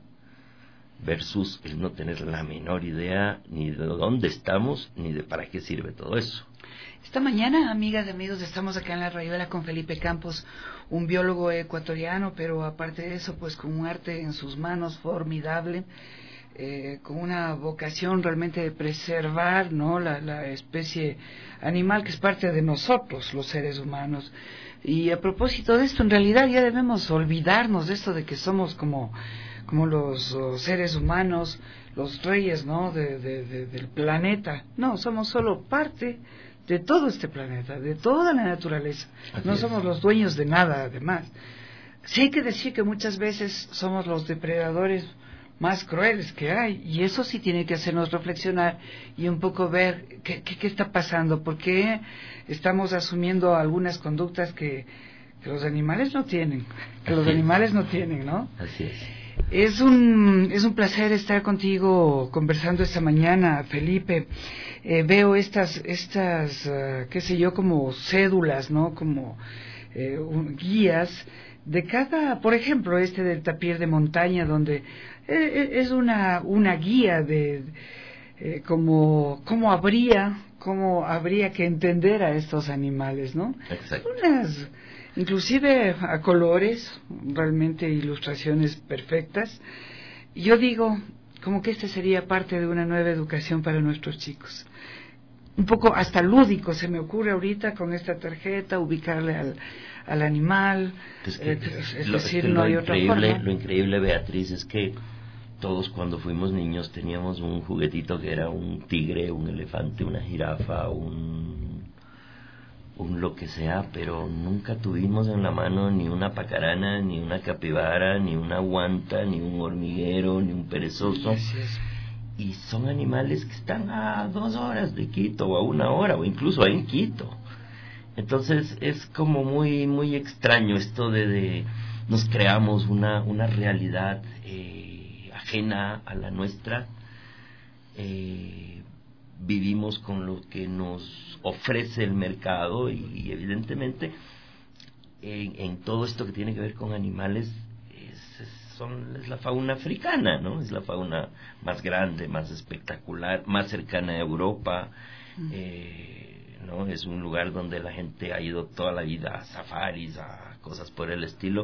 versus el no tener la menor idea ni de dónde estamos ni de para qué sirve todo eso.
Esta mañana, amigas y amigos, estamos acá en la Rayuela con Felipe Campos, un biólogo ecuatoriano, pero aparte de eso, pues con un arte en sus manos formidable, eh, con una vocación realmente de preservar, ¿no?, la, la especie animal que es parte de nosotros, los seres humanos. Y a propósito de esto, en realidad ya debemos olvidarnos de esto de que somos como, como los, los seres humanos, los reyes, ¿no?, de, de, de, del planeta. No, somos solo parte de todo este planeta, de toda la naturaleza. Así no es. Somos los dueños de nada, además. Sí hay que decir que muchas veces somos los depredadores más crueles que hay, y eso sí tiene que hacernos reflexionar y un poco ver qué, qué, qué está pasando, por qué estamos asumiendo algunas conductas que, que los animales no tienen, que los animales no tienen, ¿no?
Así es.
Es un, es un placer estar contigo conversando esta mañana, Felipe. Eh, veo estas, estas uh, qué sé yo, como cédulas, ¿no?, como eh, un, guías de cada, por ejemplo, este del tapir de montaña, donde eh, es una, una guía de eh, como, cómo habría, cómo habría que entender a estos animales, ¿no?
Exacto.
Unas, inclusive a colores, realmente ilustraciones perfectas. Yo digo, como que este sería parte de una nueva educación para nuestros chicos. Un poco hasta lúdico se me ocurre ahorita con esta tarjeta, ubicarle al, al animal,
es, que,
eh, es
lo,
decir,
es que
no
lo
hay otra
increíble,
forma.
Lo increíble, Beatriz, es que todos cuando fuimos niños teníamos un juguetito que era un tigre, un elefante, una jirafa, un, un lo que sea, pero nunca tuvimos en la mano ni una pacarana, ni una capibara, ni una guanta, ni un hormiguero, ni un perezoso. Y son animales que están a dos horas de Quito, o a una hora, o incluso ahí en Quito. Entonces es como muy muy extraño esto de, de nos creamos una, una realidad eh, ajena a la nuestra. Eh, vivimos con lo que nos ofrece el mercado y, y evidentemente en, en todo esto que tiene que ver con animales es, es, son, es la fauna africana, ¿no? Es la fauna más grande, más espectacular, más cercana a Europa. Mm. eh, ¿no? Es un lugar donde la gente ha ido toda la vida a safaris, a cosas por el estilo,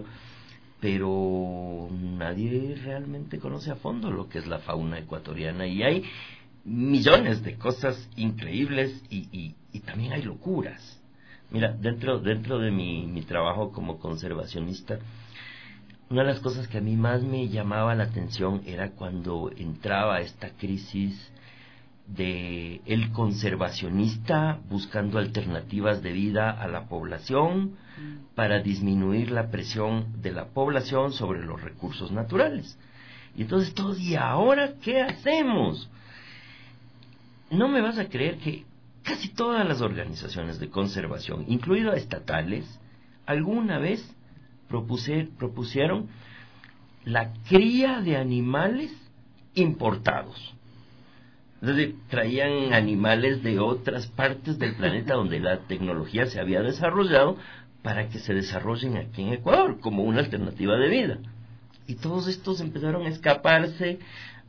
pero nadie realmente conoce a fondo lo que es la fauna ecuatoriana, y hay millones de cosas increíbles y, y, y también hay locuras. Mira, dentro, dentro de mi, mi trabajo como conservacionista, una de las cosas que a mí más me llamaba la atención era cuando entraba esta crisis de el conservacionista buscando alternativas de vida a la población para disminuir la presión de la población sobre los recursos naturales. Y entonces todos, ¿y ahora qué hacemos? No me vas a creer que casi todas las organizaciones de conservación, incluidas estatales, alguna vez propuse, propusieron la cría de animales importados. Es decir, traían animales de otras partes del planeta donde la tecnología se había desarrollado para que se desarrollen aquí en Ecuador como una alternativa de vida. Y todos estos empezaron a escaparse,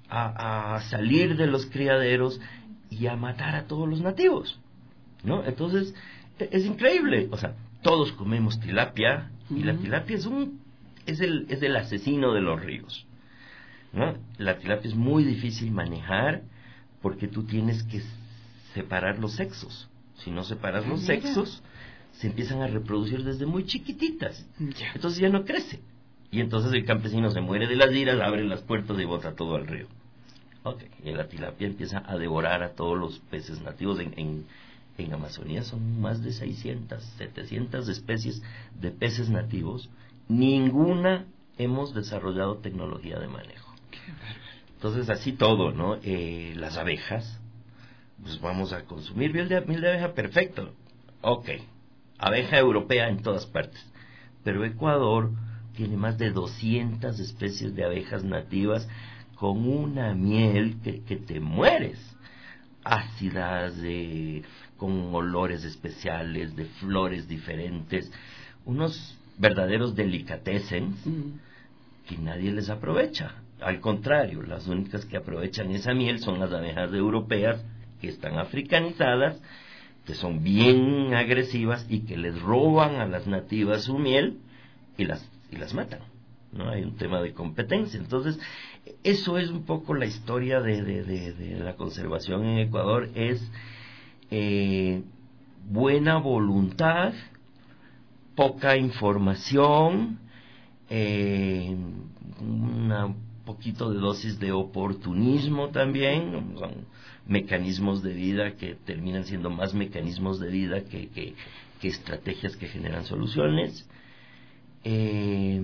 a, a salir de los criaderos y a matar a todos los nativos, ¿no? Entonces, es increíble. O sea, todos comemos tilapia y la tilapia es un es el es el asesino de los ríos, ¿no? La tilapia es muy difícil manejar porque tú tienes que separar los sexos. Si no separas los sexos, se empiezan a reproducir desde muy chiquititas. Ya. Entonces ya no crece. Y entonces el campesino se muere de las iras, abre las puertas y bota todo al río. Ok, y la tilapia empieza a devorar a todos los peces nativos. En, en, en Amazonía son más de seiscientas, setecientas especies de peces nativos. Ninguna hemos desarrollado tecnología de manejo. Qué bárbaro. Entonces así todo, ¿no? Eh, las abejas, pues vamos a consumir miel de, miel de abeja, perfecto. Ok, abeja europea en todas partes. Pero Ecuador tiene más de doscientas especies de abejas nativas con una miel que, que te mueres. Ácidas, de, con olores especiales, de flores diferentes. Unos verdaderos delicatessens mm. que nadie les aprovecha. Al contrario, las únicas que aprovechan esa miel son las abejas europeas que están africanizadas, que son bien agresivas y que les roban a las nativas su miel y las y las matan, ¿no? Hay un tema de competencia. Entonces, eso es un poco la historia de, de, de, de la conservación en Ecuador. Es eh, buena voluntad, poca información, eh, una poquito de dosis de oportunismo también. Son mecanismos de vida que terminan siendo más mecanismos de vida que, que, que estrategias que generan soluciones. Eh,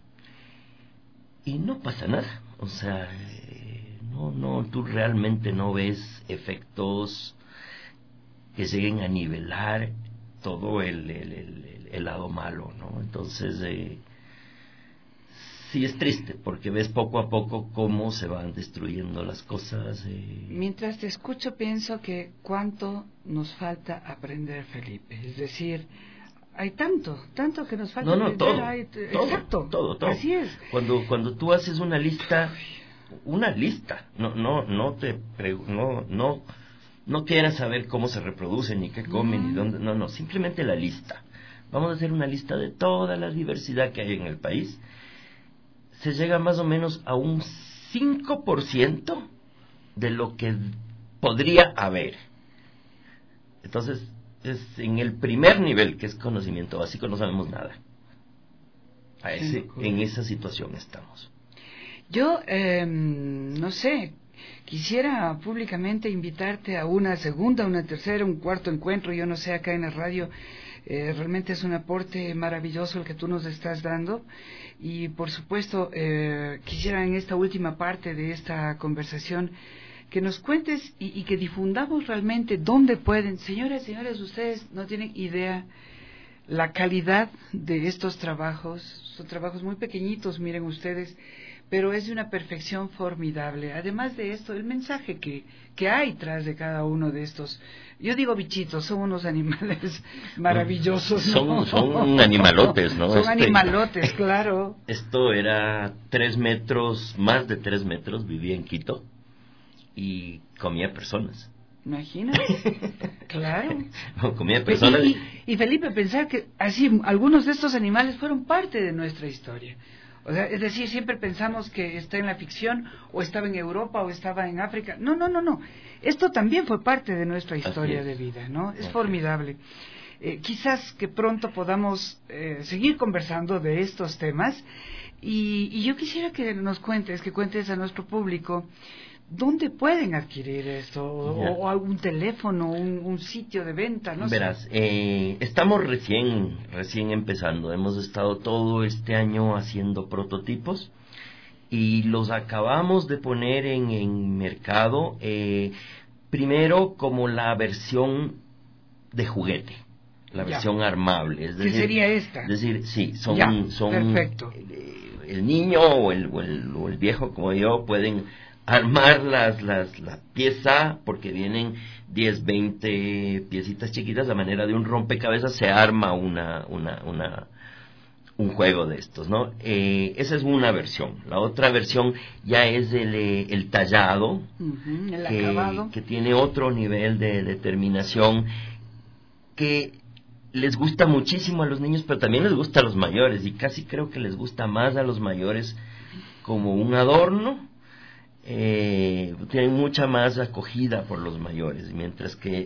y no pasa nada. O sea, eh, no, no, tú realmente no ves efectos que lleguen a nivelar todo el, el, el, el lado malo, ¿no? Entonces, eh, sí es triste, porque ves poco a poco cómo se van destruyendo las cosas. Eh.
Mientras te escucho, pienso que cuánto nos falta aprender, Felipe. Es decir, hay tanto, tanto que nos falta
no, no,
aprender.
Todo,
hay,
todo,
exacto,
todo, todo.
Así es.
Cuando, cuando tú haces una lista, una lista, no, no, no te, no, no, no quieras saber cómo se reproducen, ni qué comen, mm. ni dónde, no, no, simplemente la lista. Vamos a hacer una lista de toda la diversidad que hay en el país. Se llega más o menos a un cinco por ciento de lo que podría haber. Entonces, es en el primer nivel, que es conocimiento básico, no sabemos nada. A ese, en esa situación estamos.
Yo, eh, no sé, quisiera públicamente invitarte a una segunda, una tercera, un cuarto encuentro, yo no sé, acá en la radio. Eh, realmente es un aporte maravilloso el que tú nos estás dando. Y por supuesto, eh, quisiera en esta última parte de esta conversación que nos cuentes y, y que difundamos realmente dónde pueden. Señoras, señores, ustedes no tienen idea la calidad de estos trabajos. Son trabajos muy pequeñitos, miren ustedes, pero es de una perfección formidable. Además de esto, el mensaje que, que hay tras de cada uno de estos, yo digo bichitos, son unos animales maravillosos, ¿no?
Son, son animalotes, ¿no?
Son
este,
animalotes, claro.
Esto era tres metros, más de tres metros, vivía en Quito y comía personas.
Imagínate, claro.
No, comía personas.
Y, y, y Felipe, pensar que así algunos de estos animales fueron parte de nuestra historia. O sea, es decir, siempre pensamos que está en la ficción, o estaba en Europa, o estaba en África. No, no, no, no. Esto también fue parte de nuestra historia de vida, ¿no? Es formidable. Eh, quizás que pronto podamos eh, seguir conversando de estos temas y, y yo quisiera que nos cuentes, que cuentes a nuestro público dónde pueden adquirir esto o, o algún teléfono, un, un sitio de venta, no
Verás,
sé.
eh, estamos recién, recién empezando, hemos estado todo este año haciendo prototipos y los acabamos de poner en, en mercado, eh, primero como la versión de juguete, la
Ya.
versión armable. Es decir,
¿Qué sería esta?
Es decir, sí, son...
Ya,
son
perfecto.
El, el niño o el, o, el, o el viejo como yo pueden armar las, las, la pieza, porque vienen diez, veinte piecitas chiquitas, a manera de un rompecabezas se arma una... una, una un juego de estos, ¿no? Eh, esa es una versión. La otra versión ya es el, eh, el tallado,
Uh-huh, el
que,
acabado.
que tiene otro nivel de determinación, que les gusta muchísimo a los niños, pero también les gusta a los mayores, y casi creo que les gusta más a los mayores como un adorno. Eh, tienen mucha más acogida por los mayores, mientras que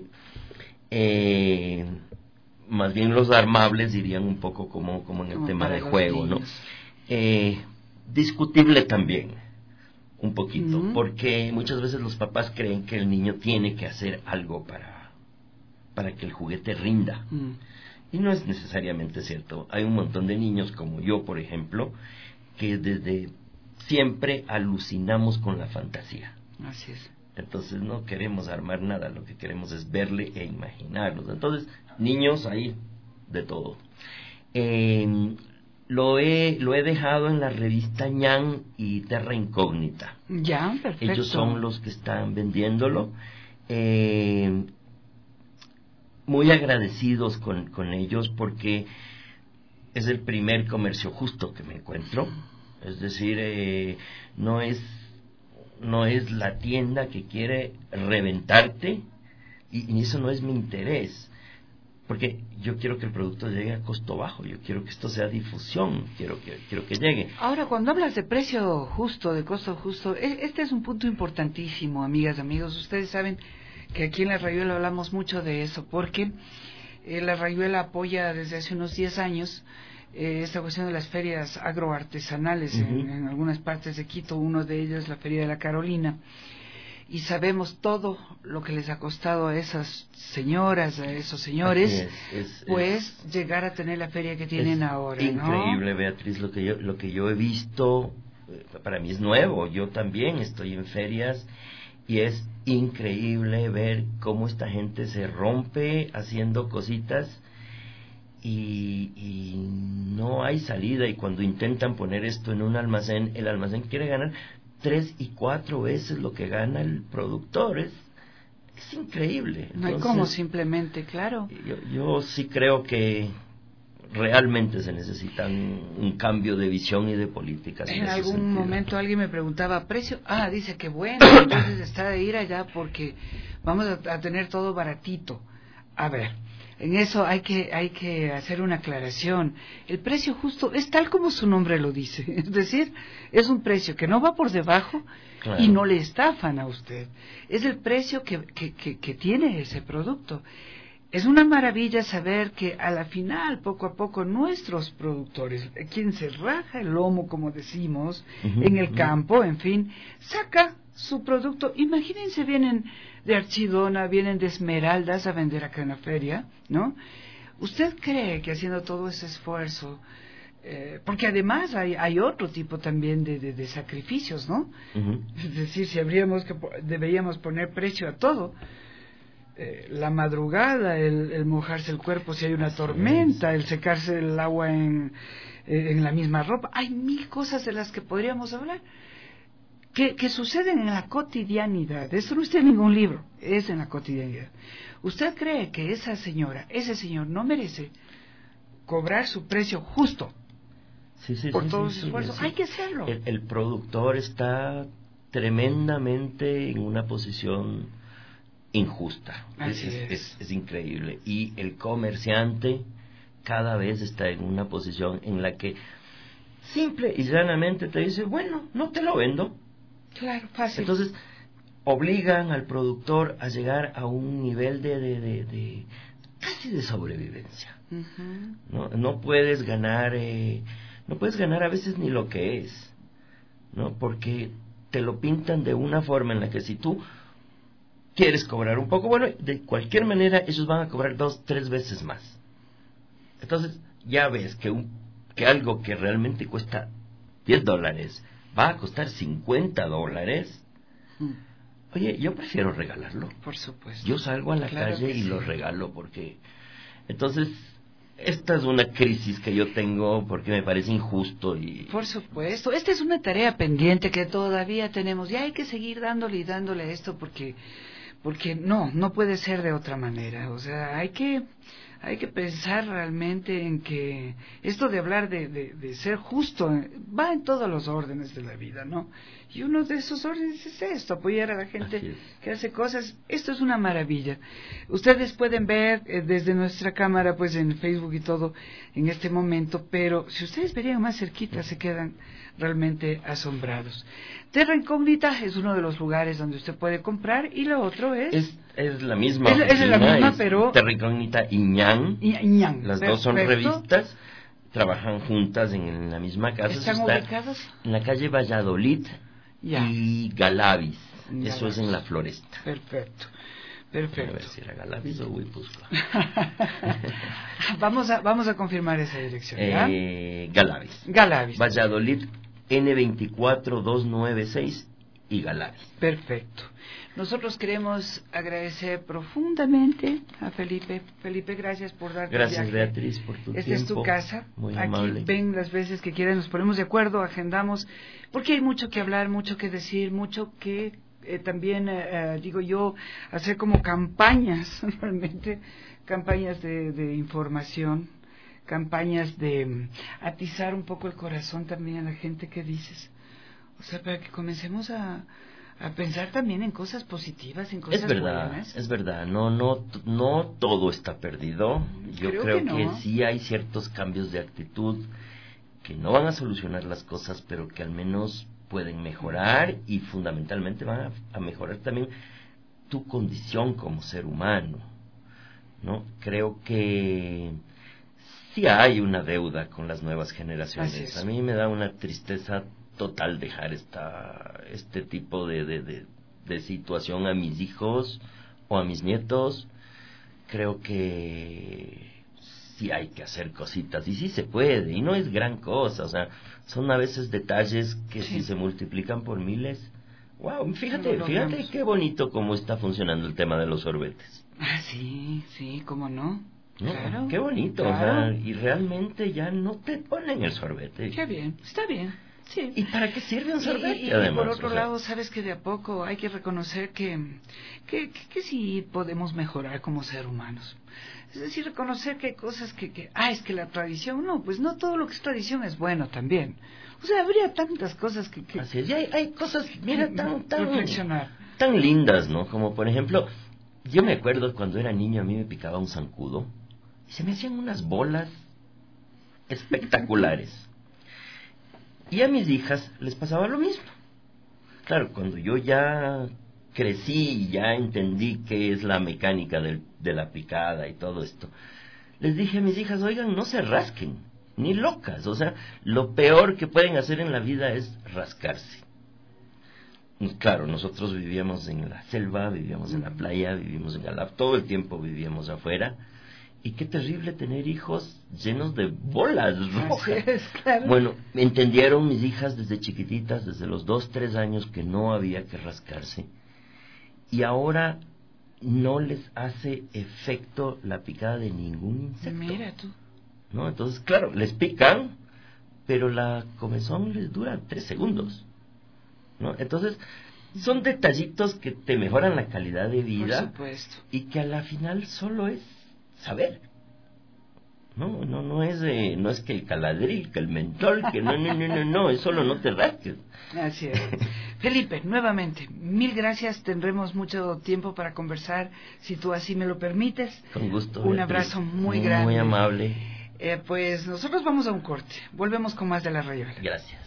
eh, más bien los armables dirían un poco como, como en el
Como
tema
para
de
los
juego, ¿no?
niños.
Eh, discutible también, un poquito,
Ujú.
porque muchas veces los papás creen que el niño tiene que hacer algo para, para que el juguete rinda.
Mm.
Y no es necesariamente cierto. Hay un montón de niños como yo, por ejemplo, que desde siempre alucinamos con la fantasía.
Así es.
Entonces no queremos armar nada, lo que queremos es verle e imaginarnos. Entonces, niños, ahí de todo. Eh, lo he lo he dejado en la revista Ñan y Terra Incógnita.
Ya, perfecto.
Ellos son los que están vendiéndolo. Eh, muy agradecidos con, con ellos porque es el primer comercio justo que me encuentro. Es decir, eh, no es no es la tienda que quiere reventarte, y, y eso no es mi interés, porque yo quiero que el producto llegue a costo bajo, yo quiero que esto sea difusión, quiero que quiero que llegue.
Ahora, cuando hablas de precio justo, de costo justo, e- este es un punto importantísimo, amigas, amigos. Ustedes saben que aquí en La Rayuela hablamos mucho de eso, porque eh, La Rayuela apoya desde hace unos diez años eh, esta cuestión de las ferias agroartesanales en,
Uh-huh.
en algunas partes de Quito. Uno de ellos, la Feria de la Carolina, y sabemos todo lo que les ha costado a esas señoras, a esos señores,
Así es, es-
pues llegar a tener la feria que tienen
Es
ahora,
increíble, Beatriz, lo que yo lo que yo he visto, eh, para mí es nuevo. Yo también estoy en ferias y es increíble ver cómo esta gente se rompe haciendo cositas y, y no hay salida, y cuando intentan poner esto en un almacén, el almacén quiere ganar tres y cuatro veces lo que gana el productor. Es, es increíble.
No hay
Entonces,
como simplemente, claro.
Yo, yo sí creo que realmente se necesita un, un cambio de visión y de políticas.
En
ese
algún
sentido.
momento alguien me preguntaba precio. Ah, dice que bueno, entonces está de ir allá porque vamos a, a tener todo baratito. A ver, en eso hay que hay que hacer una aclaración. El precio justo es tal como su nombre lo dice, es decir, es un precio que no va por debajo.
Claro.
Y no le estafan a usted. Es el precio que, que, que, que tiene ese producto. Es una maravilla saber que a la final, poco a poco, nuestros productores, quien se raja el lomo, como decimos,
Ujú,
en el
ujú.
campo, en fin, saca su producto. Imagínense, vienen de Archidona, vienen de Esmeraldas a vender acá en la feria, ¿no? ¿Usted cree que haciendo todo ese esfuerzo, eh, porque además hay, hay otro tipo también de, de, de sacrificios, ¿no?
Ujú.
Es decir, si habríamos que po- deberíamos poner precio a todo. Eh, la madrugada, el, el mojarse el cuerpo si hay una tormenta, el secarse el agua en, eh, en la misma ropa. Hay mil cosas de las que podríamos hablar que, que suceden en la cotidianidad. Esto no está en ningún libro, es en la cotidianidad. ¿Usted cree que esa señora, ese señor no merece cobrar su precio justo
Sí, sí,
por
sí,
todo
sí,
ese
sí,
esfuerzo?
sí.
Hay que hacerlo.
El, el productor está tremendamente en una posición injusta. Es,
Así
es,
es.
es- es increíble. Y el comerciante cada vez está en una posición en la que simple y llanamente te dice, bueno, no te lo vendo.
Claro, fácil.
Entonces, obligan al productor a llegar a un nivel de, de, de, de casi de sobrevivencia.
Ujú.
No, no puedes ganar, eh, no puedes ganar a veces ni lo que es, ¿no? Porque te lo pintan de una forma en la que si tú quieres cobrar un poco, bueno, de cualquier manera ellos van a cobrar dos, tres veces más. Entonces ya ves que, un, que algo que realmente cuesta diez dólares va a costar cincuenta dólares.
Mm.
Oye, yo prefiero regalarlo.
Por supuesto.
Yo salgo a la
Claro
calle
que
y
sí.
lo regalo porque... Entonces, esta es una crisis que yo tengo porque me parece injusto y...
Por supuesto, esta es una tarea pendiente que todavía tenemos y hay que seguir dándole y dándole a esto porque porque no, no puede ser de otra manera. O sea, hay que hay que pensar realmente en que esto de hablar de, de, de ser justo eh, va en todos los órdenes de la vida, ¿no? Y uno de esos órdenes es esto, apoyar a la gente que hace cosas. Esto es una maravilla. Ustedes pueden ver eh, desde nuestra cámara, pues en Facebook y todo, en este momento, pero si ustedes verían más cerquita, se quedan realmente asombrados. Terra Incógnita es uno de los lugares donde usted puede comprar y lo otro es...
Es, es la misma
Es, es la
oficina,
misma,
es
pero...
Terra Incógnita y Ñan.
Y- Ñan,
Las dos son
perfecto.
revistas, trabajan juntas en, en la misma casa.
¿Están
Eso está
ubicadas?
en la calle Valladolid
Ya.
y Galavis.
En
Eso
Galavis.
es en la Floresta.
Perfecto.
A
Perfecto.
ver si era Galavis o Guipúzcoa.
vamos a vamos a confirmar esa dirección, ¿ya?
Eh, Galavis.
Galavis.
Valladolid N veinticuatro dos noventa y seis y Galavis.
Perfecto. Nosotros queremos agradecer profundamente a Felipe. Felipe, gracias por darte el
Gracias,
viaje.
Beatriz, por tu
Esta
tiempo.
es tu casa.
Muy
Aquí
amable.
ven las veces que quieran, nos ponemos de acuerdo, agendamos, porque hay mucho que hablar, mucho que decir, mucho que eh, también, eh, eh, digo yo, hacer como campañas, realmente, campañas de, de información, campañas de mm, atizar un poco el corazón también a la gente que dices. O sea, para que comencemos a, a pensar también en cosas positivas, en cosas
Es verdad,
buenas.
es verdad, no, no, no todo está perdido. Yo
Creo
creo,
que
que,
no.
sí hay ciertos cambios de actitud que no van a solucionar las cosas, pero que al menos pueden mejorar y fundamentalmente van a, a mejorar también tu condición como ser humano, ¿no? Creo que sí hay una deuda con las nuevas
Así
generaciones.
es.
A mí me da una tristeza total dejar esta este tipo de, de, de, de situación a mis hijos o a mis nietos. Creo que sí hay que hacer cositas y sí se puede y no es gran cosa, o sea, son a veces detalles que
Sí.
si se multiplican por miles. Wow, fíjate,
Lo
fíjate
logramos.
qué bonito cómo está funcionando el tema de los sorbetes.
Ah, sí, sí, cómo no.
¿No?
Claro.
Qué bonito,
Claro.
o sea, y realmente ya no te ponen el sorbete.
Qué bien, está bien. Sí.
¿Y para qué sirve un
Y-
sorbete,
y, y
además?
por otro
O sea,
lado, sabes que de a poco hay que reconocer que, que, que, que sí podemos mejorar como ser humanos. Es decir, reconocer que hay cosas que, que, ah, es que la tradición, no, pues no todo lo que es tradición es bueno también. O sea, habría tantas cosas que... que
Así es, y hay, hay cosas, mira, tan, tan,
reflexionar.
tan lindas, ¿no? Como por ejemplo, yo me acuerdo cuando era niño a mí me picaba un zancudo y se me hacían unas bolas espectaculares. Y a mis hijas les pasaba lo mismo. Claro, cuando yo ya crecí y ya entendí qué es la mecánica del, de la picada y todo esto, les dije a mis hijas, oigan, no se rasquen, ni locas. O sea, lo peor que pueden hacer en la vida es rascarse. Y claro, nosotros vivíamos en la selva, vivíamos en la playa, vivíamos en Galap, todo el tiempo vivíamos afuera. Y qué terrible tener hijos llenos de bolas rojas.
Así es, claro.
Bueno, entendieron mis hijas desde chiquititas, desde los dos, tres años, que no había que rascarse. Y ahora no les hace efecto la picada de ningún insecto.
Mira tú.
¿No? Entonces, claro, les pican, pero la comezón les dura tres segundos. ¿No? Entonces, son detallitos que te mejoran la calidad de vida.
Por supuesto.
Y que a la final solo es saber. No, no, no es de, no es que el caladril, que el mentol, que no, no, no, no, no, es solo no te rasques.
Así es. Felipe, nuevamente, mil gracias. Tendremos mucho tiempo para conversar, si tú así me lo permites.
Con gusto.
Un
Beatriz.
abrazo muy
Muy
grande.
amable.
Eh, pues nosotros vamos a un corte. Volvemos con más de La Rayola.
Gracias.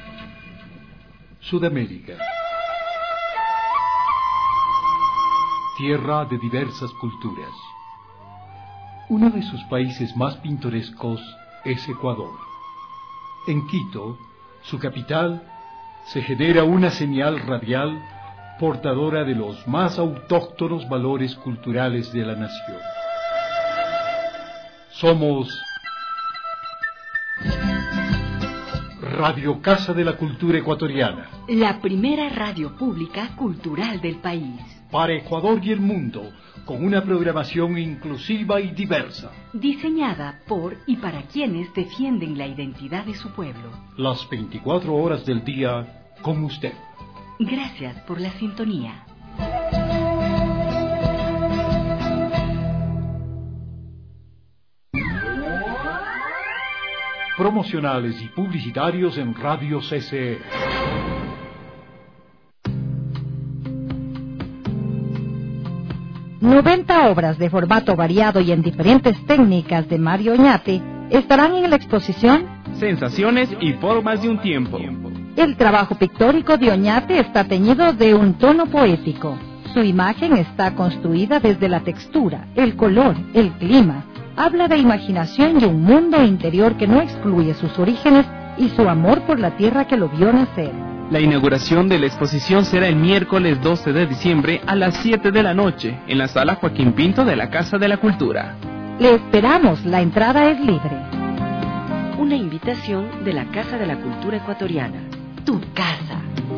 Sudamérica. tierra de diversas culturas. Uno de sus países más pintorescos es Ecuador. En Quito, su capital, se genera una señal radial portadora de los más autóctonos valores culturales de la nación. Somos Radio Casa de la Cultura Ecuatoriana,
la primera radio pública cultural del país.
Para Ecuador y el mundo, con una programación inclusiva y diversa.
Diseñada por y para quienes defienden la identidad de su pueblo.
Las veinticuatro horas del día con usted.
Gracias por la sintonía.
Promocionales y publicitarios en Radio C C E.
noventa obras de formato variado y en diferentes técnicas de Mario Oñate estarán en la exposición
Sensaciones y formas de un tiempo.
El trabajo pictórico de Oñate está teñido de un tono poético. Su imagen está construida desde la textura, el color, el clima. Habla de imaginación y un mundo interior que no excluye sus orígenes y su amor por la tierra que lo vio nacer.
La inauguración de la exposición será el miércoles doce de diciembre a las siete de la noche en la sala Joaquín Pinto de la Casa de la Cultura.
Le esperamos, la entrada es libre.
Una invitación de la Casa de la Cultura Ecuatoriana. Tu casa.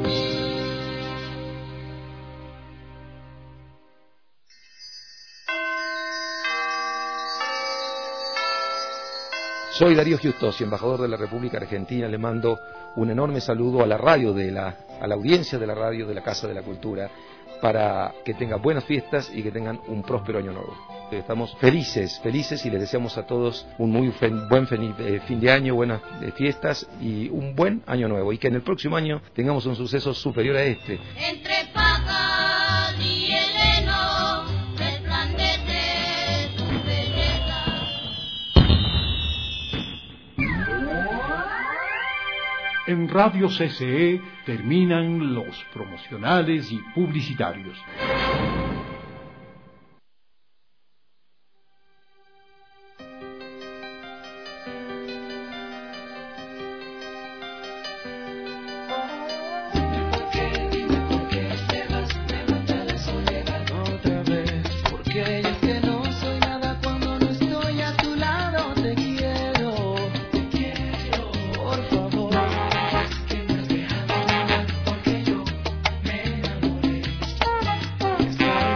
Soy Darío Giustosi, embajador de la República Argentina. Le mando un enorme saludo a la radio, de la, a la audiencia de la radio de la Casa de la Cultura, para que tengan buenas fiestas y que tengan un próspero año nuevo. Estamos felices, felices y les deseamos a todos un muy fe, buen fe, eh, fin de año, buenas eh, fiestas y un buen año nuevo. Y que en el próximo año tengamos un suceso superior a este.
Entre Pacal y el heno resplandece su belleza.
En Radio C C E terminan los promocionales y publicitarios.
Está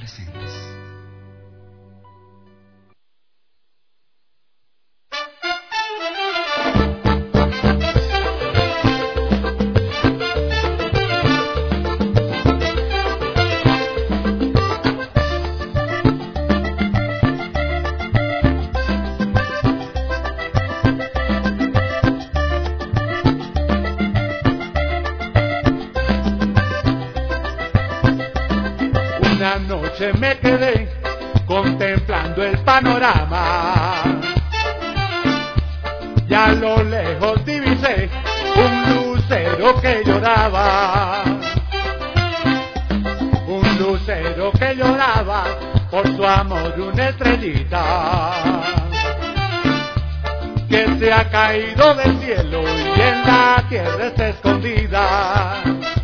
presentes.
Una noche me quedé contemplando el panorama y a lo lejos divisé un lucero que lloraba, un lucero que lloraba por su amor, una estrellita que se ha caído del cielo y en la tierra está escondida.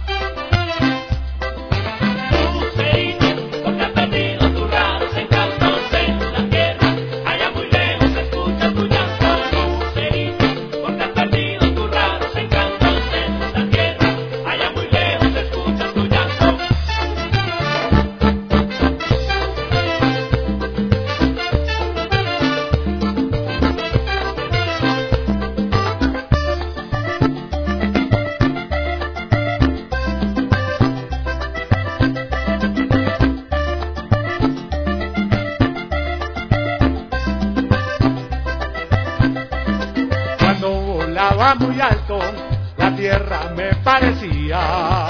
Muy alto, la tierra me parecía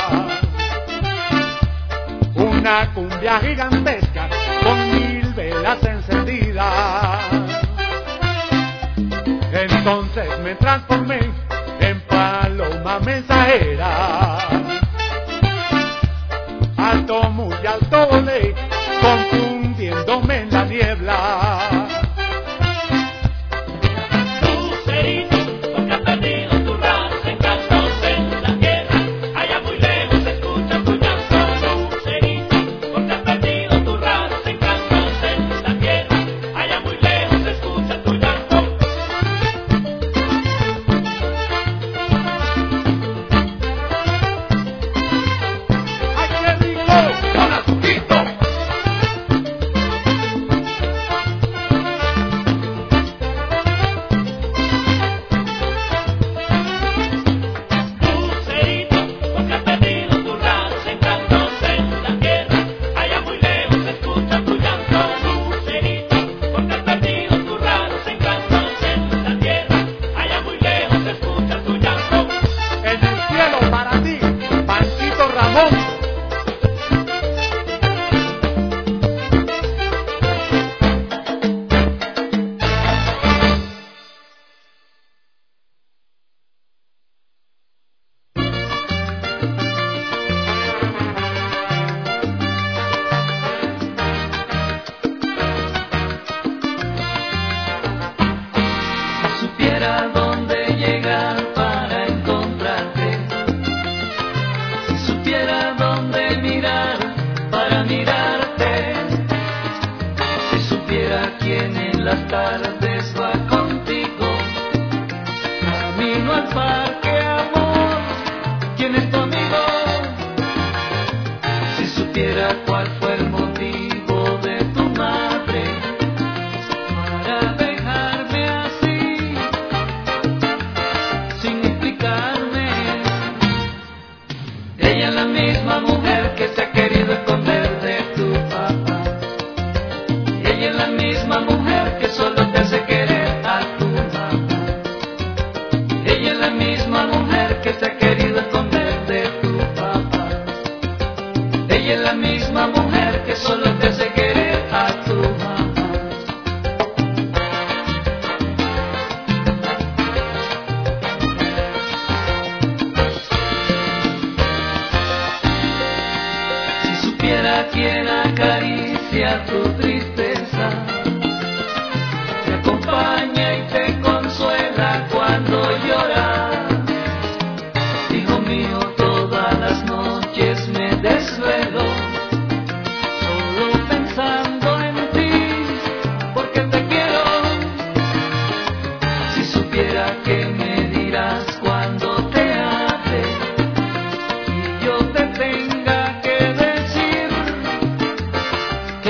una cumbia gigantesca con mil velas encendidas. Entonces me transformé en paloma mensajera, alto, muy alto volé, confundiéndome en la niebla.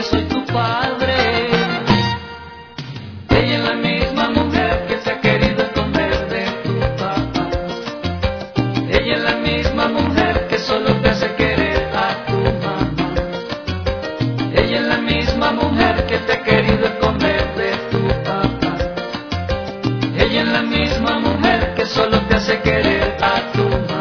que soy tu padre. Ella es la misma mujer que se ha querido esconder de tu papá. Ella es la misma mujer que solo te hace querer a tu mamá. Ella es la misma mujer que te ha querido esconder de tu papá. Ella es la misma mujer que solo te hace querer a tu mamá.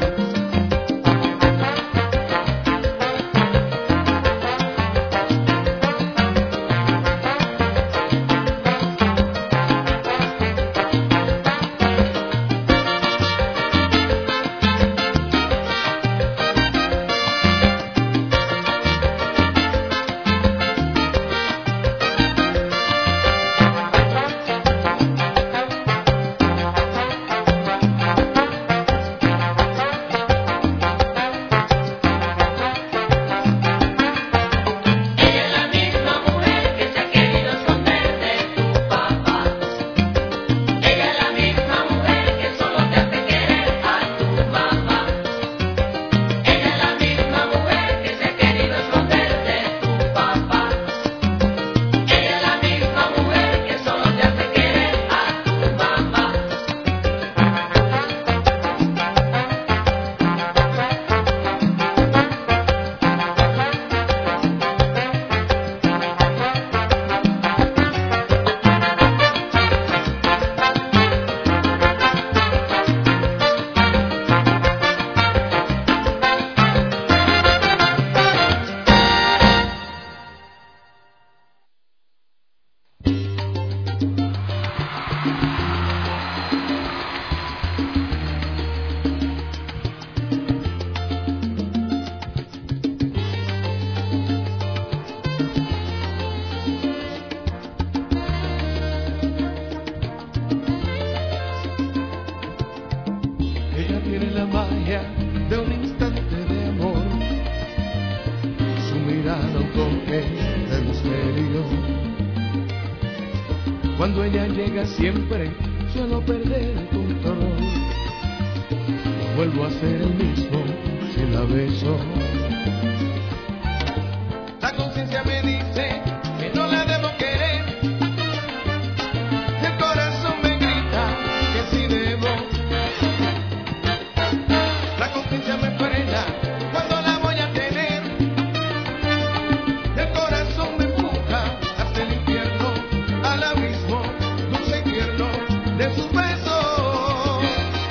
Cuando ella llega siempre suelo perder el control. Vuelvo a ser el mismo si la beso. La conciencia me dice que no la debo querer. El corazón me grita que sí debo. La conciencia me frena cuando la voy a tener. El corazón me empuja hasta el infierno, al abismo dulce y tierno de sus besos.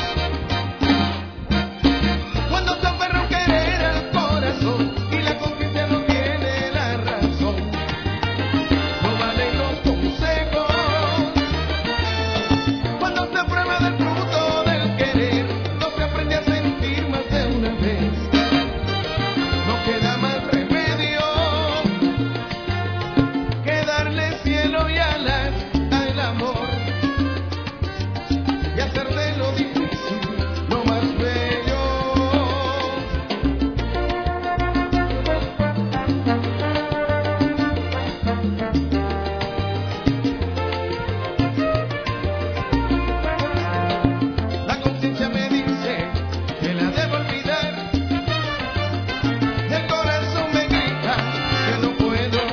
Cuando se aferra un querer al corazón y la conciencia no tiene la razón, no valen los consejos. Cuando se prueba del fruto del querer, no se aprende a sentir más de una vez. No queda más remedio que darle cielo y alas al amor y hacer de lo difícil lo más bello. La conciencia me dice que la debo olvidar. El corazón me grita que no puedo.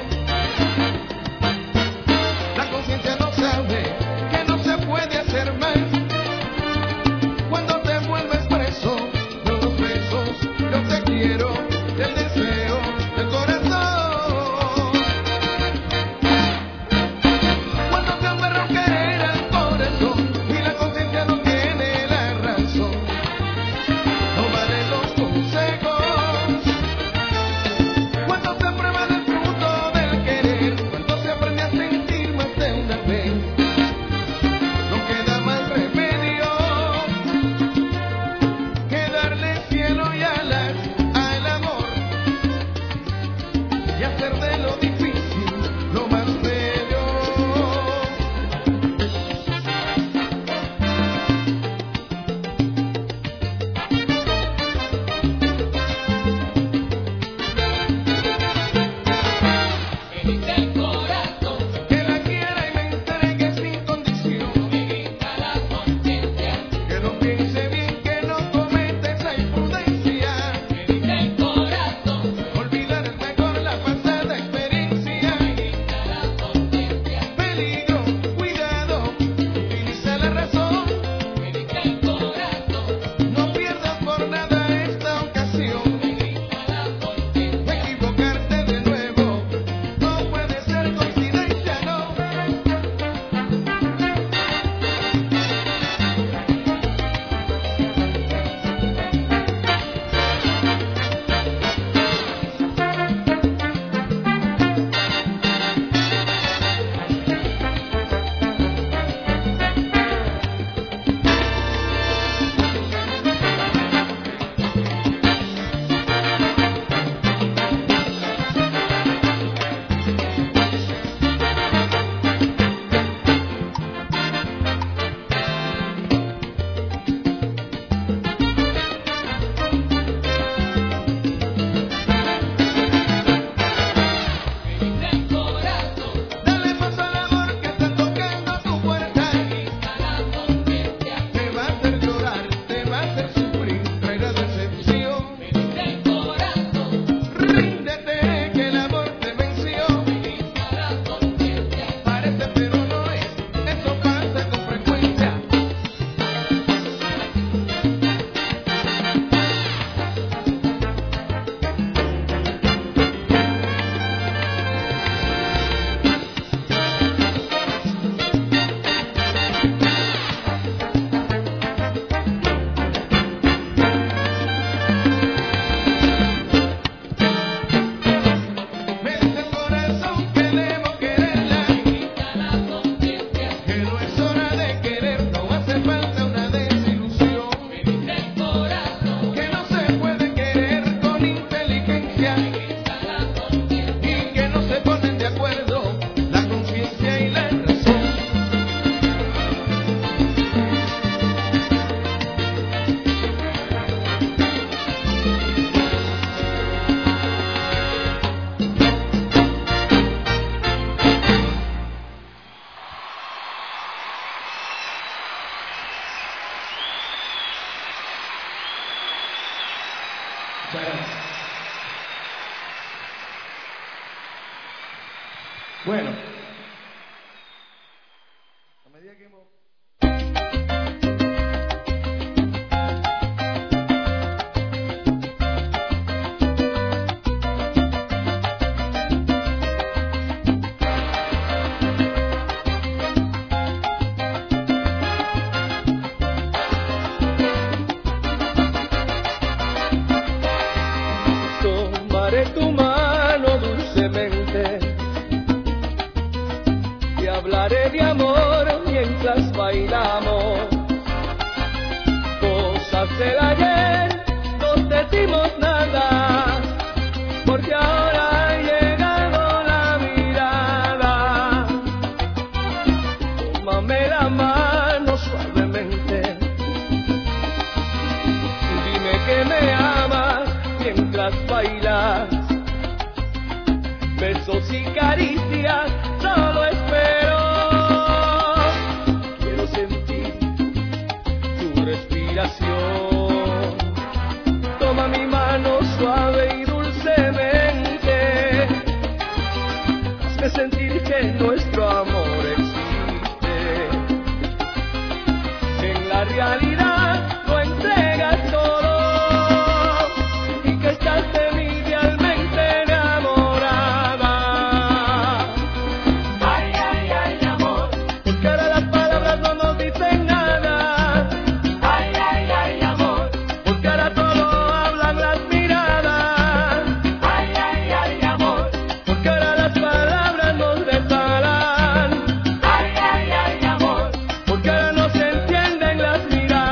La conciencia no sabe que no se puede hacer más. Cuando te vuelves preso de los besos, yo te quiero, del deseo del corazón. Cuando te aferra un querer al corazón y la conciencia no tiene la razón, no valen los consejos. Cuando se prueba del fruto del querer, cuando se aprende a sentir más de una vez, no queda más remedio que darle cielo y alas al amor y hacer de lo difícil lo más bello. El corazón que la quiera y me entregue sin condición. Me grita la conciencia que no piense bien, que no cometa esa imprudencia. Me dice el corazón olvidar es mejor la pasada experiencia. Dale paso al amor que está tocando tu puerta. Te va a hacer llorar, te va a hacer sufrir, traerá decepción. Ríndete que el amor te venció. Parece pero no es, eso pasa con frecuencia. Me dice el corazón que debo quererla, que no es hora de querer, no hace falta una desilusión, que no se puede querer con inteligencia y que no se ponen de acuerdo la conciencia y la razón.
Muchas gracias. Bueno, a medida que hemos...
Tomaré tu mano dulcemente y hablaré de amor mientras bailamos. Cosas del ayer no decimos nada, porque ahora ha llegado la mirada. Tómame la mano suavemente, dime que me amas mientras bailas. Besos y caricias solo espero. Quiero sentir tu respiración. Toma mi mano suave y dulcemente. Hazme sentir que nuestro amor existe. En la realidad lo entregas todo. De mí realmente enamorada. Ay, ay, ay, amor, porque ahora las palabras no nos dicen nada. Ay, ay, ay, amor, porque ahora solo hablan las miradas. Ay, ay, ay, amor, porque ahora las palabras nos desalan. Ay, ay, ay, amor, porque ahora no se entienden las miradas.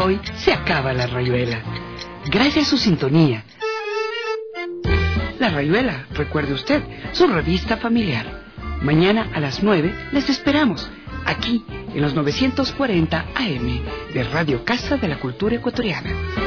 hoy se acaba la rayuela. Gracias a su sintonía. La Rayuela, recuerde usted, su revista familiar. Mañana a las nueve les esperamos, aquí en los novecientos cuarenta A M de Radio Casa de la Cultura Ecuatoriana.